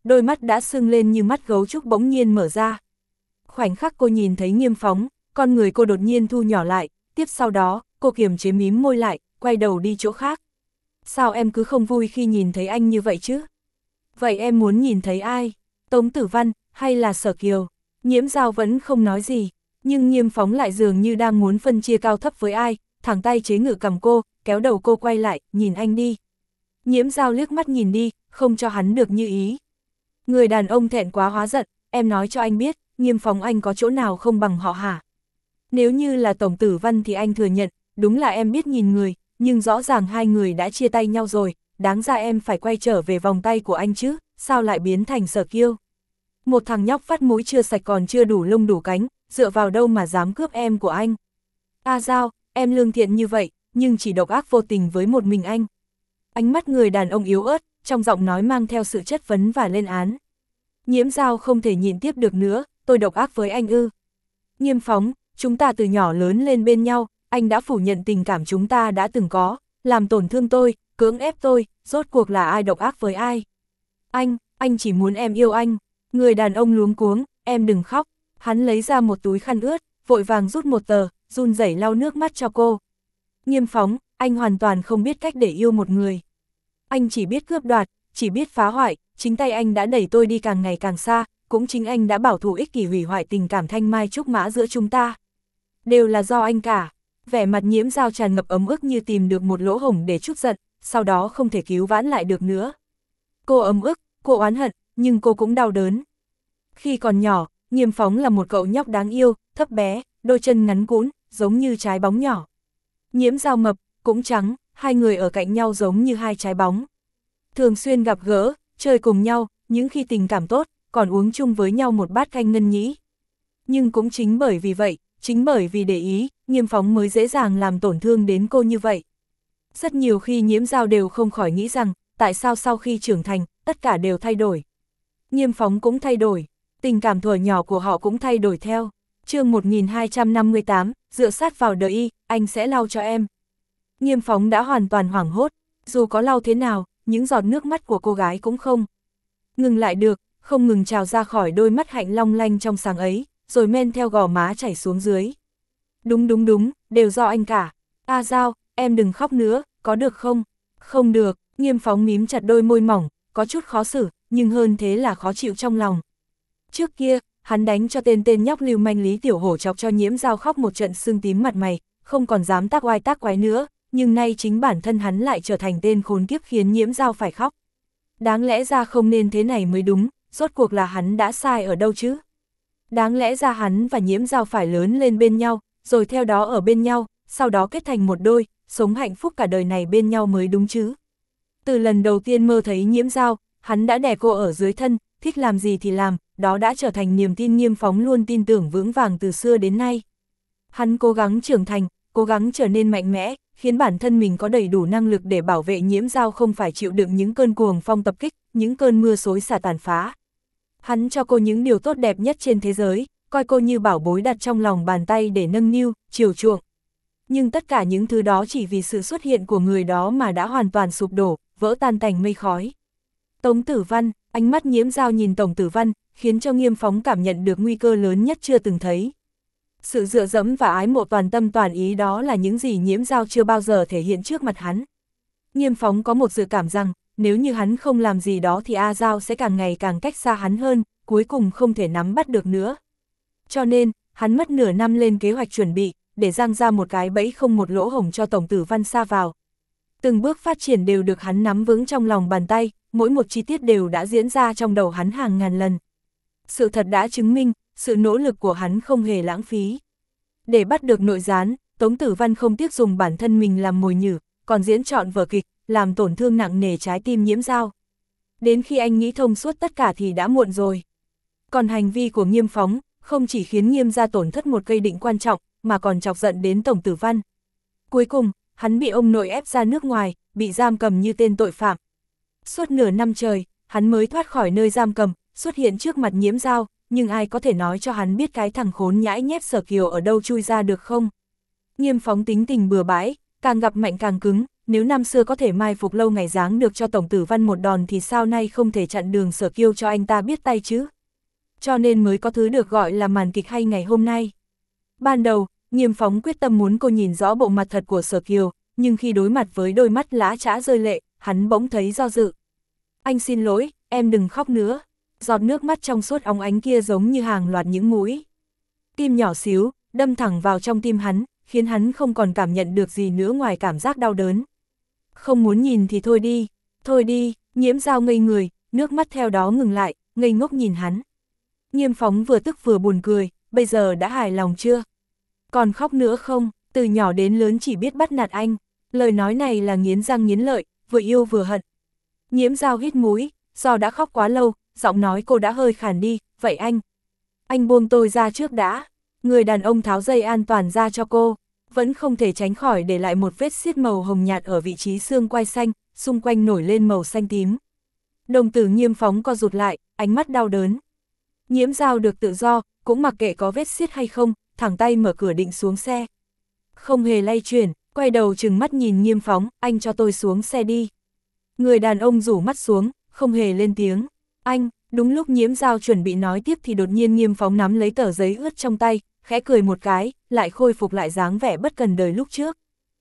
đôi mắt đã sưng lên như mắt gấu trúc bỗng nhiên mở ra. Khoảnh khắc cô nhìn thấy Nghiêm Phóng, con người cô đột nhiên thu nhỏ lại, tiếp sau đó, cô kiềm chế mím môi lại, quay đầu đi chỗ khác. Sao em cứ không vui khi nhìn thấy anh như vậy chứ? Vậy em muốn nhìn thấy ai? Tống Tử Văn, hay là Sở Kiều? Nhiễm Dao vẫn không nói gì, nhưng Nghiêm Phóng lại dường như đang muốn phân chia cao thấp với ai, thẳng tay chế ngự cầm cô, kéo đầu cô quay lại, nhìn anh đi. Nhiễm Dao liếc mắt nhìn đi, không cho hắn được như ý. Người đàn ông thẹn quá hóa giận, em nói cho anh biết, Nghiêm Phóng anh có chỗ nào không bằng họ hả? Nếu như là Tổng Tử Văn thì anh thừa nhận, đúng là em biết nhìn người, nhưng rõ ràng hai người đã chia tay nhau rồi, đáng ra em phải quay trở về vòng tay của anh chứ, sao lại biến thành Sở Kiêu? Một thằng nhóc vắt mũi chưa sạch còn chưa đủ lông đủ cánh, dựa vào đâu mà dám cướp em của anh? A Dao, em lương thiện như vậy, nhưng chỉ độc ác vô tình với một mình anh. Ánh mắt người đàn ông yếu ớt, trong giọng nói mang theo sự chất vấn và lên án. Nhiễm Dao không thể nhịn tiếp được nữa, tôi độc ác với anh ư? Nghiêm Phóng, chúng ta từ nhỏ lớn lên bên nhau, anh đã phủ nhận tình cảm chúng ta đã từng có, làm tổn thương tôi, cưỡng ép tôi, rốt cuộc là ai độc ác với ai? Anh, anh chỉ muốn em yêu anh. Người đàn ông luống cuống, em đừng khóc. Hắn lấy ra một túi khăn ướt, vội vàng rút một tờ, run rẩy lau nước mắt cho cô. Nghiêm Phóng, anh hoàn toàn không biết cách để yêu một người. Anh chỉ biết cướp đoạt, chỉ biết phá hoại, chính tay anh đã đẩy tôi đi càng ngày càng xa, cũng chính anh đã bảo thủ ích kỷ hủy hoại tình cảm thanh mai trúc mã giữa chúng ta. Đều là do anh cả. Vẻ mặt Nhiễm Dao tràn ngập ấm ức như tìm được một lỗ hổng để trút giận, sau đó không thể cứu vãn lại được nữa. Cô ấm ức, cô oán hận, nhưng cô cũng đau đớn. Khi còn nhỏ, Nghiêm Phóng là một cậu nhóc đáng yêu, thấp bé, đôi chân ngắn cũn, giống như trái bóng nhỏ. Nhiễm Dao mập, cũng trắng, hai người ở cạnh nhau giống như hai trái bóng. Thường xuyên gặp gỡ, chơi cùng nhau, những khi tình cảm tốt, còn uống chung với nhau một bát canh ngân nhĩ. Nhưng cũng chính bởi vì vậy, chính bởi vì để ý, Nghiêm Phóng mới dễ dàng làm tổn thương đến cô như vậy. Rất nhiều khi Nhiễm Dao đều không khỏi nghĩ rằng, tại sao sau khi trưởng thành, tất cả đều thay đổi. Nghiêm Phóng cũng thay đổi, tình cảm thuở nhỏ của họ cũng thay đổi theo. Chương một nghìn hai trăm năm mươi tám, dựa sát vào đời y, anh sẽ lau cho em. Nghiêm Phóng đã hoàn toàn hoảng hốt, dù có lau thế nào, những giọt nước mắt của cô gái cũng không ngừng lại được, không ngừng trào ra khỏi đôi mắt hạnh long lanh trong sáng ấy, rồi men theo gò má chảy xuống dưới. Đúng đúng đúng, đều do anh cả. A Dao, em đừng khóc nữa, có được không? Không được, Nghiêm Phóng mím chặt đôi môi mỏng, có chút khó xử, nhưng hơn thế là khó chịu trong lòng. Trước kia, hắn đánh cho tên tên nhóc lưu manh Lý Tiểu Hổ chọc cho Nhiễm Dao khóc một trận sưng tím mặt mày, không còn dám tác oai tác quái nữa, nhưng nay chính bản thân hắn lại trở thành tên khốn kiếp khiến Nhiễm Dao phải khóc. Đáng lẽ ra không nên thế này mới đúng, rốt cuộc là hắn đã sai ở đâu chứ? Đáng lẽ ra hắn và Nhiễm Dao phải lớn lên bên nhau, rồi theo đó ở bên nhau, sau đó kết thành một đôi, sống hạnh phúc cả đời này bên nhau mới đúng chứ. Từ lần đầu tiên mơ thấy Nhiễm Dao, hắn đã đè cô ở dưới thân, thích làm gì thì làm, đó đã trở thành niềm tin Nghiêm Phóng luôn tin tưởng vững vàng từ xưa đến nay. Hắn cố gắng trưởng thành, cố gắng trở nên mạnh mẽ, khiến bản thân mình có đầy đủ năng lực để bảo vệ Nhiễm Dao không phải chịu đựng những cơn cuồng phong tập kích, những cơn mưa xối xả tàn phá. Hắn cho cô những điều tốt đẹp nhất trên thế giới, coi cô như bảo bối đặt trong lòng bàn tay để nâng niu, chiều chuộng. Nhưng tất cả những thứ đó chỉ vì sự xuất hiện của người đó mà đã hoàn toàn sụp đổ, vỡ tan thành mây khói. Tống Tử Văn, ánh mắt Nhiễm Dao nhìn Tổng Tử Văn, khiến cho Nghiêm Phóng cảm nhận được nguy cơ lớn nhất chưa từng thấy. Sự dựa dẫm và ái mộ toàn tâm toàn ý đó là những gì Nhiễm Dao chưa bao giờ thể hiện trước mặt hắn. Nghiêm Phóng có một dự cảm rằng, nếu như hắn không làm gì đó thì A Dao sẽ càng ngày càng cách xa hắn hơn, cuối cùng không thể nắm bắt được nữa. Cho nên, hắn mất nửa năm lên kế hoạch chuẩn bị, để giăng ra một cái bẫy không một lỗ hổng cho Tổng Tử Văn sa vào. Từng bước phát triển đều được hắn nắm vững trong lòng bàn tay, mỗi một chi tiết đều đã diễn ra trong đầu hắn hàng ngàn lần. Sự thật đã chứng minh, sự nỗ lực của hắn không hề lãng phí. Để bắt được nội gián, Tống Tử Văn không tiếc dùng bản thân mình làm mồi nhử, còn diễn trọn vở kịch, làm tổn thương nặng nề trái tim Nhiễm Dao. Đến khi anh nghĩ thông suốt tất cả thì đã muộn rồi. Còn hành vi của Nghiêm Phóng, không chỉ khiến Nghiêm gia tổn thất một cây định quan trọng, mà còn chọc giận đến Tổng Tử Văn. Cuối cùng, hắn bị ông nội ép ra nước ngoài, bị giam cầm như tên tội phạm. Suốt nửa năm trời, hắn mới thoát khỏi nơi giam cầm, xuất hiện trước mặt Nhiễm Dao, nhưng ai có thể nói cho hắn biết cái thằng khốn nhãi nhép Sở Kiều ở đâu chui ra được không? Nghiêm Phóng tính tình bừa bãi, càng gặp mạnh càng cứng, nếu năm xưa có thể mai phục lâu ngày giáng được cho Tổng Tử Văn một đòn thì sao nay không thể chặn đường Sở Kiêu cho anh ta biết tay chứ? Cho nên mới có thứ được gọi là màn kịch hay ngày hôm nay. Ban đầu, Nghiêm Phóng quyết tâm muốn cô nhìn rõ bộ mặt thật của Sở Kiều, nhưng khi đối mặt với đôi mắt lã chã rơi lệ, hắn bỗng thấy do dự. Anh xin lỗi, em đừng khóc nữa. Giọt nước mắt trong suốt óng ánh kia giống như hàng loạt những mũi kim nhỏ xíu, đâm thẳng vào trong tim hắn, khiến hắn không còn cảm nhận được gì nữa ngoài cảm giác đau đớn. Không muốn nhìn thì thôi đi, thôi đi, Nhiễm Dao ngây người, nước mắt theo đó ngừng lại, ngây ngốc nhìn hắn. Nghiêm Phóng vừa tức vừa buồn cười, bây giờ đã hài lòng chưa? Còn khóc nữa không? Từ nhỏ đến lớn chỉ biết bắt nạt anh. Lời nói này là nghiến răng nghiến lợi, vừa yêu vừa hận. Nhiễm Dao hít mũi, do đã khóc quá lâu, giọng nói cô đã hơi khàn đi, vậy anh. Anh buông tôi ra trước đã. Người đàn ông tháo dây an toàn ra cho cô, vẫn không thể tránh khỏi để lại một vết xiết màu hồng nhạt ở vị trí xương quai xanh, xung quanh nổi lên màu xanh tím. Đồng tử Nghiêm Phóng co rụt lại, ánh mắt đau đớn. Nhiễm Dao được tự do, cũng mặc kệ có vết xiết hay không, thẳng tay mở cửa định xuống xe. Không hề lay chuyển, quay đầu trừng mắt nhìn Nghiêm Phóng, anh cho tôi xuống xe đi. Người đàn ông rủ mắt xuống, không hề lên tiếng. Anh, đúng lúc Nhiễm Dao chuẩn bị nói tiếp thì đột nhiên Nghiêm Phóng nắm lấy tờ giấy ướt trong tay, khẽ cười một cái, lại khôi phục lại dáng vẻ bất cần đời lúc trước.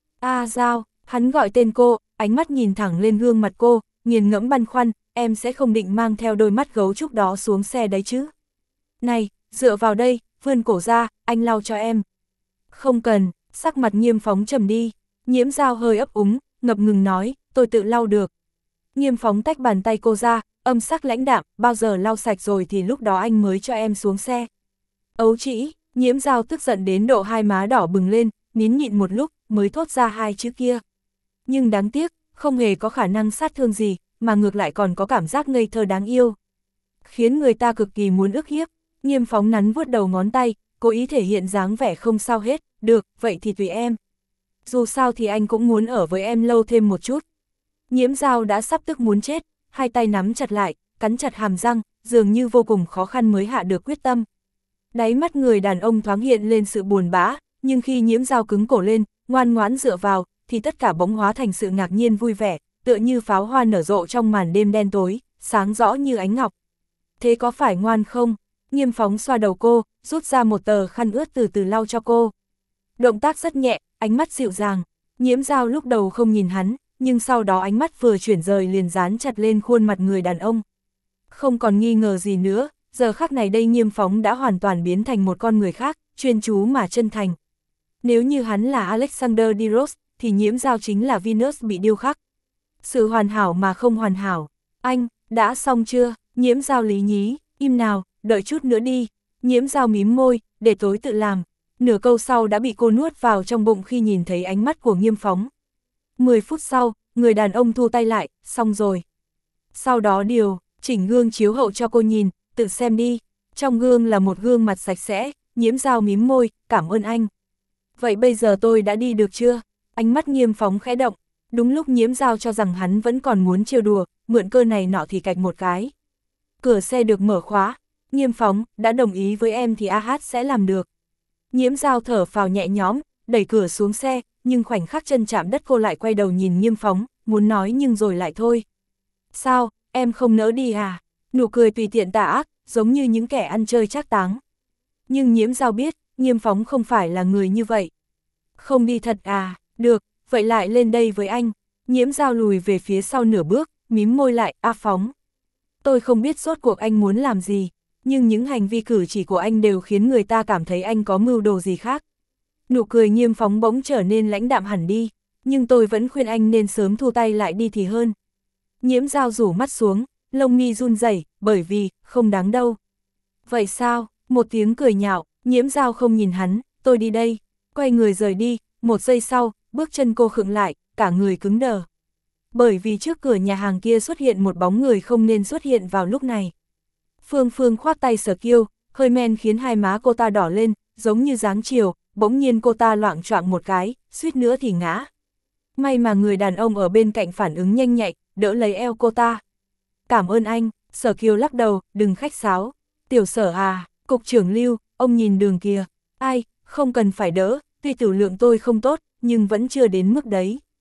A Dao, hắn gọi tên cô, ánh mắt nhìn thẳng lên gương mặt cô, nghiền ngẫm băn khoăn, em sẽ không định mang theo đôi mắt gấu trúc đó xuống xe đấy chứ. Này, dựa vào đây, vươn cổ ra, anh lau cho em. Không cần, sắc mặt Nghiêm Phóng trầm đi. Nhiễm Dao hơi ấp úng, ngập ngừng nói, tôi tự lau được. Nghiêm Phóng tách bàn tay cô ra, âm sắc lãnh đạm, bao giờ lau sạch rồi thì lúc đó anh mới cho em xuống xe. Ấu trĩ, Nhiễm Dao tức giận đến độ hai má đỏ bừng lên, nín nhịn một lúc, mới thốt ra hai chữ kia. Nhưng đáng tiếc, không hề có khả năng sát thương gì, mà ngược lại còn có cảm giác ngây thơ đáng yêu. Khiến người ta cực kỳ muốn ức hiếp. Nghiêm Phóng nắn vuốt đầu ngón tay, cố ý thể hiện dáng vẻ không sao hết, được, vậy thì tùy em. Dù sao thì anh cũng muốn ở với em lâu thêm một chút. Nhiễm Dao đã sắp tức muốn chết, hai tay nắm chặt lại, cắn chặt hàm răng, dường như vô cùng khó khăn mới hạ được quyết tâm. Đáy mắt người đàn ông thoáng hiện lên sự buồn bã, nhưng khi Nhiễm Dao cứng cổ lên, ngoan ngoãn dựa vào, thì tất cả bỗng hóa thành sự ngạc nhiên vui vẻ, tựa như pháo hoa nở rộ trong màn đêm đen tối, sáng rõ như ánh ngọc. Thế có phải ngoan không? Nghiêm Phóng xoa đầu cô, rút ra một tờ khăn ướt từ từ lau cho cô. Động tác rất nhẹ, ánh mắt dịu dàng. Nhiễm Dao lúc đầu không nhìn hắn, nhưng sau đó ánh mắt vừa chuyển rời liền dán chặt lên khuôn mặt người đàn ông. Không còn nghi ngờ gì nữa, giờ khắc này đây Nghiêm Phóng đã hoàn toàn biến thành một con người khác, chuyên chú mà chân thành. Nếu như hắn là Alexander Diros, thì Nhiễm Dao chính là Venus bị điêu khắc. Sự hoàn hảo mà không hoàn hảo. Anh, đã xong chưa? Nhiễm Dao lý nhí, im nào, đợi chút nữa đi. Nhiễm Dao mím môi, để tối tự làm. Nửa câu sau đã bị cô nuốt vào trong bụng khi nhìn thấy ánh mắt của Nghiêm Phóng. Mười phút sau, người đàn ông thu tay lại, xong rồi. Sau đó điều, chỉnh gương chiếu hậu cho cô nhìn, tự xem đi. Trong gương là một gương mặt sạch sẽ, Nhiễm Dao mím môi, cảm ơn anh. Vậy bây giờ tôi đã đi được chưa? Ánh mắt Nghiêm Phóng khẽ động. Đúng lúc Nhiễm Dao cho rằng hắn vẫn còn muốn trêu đùa, mượn cơ này nọ thì cạch một cái. Cửa xe được mở khóa. Nghiêm Phóng, đã đồng ý với em thì a hát sẽ làm được. Nhiễm Dao thở phào nhẹ nhõm, đẩy cửa xuống xe, nhưng khoảnh khắc chân chạm đất cô lại quay đầu nhìn Nghiêm Phóng, muốn nói nhưng rồi lại thôi. Sao, em không nỡ đi à? Nụ cười tùy tiện tà ác, giống như những kẻ ăn chơi trác táng. Nhưng Nhiễm Dao biết, Nghiêm Phóng không phải là người như vậy. Không đi thật à, được, vậy lại lên đây với anh. Nhiễm Dao lùi về phía sau nửa bước, mím môi lại, a Phóng. Tôi không biết rốt cuộc anh muốn làm gì, nhưng những hành vi cử chỉ của anh đều khiến người ta cảm thấy anh có mưu đồ gì khác. Nụ cười Nghiêm Phóng bỗng trở nên lãnh đạm hẳn đi, nhưng tôi vẫn khuyên anh nên sớm thu tay lại đi thì hơn. Nhiễm Dao rủ mắt xuống, lông mi run rẩy, bởi vì, không đáng đâu. Vậy sao? Một tiếng cười nhạo, Nhiễm Dao không nhìn hắn, tôi đi đây. Quay người rời đi, một giây sau, bước chân cô khựng lại, cả người cứng đờ. Bởi vì trước cửa nhà hàng kia xuất hiện một bóng người không nên xuất hiện vào lúc này. Phương Phương khoác tay Sở Kiêu, hơi men khiến hai má cô ta đỏ lên, giống như dáng chiều, bỗng nhiên cô ta loạng choạng một cái, suýt nữa thì ngã. May mà người đàn ông ở bên cạnh phản ứng nhanh nhạy, đỡ lấy eo cô ta. Cảm ơn anh, Sở Kiêu lắc đầu, đừng khách sáo. Tiểu Sở à, cục trưởng Lưu, ông nhìn đường kìa. Ai, không cần phải đỡ, tuy tiểu lượng tôi không tốt, nhưng vẫn chưa đến mức đấy.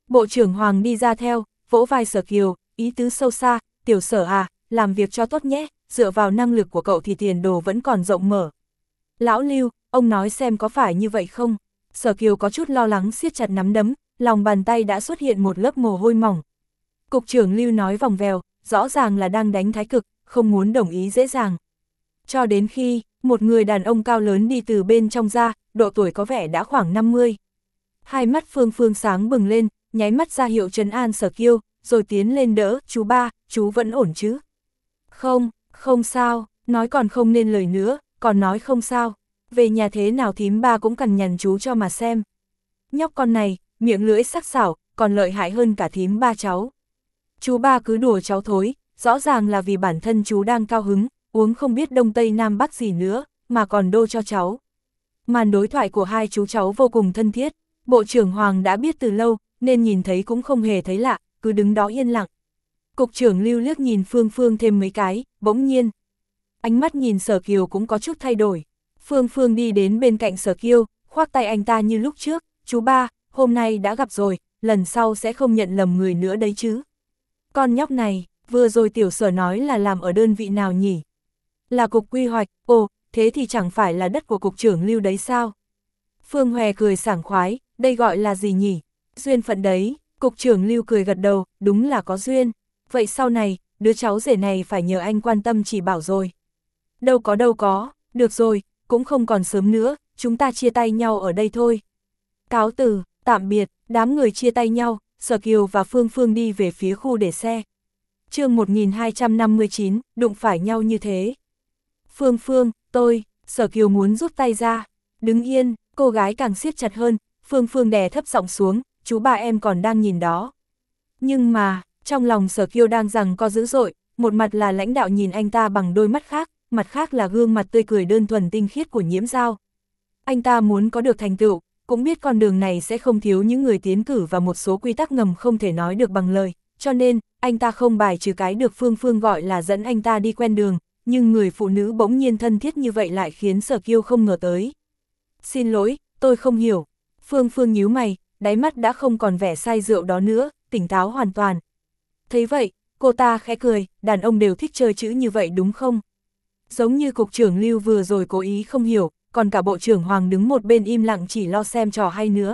Bộ trưởng Hoàng đi ra theo, vỗ vai Sở Kiều, ý tứ sâu xa, tiểu Sở à, làm việc cho tốt nhé, dựa vào năng lực của cậu thì tiền đồ vẫn còn rộng mở. Lão Lưu, ông nói xem có phải như vậy không? Sở Kiều có chút lo lắng siết chặt nắm đấm, lòng bàn tay đã xuất hiện một lớp mồ hôi mỏng. Cục trưởng Lưu nói vòng vèo, rõ ràng là đang đánh thái cực, không muốn đồng ý dễ dàng. Cho đến khi, một người đàn ông cao lớn đi từ bên trong ra, độ tuổi có vẻ đã khoảng năm mươi. Hai mắt Phương Phương sáng bừng lên, nháy mắt ra hiệu trấn an Sở Kiều, rồi tiến lên đỡ, chú ba, chú vẫn ổn chứ? Không, không sao, nói còn không nên lời nữa, còn nói không sao, về nhà thế nào thím ba cũng cằn nhằn chú cho mà xem. Nhóc con này, miệng lưỡi sắc sảo, còn lợi hại hơn cả thím ba cháu. Chú ba cứ đùa cháu thối, rõ ràng là vì bản thân chú đang cao hứng, uống không biết đông tây nam bắc gì nữa, mà còn đô cho cháu. Màn đối thoại của hai chú cháu vô cùng thân thiết, Bộ trưởng Hoàng đã biết từ lâu, nên nhìn thấy cũng không hề thấy lạ, cứ đứng đó yên lặng. Cục trưởng Lưu liếc nhìn Phương Phương thêm mấy cái, bỗng nhiên. Ánh mắt nhìn Sở Kiều cũng có chút thay đổi. Phương Phương đi đến bên cạnh Sở Kiều, khoác tay anh ta như lúc trước, chú ba, hôm nay đã gặp rồi, lần sau sẽ không nhận lầm người nữa đấy chứ. Con nhóc này, vừa rồi tiểu Sở nói là làm ở đơn vị nào nhỉ? Là cục quy hoạch, ồ, thế thì chẳng phải là đất của cục trưởng Lưu đấy sao? Phương Hòe cười sảng khoái, đây gọi là gì nhỉ? Duyên phận đấy, cục trưởng Lưu cười gật đầu, đúng là có duyên. Vậy sau này, đứa cháu rể này phải nhờ anh quan tâm chỉ bảo rồi. Đâu có đâu có, được rồi, cũng không còn sớm nữa, chúng ta chia tay nhau ở đây thôi. Cáo từ, tạm biệt, đám người chia tay nhau, Sở Kiều và Phương Phương đi về phía khu để xe. chương một nghìn hai trăm năm mươi chín, đụng phải nhau như thế. Phương Phương, tôi, Sở Kiều muốn rút tay ra. Đứng yên, cô gái càng siết chặt hơn, Phương Phương đè thấp giọng xuống, chú ba em còn đang nhìn đó. Nhưng mà, trong lòng Sở Kiều đang rằng co dữ dội, một mặt là lãnh đạo nhìn anh ta bằng đôi mắt khác, mặt khác là gương mặt tươi cười đơn thuần tinh khiết của Nhiễm Giao. Anh ta muốn có được thành tựu, cũng biết con đường này sẽ không thiếu những người tiến cử và một số quy tắc ngầm không thể nói được bằng lời, cho nên, anh ta không bài trừ cái được Phương Phương gọi là dẫn anh ta đi quen đường, nhưng người phụ nữ bỗng nhiên thân thiết như vậy lại khiến Sở Kiều không ngờ tới. Xin lỗi, tôi không hiểu. Phương Phương nhíu mày, đáy mắt đã không còn vẻ say rượu đó nữa, tỉnh táo hoàn toàn. Thấy vậy, cô ta khẽ cười, đàn ông đều thích chơi chữ như vậy đúng không? Giống như cục trưởng Lưu vừa rồi cố ý không hiểu, còn cả bộ trưởng Hoàng đứng một bên im lặng chỉ lo xem trò hay nữa.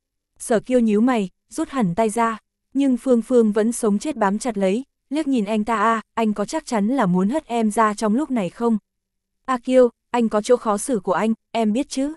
Sở Kiều nhíu mày, rút hẳn tay ra, nhưng Phương Phương vẫn sống chết bám chặt lấy, liếc nhìn anh ta a, anh có chắc chắn là muốn hất em ra trong lúc này không? A Kiều, anh có chỗ khó xử của anh, em biết chứ?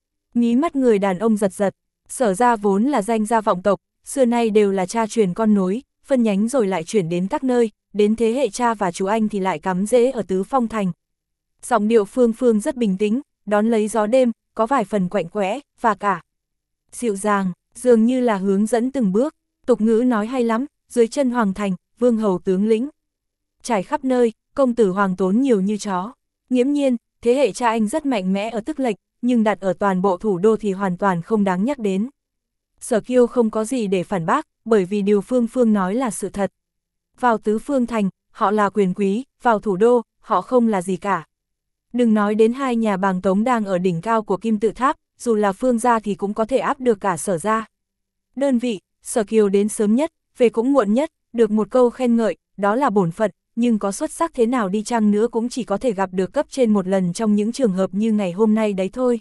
Mí mắt người đàn ông giật giật, Sở gia vốn là danh gia vọng tộc, xưa nay đều là cha truyền con nối, phân nhánh rồi lại chuyển đến các nơi, đến thế hệ cha và chú anh thì lại cắm rễ ở Tứ Phong Thành. Giọng điệu Phương Phương rất bình tĩnh, đón lấy gió đêm, có vài phần quạnh quẽ, và cả dịu dàng, dường như là hướng dẫn từng bước. Tục ngữ nói hay lắm, dưới chân hoàng thành, vương hầu tướng lĩnh. Trải khắp nơi, công tử hoàng tốn nhiều như chó. Nghiễm nhiên, thế hệ cha anh rất mạnh mẽ ở Tức Lệnh, nhưng đặt ở toàn bộ thủ đô thì hoàn toàn không đáng nhắc đến. Sở Kiều không có gì để phản bác, bởi vì điều Phương Phương nói là sự thật. Vào Tứ Phương Thành, họ là quyền quý, vào thủ đô, họ không là gì cả. Đừng nói đến hai nhà Bàng Tống đang ở đỉnh cao của Kim Tự Tháp, dù là Phương gia thì cũng có thể áp được cả Sở gia. Đơn vị, Sở Kiều đến sớm nhất, về cũng muộn nhất, được một câu khen ngợi, đó là bổn phận, nhưng có xuất sắc thế nào đi chăng nữa cũng chỉ có thể gặp được cấp trên một lần trong những trường hợp như ngày hôm nay đấy thôi.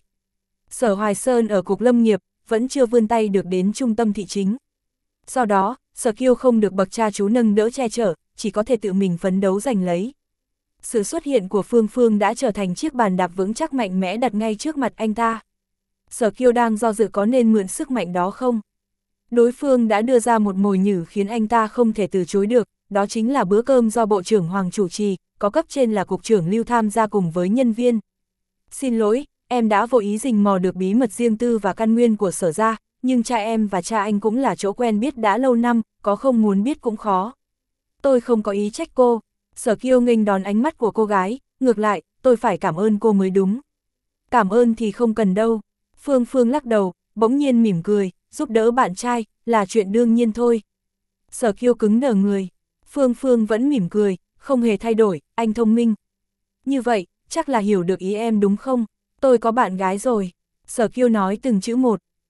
Sở Hoài Sơn ở Cục Lâm nghiệp, vẫn chưa vươn tay được đến trung tâm thị chính. Do đó, Sở Kiều không được bậc cha chú nâng đỡ che chở, chỉ có thể tự mình phấn đấu giành lấy. Sự xuất hiện của Phương Phương đã trở thành chiếc bàn đạp vững chắc mạnh mẽ đặt ngay trước mặt anh ta. Sở Kiều đang do dự có nên mượn sức mạnh đó không? Đối phương đã đưa ra một mồi nhử khiến anh ta không thể từ chối được, đó chính là bữa cơm do Bộ trưởng Hoàng chủ trì, có cấp trên là Cục trưởng Lưu tham gia cùng với nhân viên. Xin lỗi, em đã vô ý rình mò được bí mật riêng tư và căn nguyên của Sở gia, nhưng cha em và cha anh cũng là chỗ quen biết đã lâu năm, có không muốn biết cũng khó. Tôi không có ý trách cô. Sở Kiều nghênh đón ánh mắt của cô gái, ngược lại, tôi phải cảm ơn cô mới đúng. Cảm ơn thì không cần đâu. Phương Phương lắc đầu, bỗng nhiên mỉm cười, giúp đỡ bạn trai, là chuyện đương nhiên thôi. Sở Kiều cứng đờ người. Phương Phương vẫn mỉm cười, không hề thay đổi, anh thông minh. Như vậy, chắc là hiểu được ý em đúng không? Tôi có bạn gái rồi. Sở Kiều nói từng chữ một.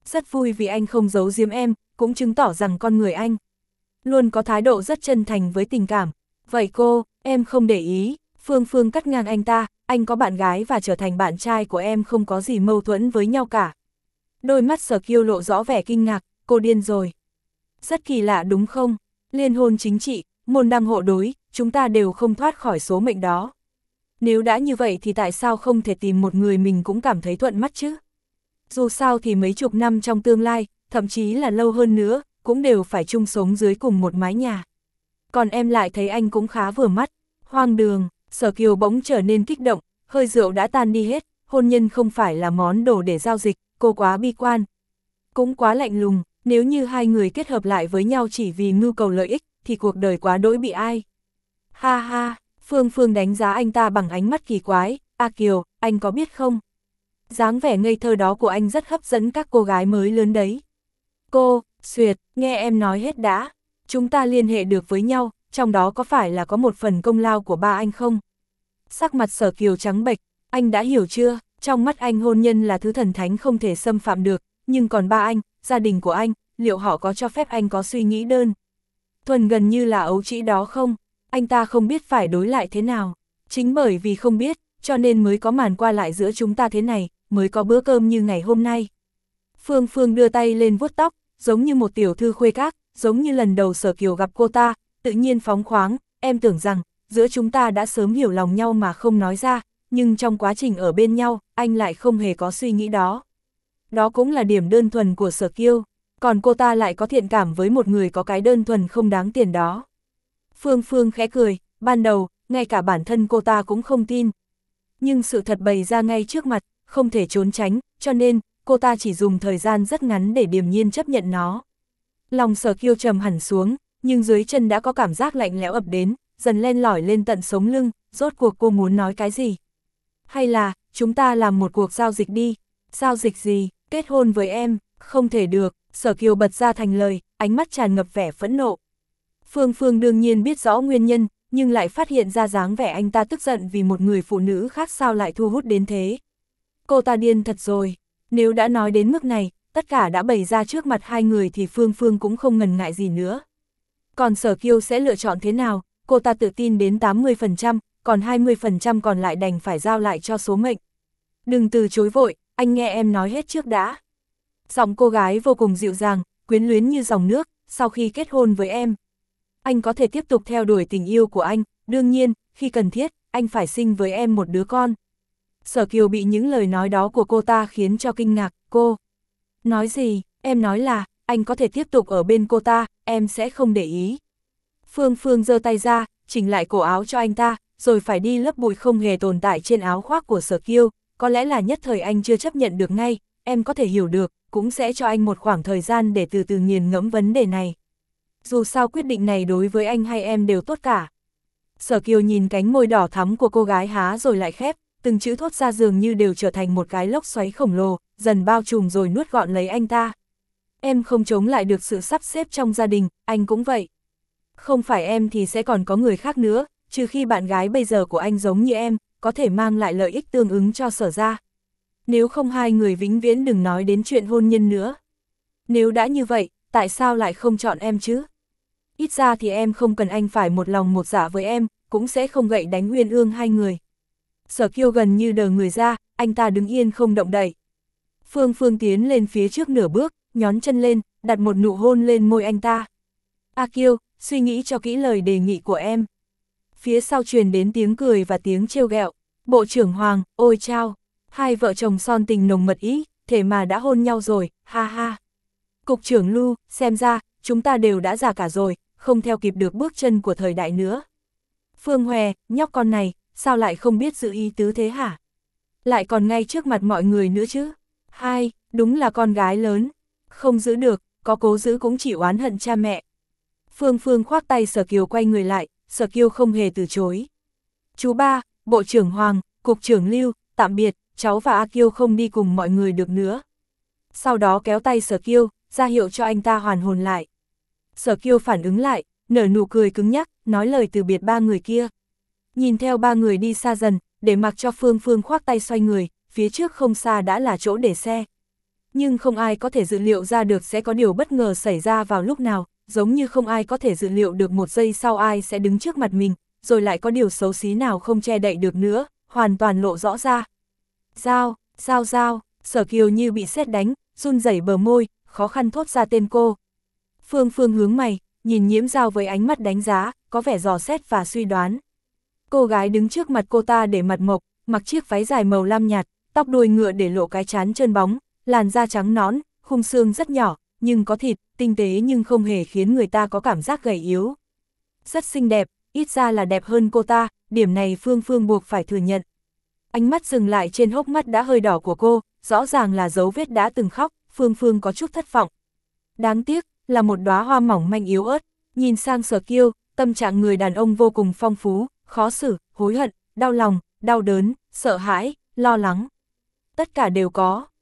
Rất vui vì anh không giấu giếm em, cũng chứng tỏ rằng con người anh luôn có thái độ rất chân thành với tình cảm. Vậy cô, em không để ý. Phương Phương cắt ngang anh ta, anh có bạn gái và trở thành bạn trai của em không có gì mâu thuẫn với nhau cả. Đôi mắt Sở Kiêu lộ rõ vẻ kinh ngạc, cô điên rồi. Rất kỳ lạ đúng không? Liên hôn chính trị, môn đăng hộ đối, chúng ta đều không thoát khỏi số mệnh đó. Nếu đã như vậy thì tại sao không thể tìm một người mình cũng cảm thấy thuận mắt chứ? Dù sao thì mấy chục năm trong tương lai, thậm chí là lâu hơn nữa, cũng đều phải chung sống dưới cùng một mái nhà. Còn em lại thấy anh cũng khá vừa mắt. Hoang đường, Sở Kiều bỗng trở nên kích động, hơi rượu đã tan đi hết, hôn nhân không phải là món đồ để giao dịch, cô quá bi quan. Cũng quá lạnh lùng, nếu như hai người kết hợp lại với nhau chỉ vì mưu cầu lợi ích, thì cuộc đời quá đỗi bị ai. Ha ha, Phương Phương đánh giá anh ta bằng ánh mắt kỳ quái, A Kiều, anh có biết không? Dáng vẻ ngây thơ đó của anh rất hấp dẫn các cô gái mới lớn đấy. Cô, Xuyệt, nghe em nói hết đã. Chúng ta liên hệ được với nhau, trong đó có phải là có một phần công lao của ba anh không? Sắc mặt Sở Kiều trắng bệch, anh đã hiểu chưa? Trong mắt anh hôn nhân là thứ thần thánh không thể xâm phạm được, nhưng còn ba anh, gia đình của anh, liệu họ có cho phép anh có suy nghĩ đơn thuần gần như là ấu trĩ đó không? Anh ta không biết phải đối lại thế nào. Chính bởi vì không biết, cho nên mới có màn qua lại giữa chúng ta thế này, mới có bữa cơm như ngày hôm nay. Phương Phương đưa tay lên vuốt tóc, giống như một tiểu thư khuê các, giống như lần đầu Sở Kiều gặp cô ta, tự nhiên phóng khoáng, em tưởng rằng, giữa chúng ta đã sớm hiểu lòng nhau mà không nói ra, nhưng trong quá trình ở bên nhau, anh lại không hề có suy nghĩ đó. Đó cũng là điểm đơn thuần của Sở Kiêu, còn cô ta lại có thiện cảm với một người có cái đơn thuần không đáng tiền đó. Phương Phương khẽ cười, ban đầu, ngay cả bản thân cô ta cũng không tin. Nhưng sự thật bày ra ngay trước mặt, không thể trốn tránh, cho nên, cô ta chỉ dùng thời gian rất ngắn để điềm nhiên chấp nhận nó. Lòng Sở Kiêu trầm hẳn xuống, nhưng dưới chân đã có cảm giác lạnh lẽo ập đến, dần len lỏi lên tận sống lưng, rốt cuộc cô muốn nói cái gì? Hay là, chúng ta làm một cuộc giao dịch đi? Giao dịch gì? Kết hôn với em? Không thể được, Sở Kiều bật ra thành lời, ánh mắt tràn ngập vẻ phẫn nộ. Phương Phương đương nhiên biết rõ nguyên nhân, nhưng lại phát hiện ra dáng vẻ anh ta tức giận vì một người phụ nữ khác sao lại thu hút đến thế. Cô ta điên thật rồi, nếu đã nói đến mức này, tất cả đã bày ra trước mặt hai người thì Phương Phương cũng không ngần ngại gì nữa. Còn Sở Kiêu sẽ lựa chọn thế nào, cô ta tự tin đến tám mươi phần trăm, còn hai mươi phần trăm còn lại đành phải giao lại cho số mệnh. Đừng từ chối vội, anh nghe em nói hết trước đã. Giọng cô gái vô cùng dịu dàng, quyến luyến như dòng nước, sau khi kết hôn với em. Anh có thể tiếp tục theo đuổi tình yêu của anh, đương nhiên, khi cần thiết, anh phải sinh với em một đứa con. Sở Kiều bị những lời nói đó của cô ta khiến cho kinh ngạc, cô. Nói gì, em nói là, anh có thể tiếp tục ở bên cô ta, em sẽ không để ý. Phương Phương giơ tay ra, chỉnh lại cổ áo cho anh ta, rồi phải đi lớp bụi không hề tồn tại trên áo khoác của Sở Kiêu, có lẽ là nhất thời anh chưa chấp nhận được ngay, em có thể hiểu được, cũng sẽ cho anh một khoảng thời gian để từ từ nghiền ngẫm vấn đề này. Dù sao quyết định này đối với anh hay em đều tốt cả. Sở Kiều nhìn cánh môi đỏ thắm của cô gái há rồi lại khép, từng chữ thốt ra dường như đều trở thành một cái lốc xoáy khổng lồ, dần bao trùm rồi nuốt gọn lấy anh ta. Em không chống lại được sự sắp xếp trong gia đình, anh cũng vậy. Không phải em thì sẽ còn có người khác nữa, trừ khi bạn gái bây giờ của anh giống như em, có thể mang lại lợi ích tương ứng cho Sở gia. Nếu không hai người vĩnh viễn đừng nói đến chuyện hôn nhân nữa. Nếu đã như vậy, tại sao lại không chọn em chứ? Ít ra thì em không cần anh phải một lòng một dạ với em, cũng sẽ không gậy đánh uyên ương hai người. Sở Kiêu gần như đờ người ra, anh ta đứng yên không động đậy. Phương Phương tiến lên phía trước nửa bước, nhón chân lên, đặt một nụ hôn lên môi anh ta. A Kiêu, suy nghĩ cho kỹ lời đề nghị của em. Phía sau truyền đến tiếng cười và tiếng trêu ghẹo. Bộ trưởng Hoàng, ôi chao, hai vợ chồng son tình nồng mật ý, thế mà đã hôn nhau rồi, ha ha. Cục trưởng Lu, xem ra, chúng ta đều đã già cả rồi, không theo kịp được bước chân của thời đại nữa. Phương Hòe, nhóc con này, sao lại không biết giữ ý tứ thế hả? Lại còn ngay trước mặt mọi người nữa chứ. Hai, đúng là con gái lớn. Không giữ được, có cố giữ cũng chỉ oán hận cha mẹ. Phương Phương khoác tay Sở Kiều quay người lại, Sở Kiêu không hề từ chối. Chú ba, Bộ trưởng Hoàng, Cục trưởng Lưu, tạm biệt, cháu và A Kiêu không đi cùng mọi người được nữa. Sau đó kéo tay Sở Kiêu, ra hiệu cho anh ta hoàn hồn lại. Sở Kiêu phản ứng lại, nở nụ cười cứng nhắc, nói lời từ biệt ba người kia. Nhìn theo ba người đi xa dần, để mặc cho Phương Phương khoác tay xoay người, phía trước không xa đã là chỗ để xe. nhưng không ai có thể dự liệu ra được sẽ có điều bất ngờ xảy ra vào lúc nào, giống như không ai có thể dự liệu được một giây sau ai sẽ đứng trước mặt mình, rồi lại có điều xấu xí nào không che đậy được nữa, hoàn toàn lộ rõ ra. Giao, Giao Giao, Sở Kiều như bị sét đánh, run rẩy bờ môi, khó khăn thốt ra tên cô. Phương Phương hướng mày, nhìn Nhiễm Giao với ánh mắt đánh giá, có vẻ dò xét và suy đoán. Cô gái đứng trước mặt cô ta để mặt mộc, mặc chiếc váy dài màu lam nhạt, tóc đuôi ngựa để lộ cái trán trơn bóng, làn da trắng nõn, khung xương rất nhỏ, nhưng có thịt, tinh tế nhưng không hề khiến người ta có cảm giác gầy yếu. Rất xinh đẹp, ít ra là đẹp hơn cô ta, điểm này Phương Phương buộc phải thừa nhận. Ánh mắt dừng lại trên hốc mắt đã hơi đỏ của cô, rõ ràng là dấu vết đã từng khóc, Phương Phương có chút thất vọng. Đáng tiếc, là một đóa hoa mỏng manh yếu ớt, nhìn sang Sở Kiêu, tâm trạng người đàn ông vô cùng phong phú, khó xử, hối hận, đau lòng, đau đớn, sợ hãi, lo lắng. Tất cả đều có.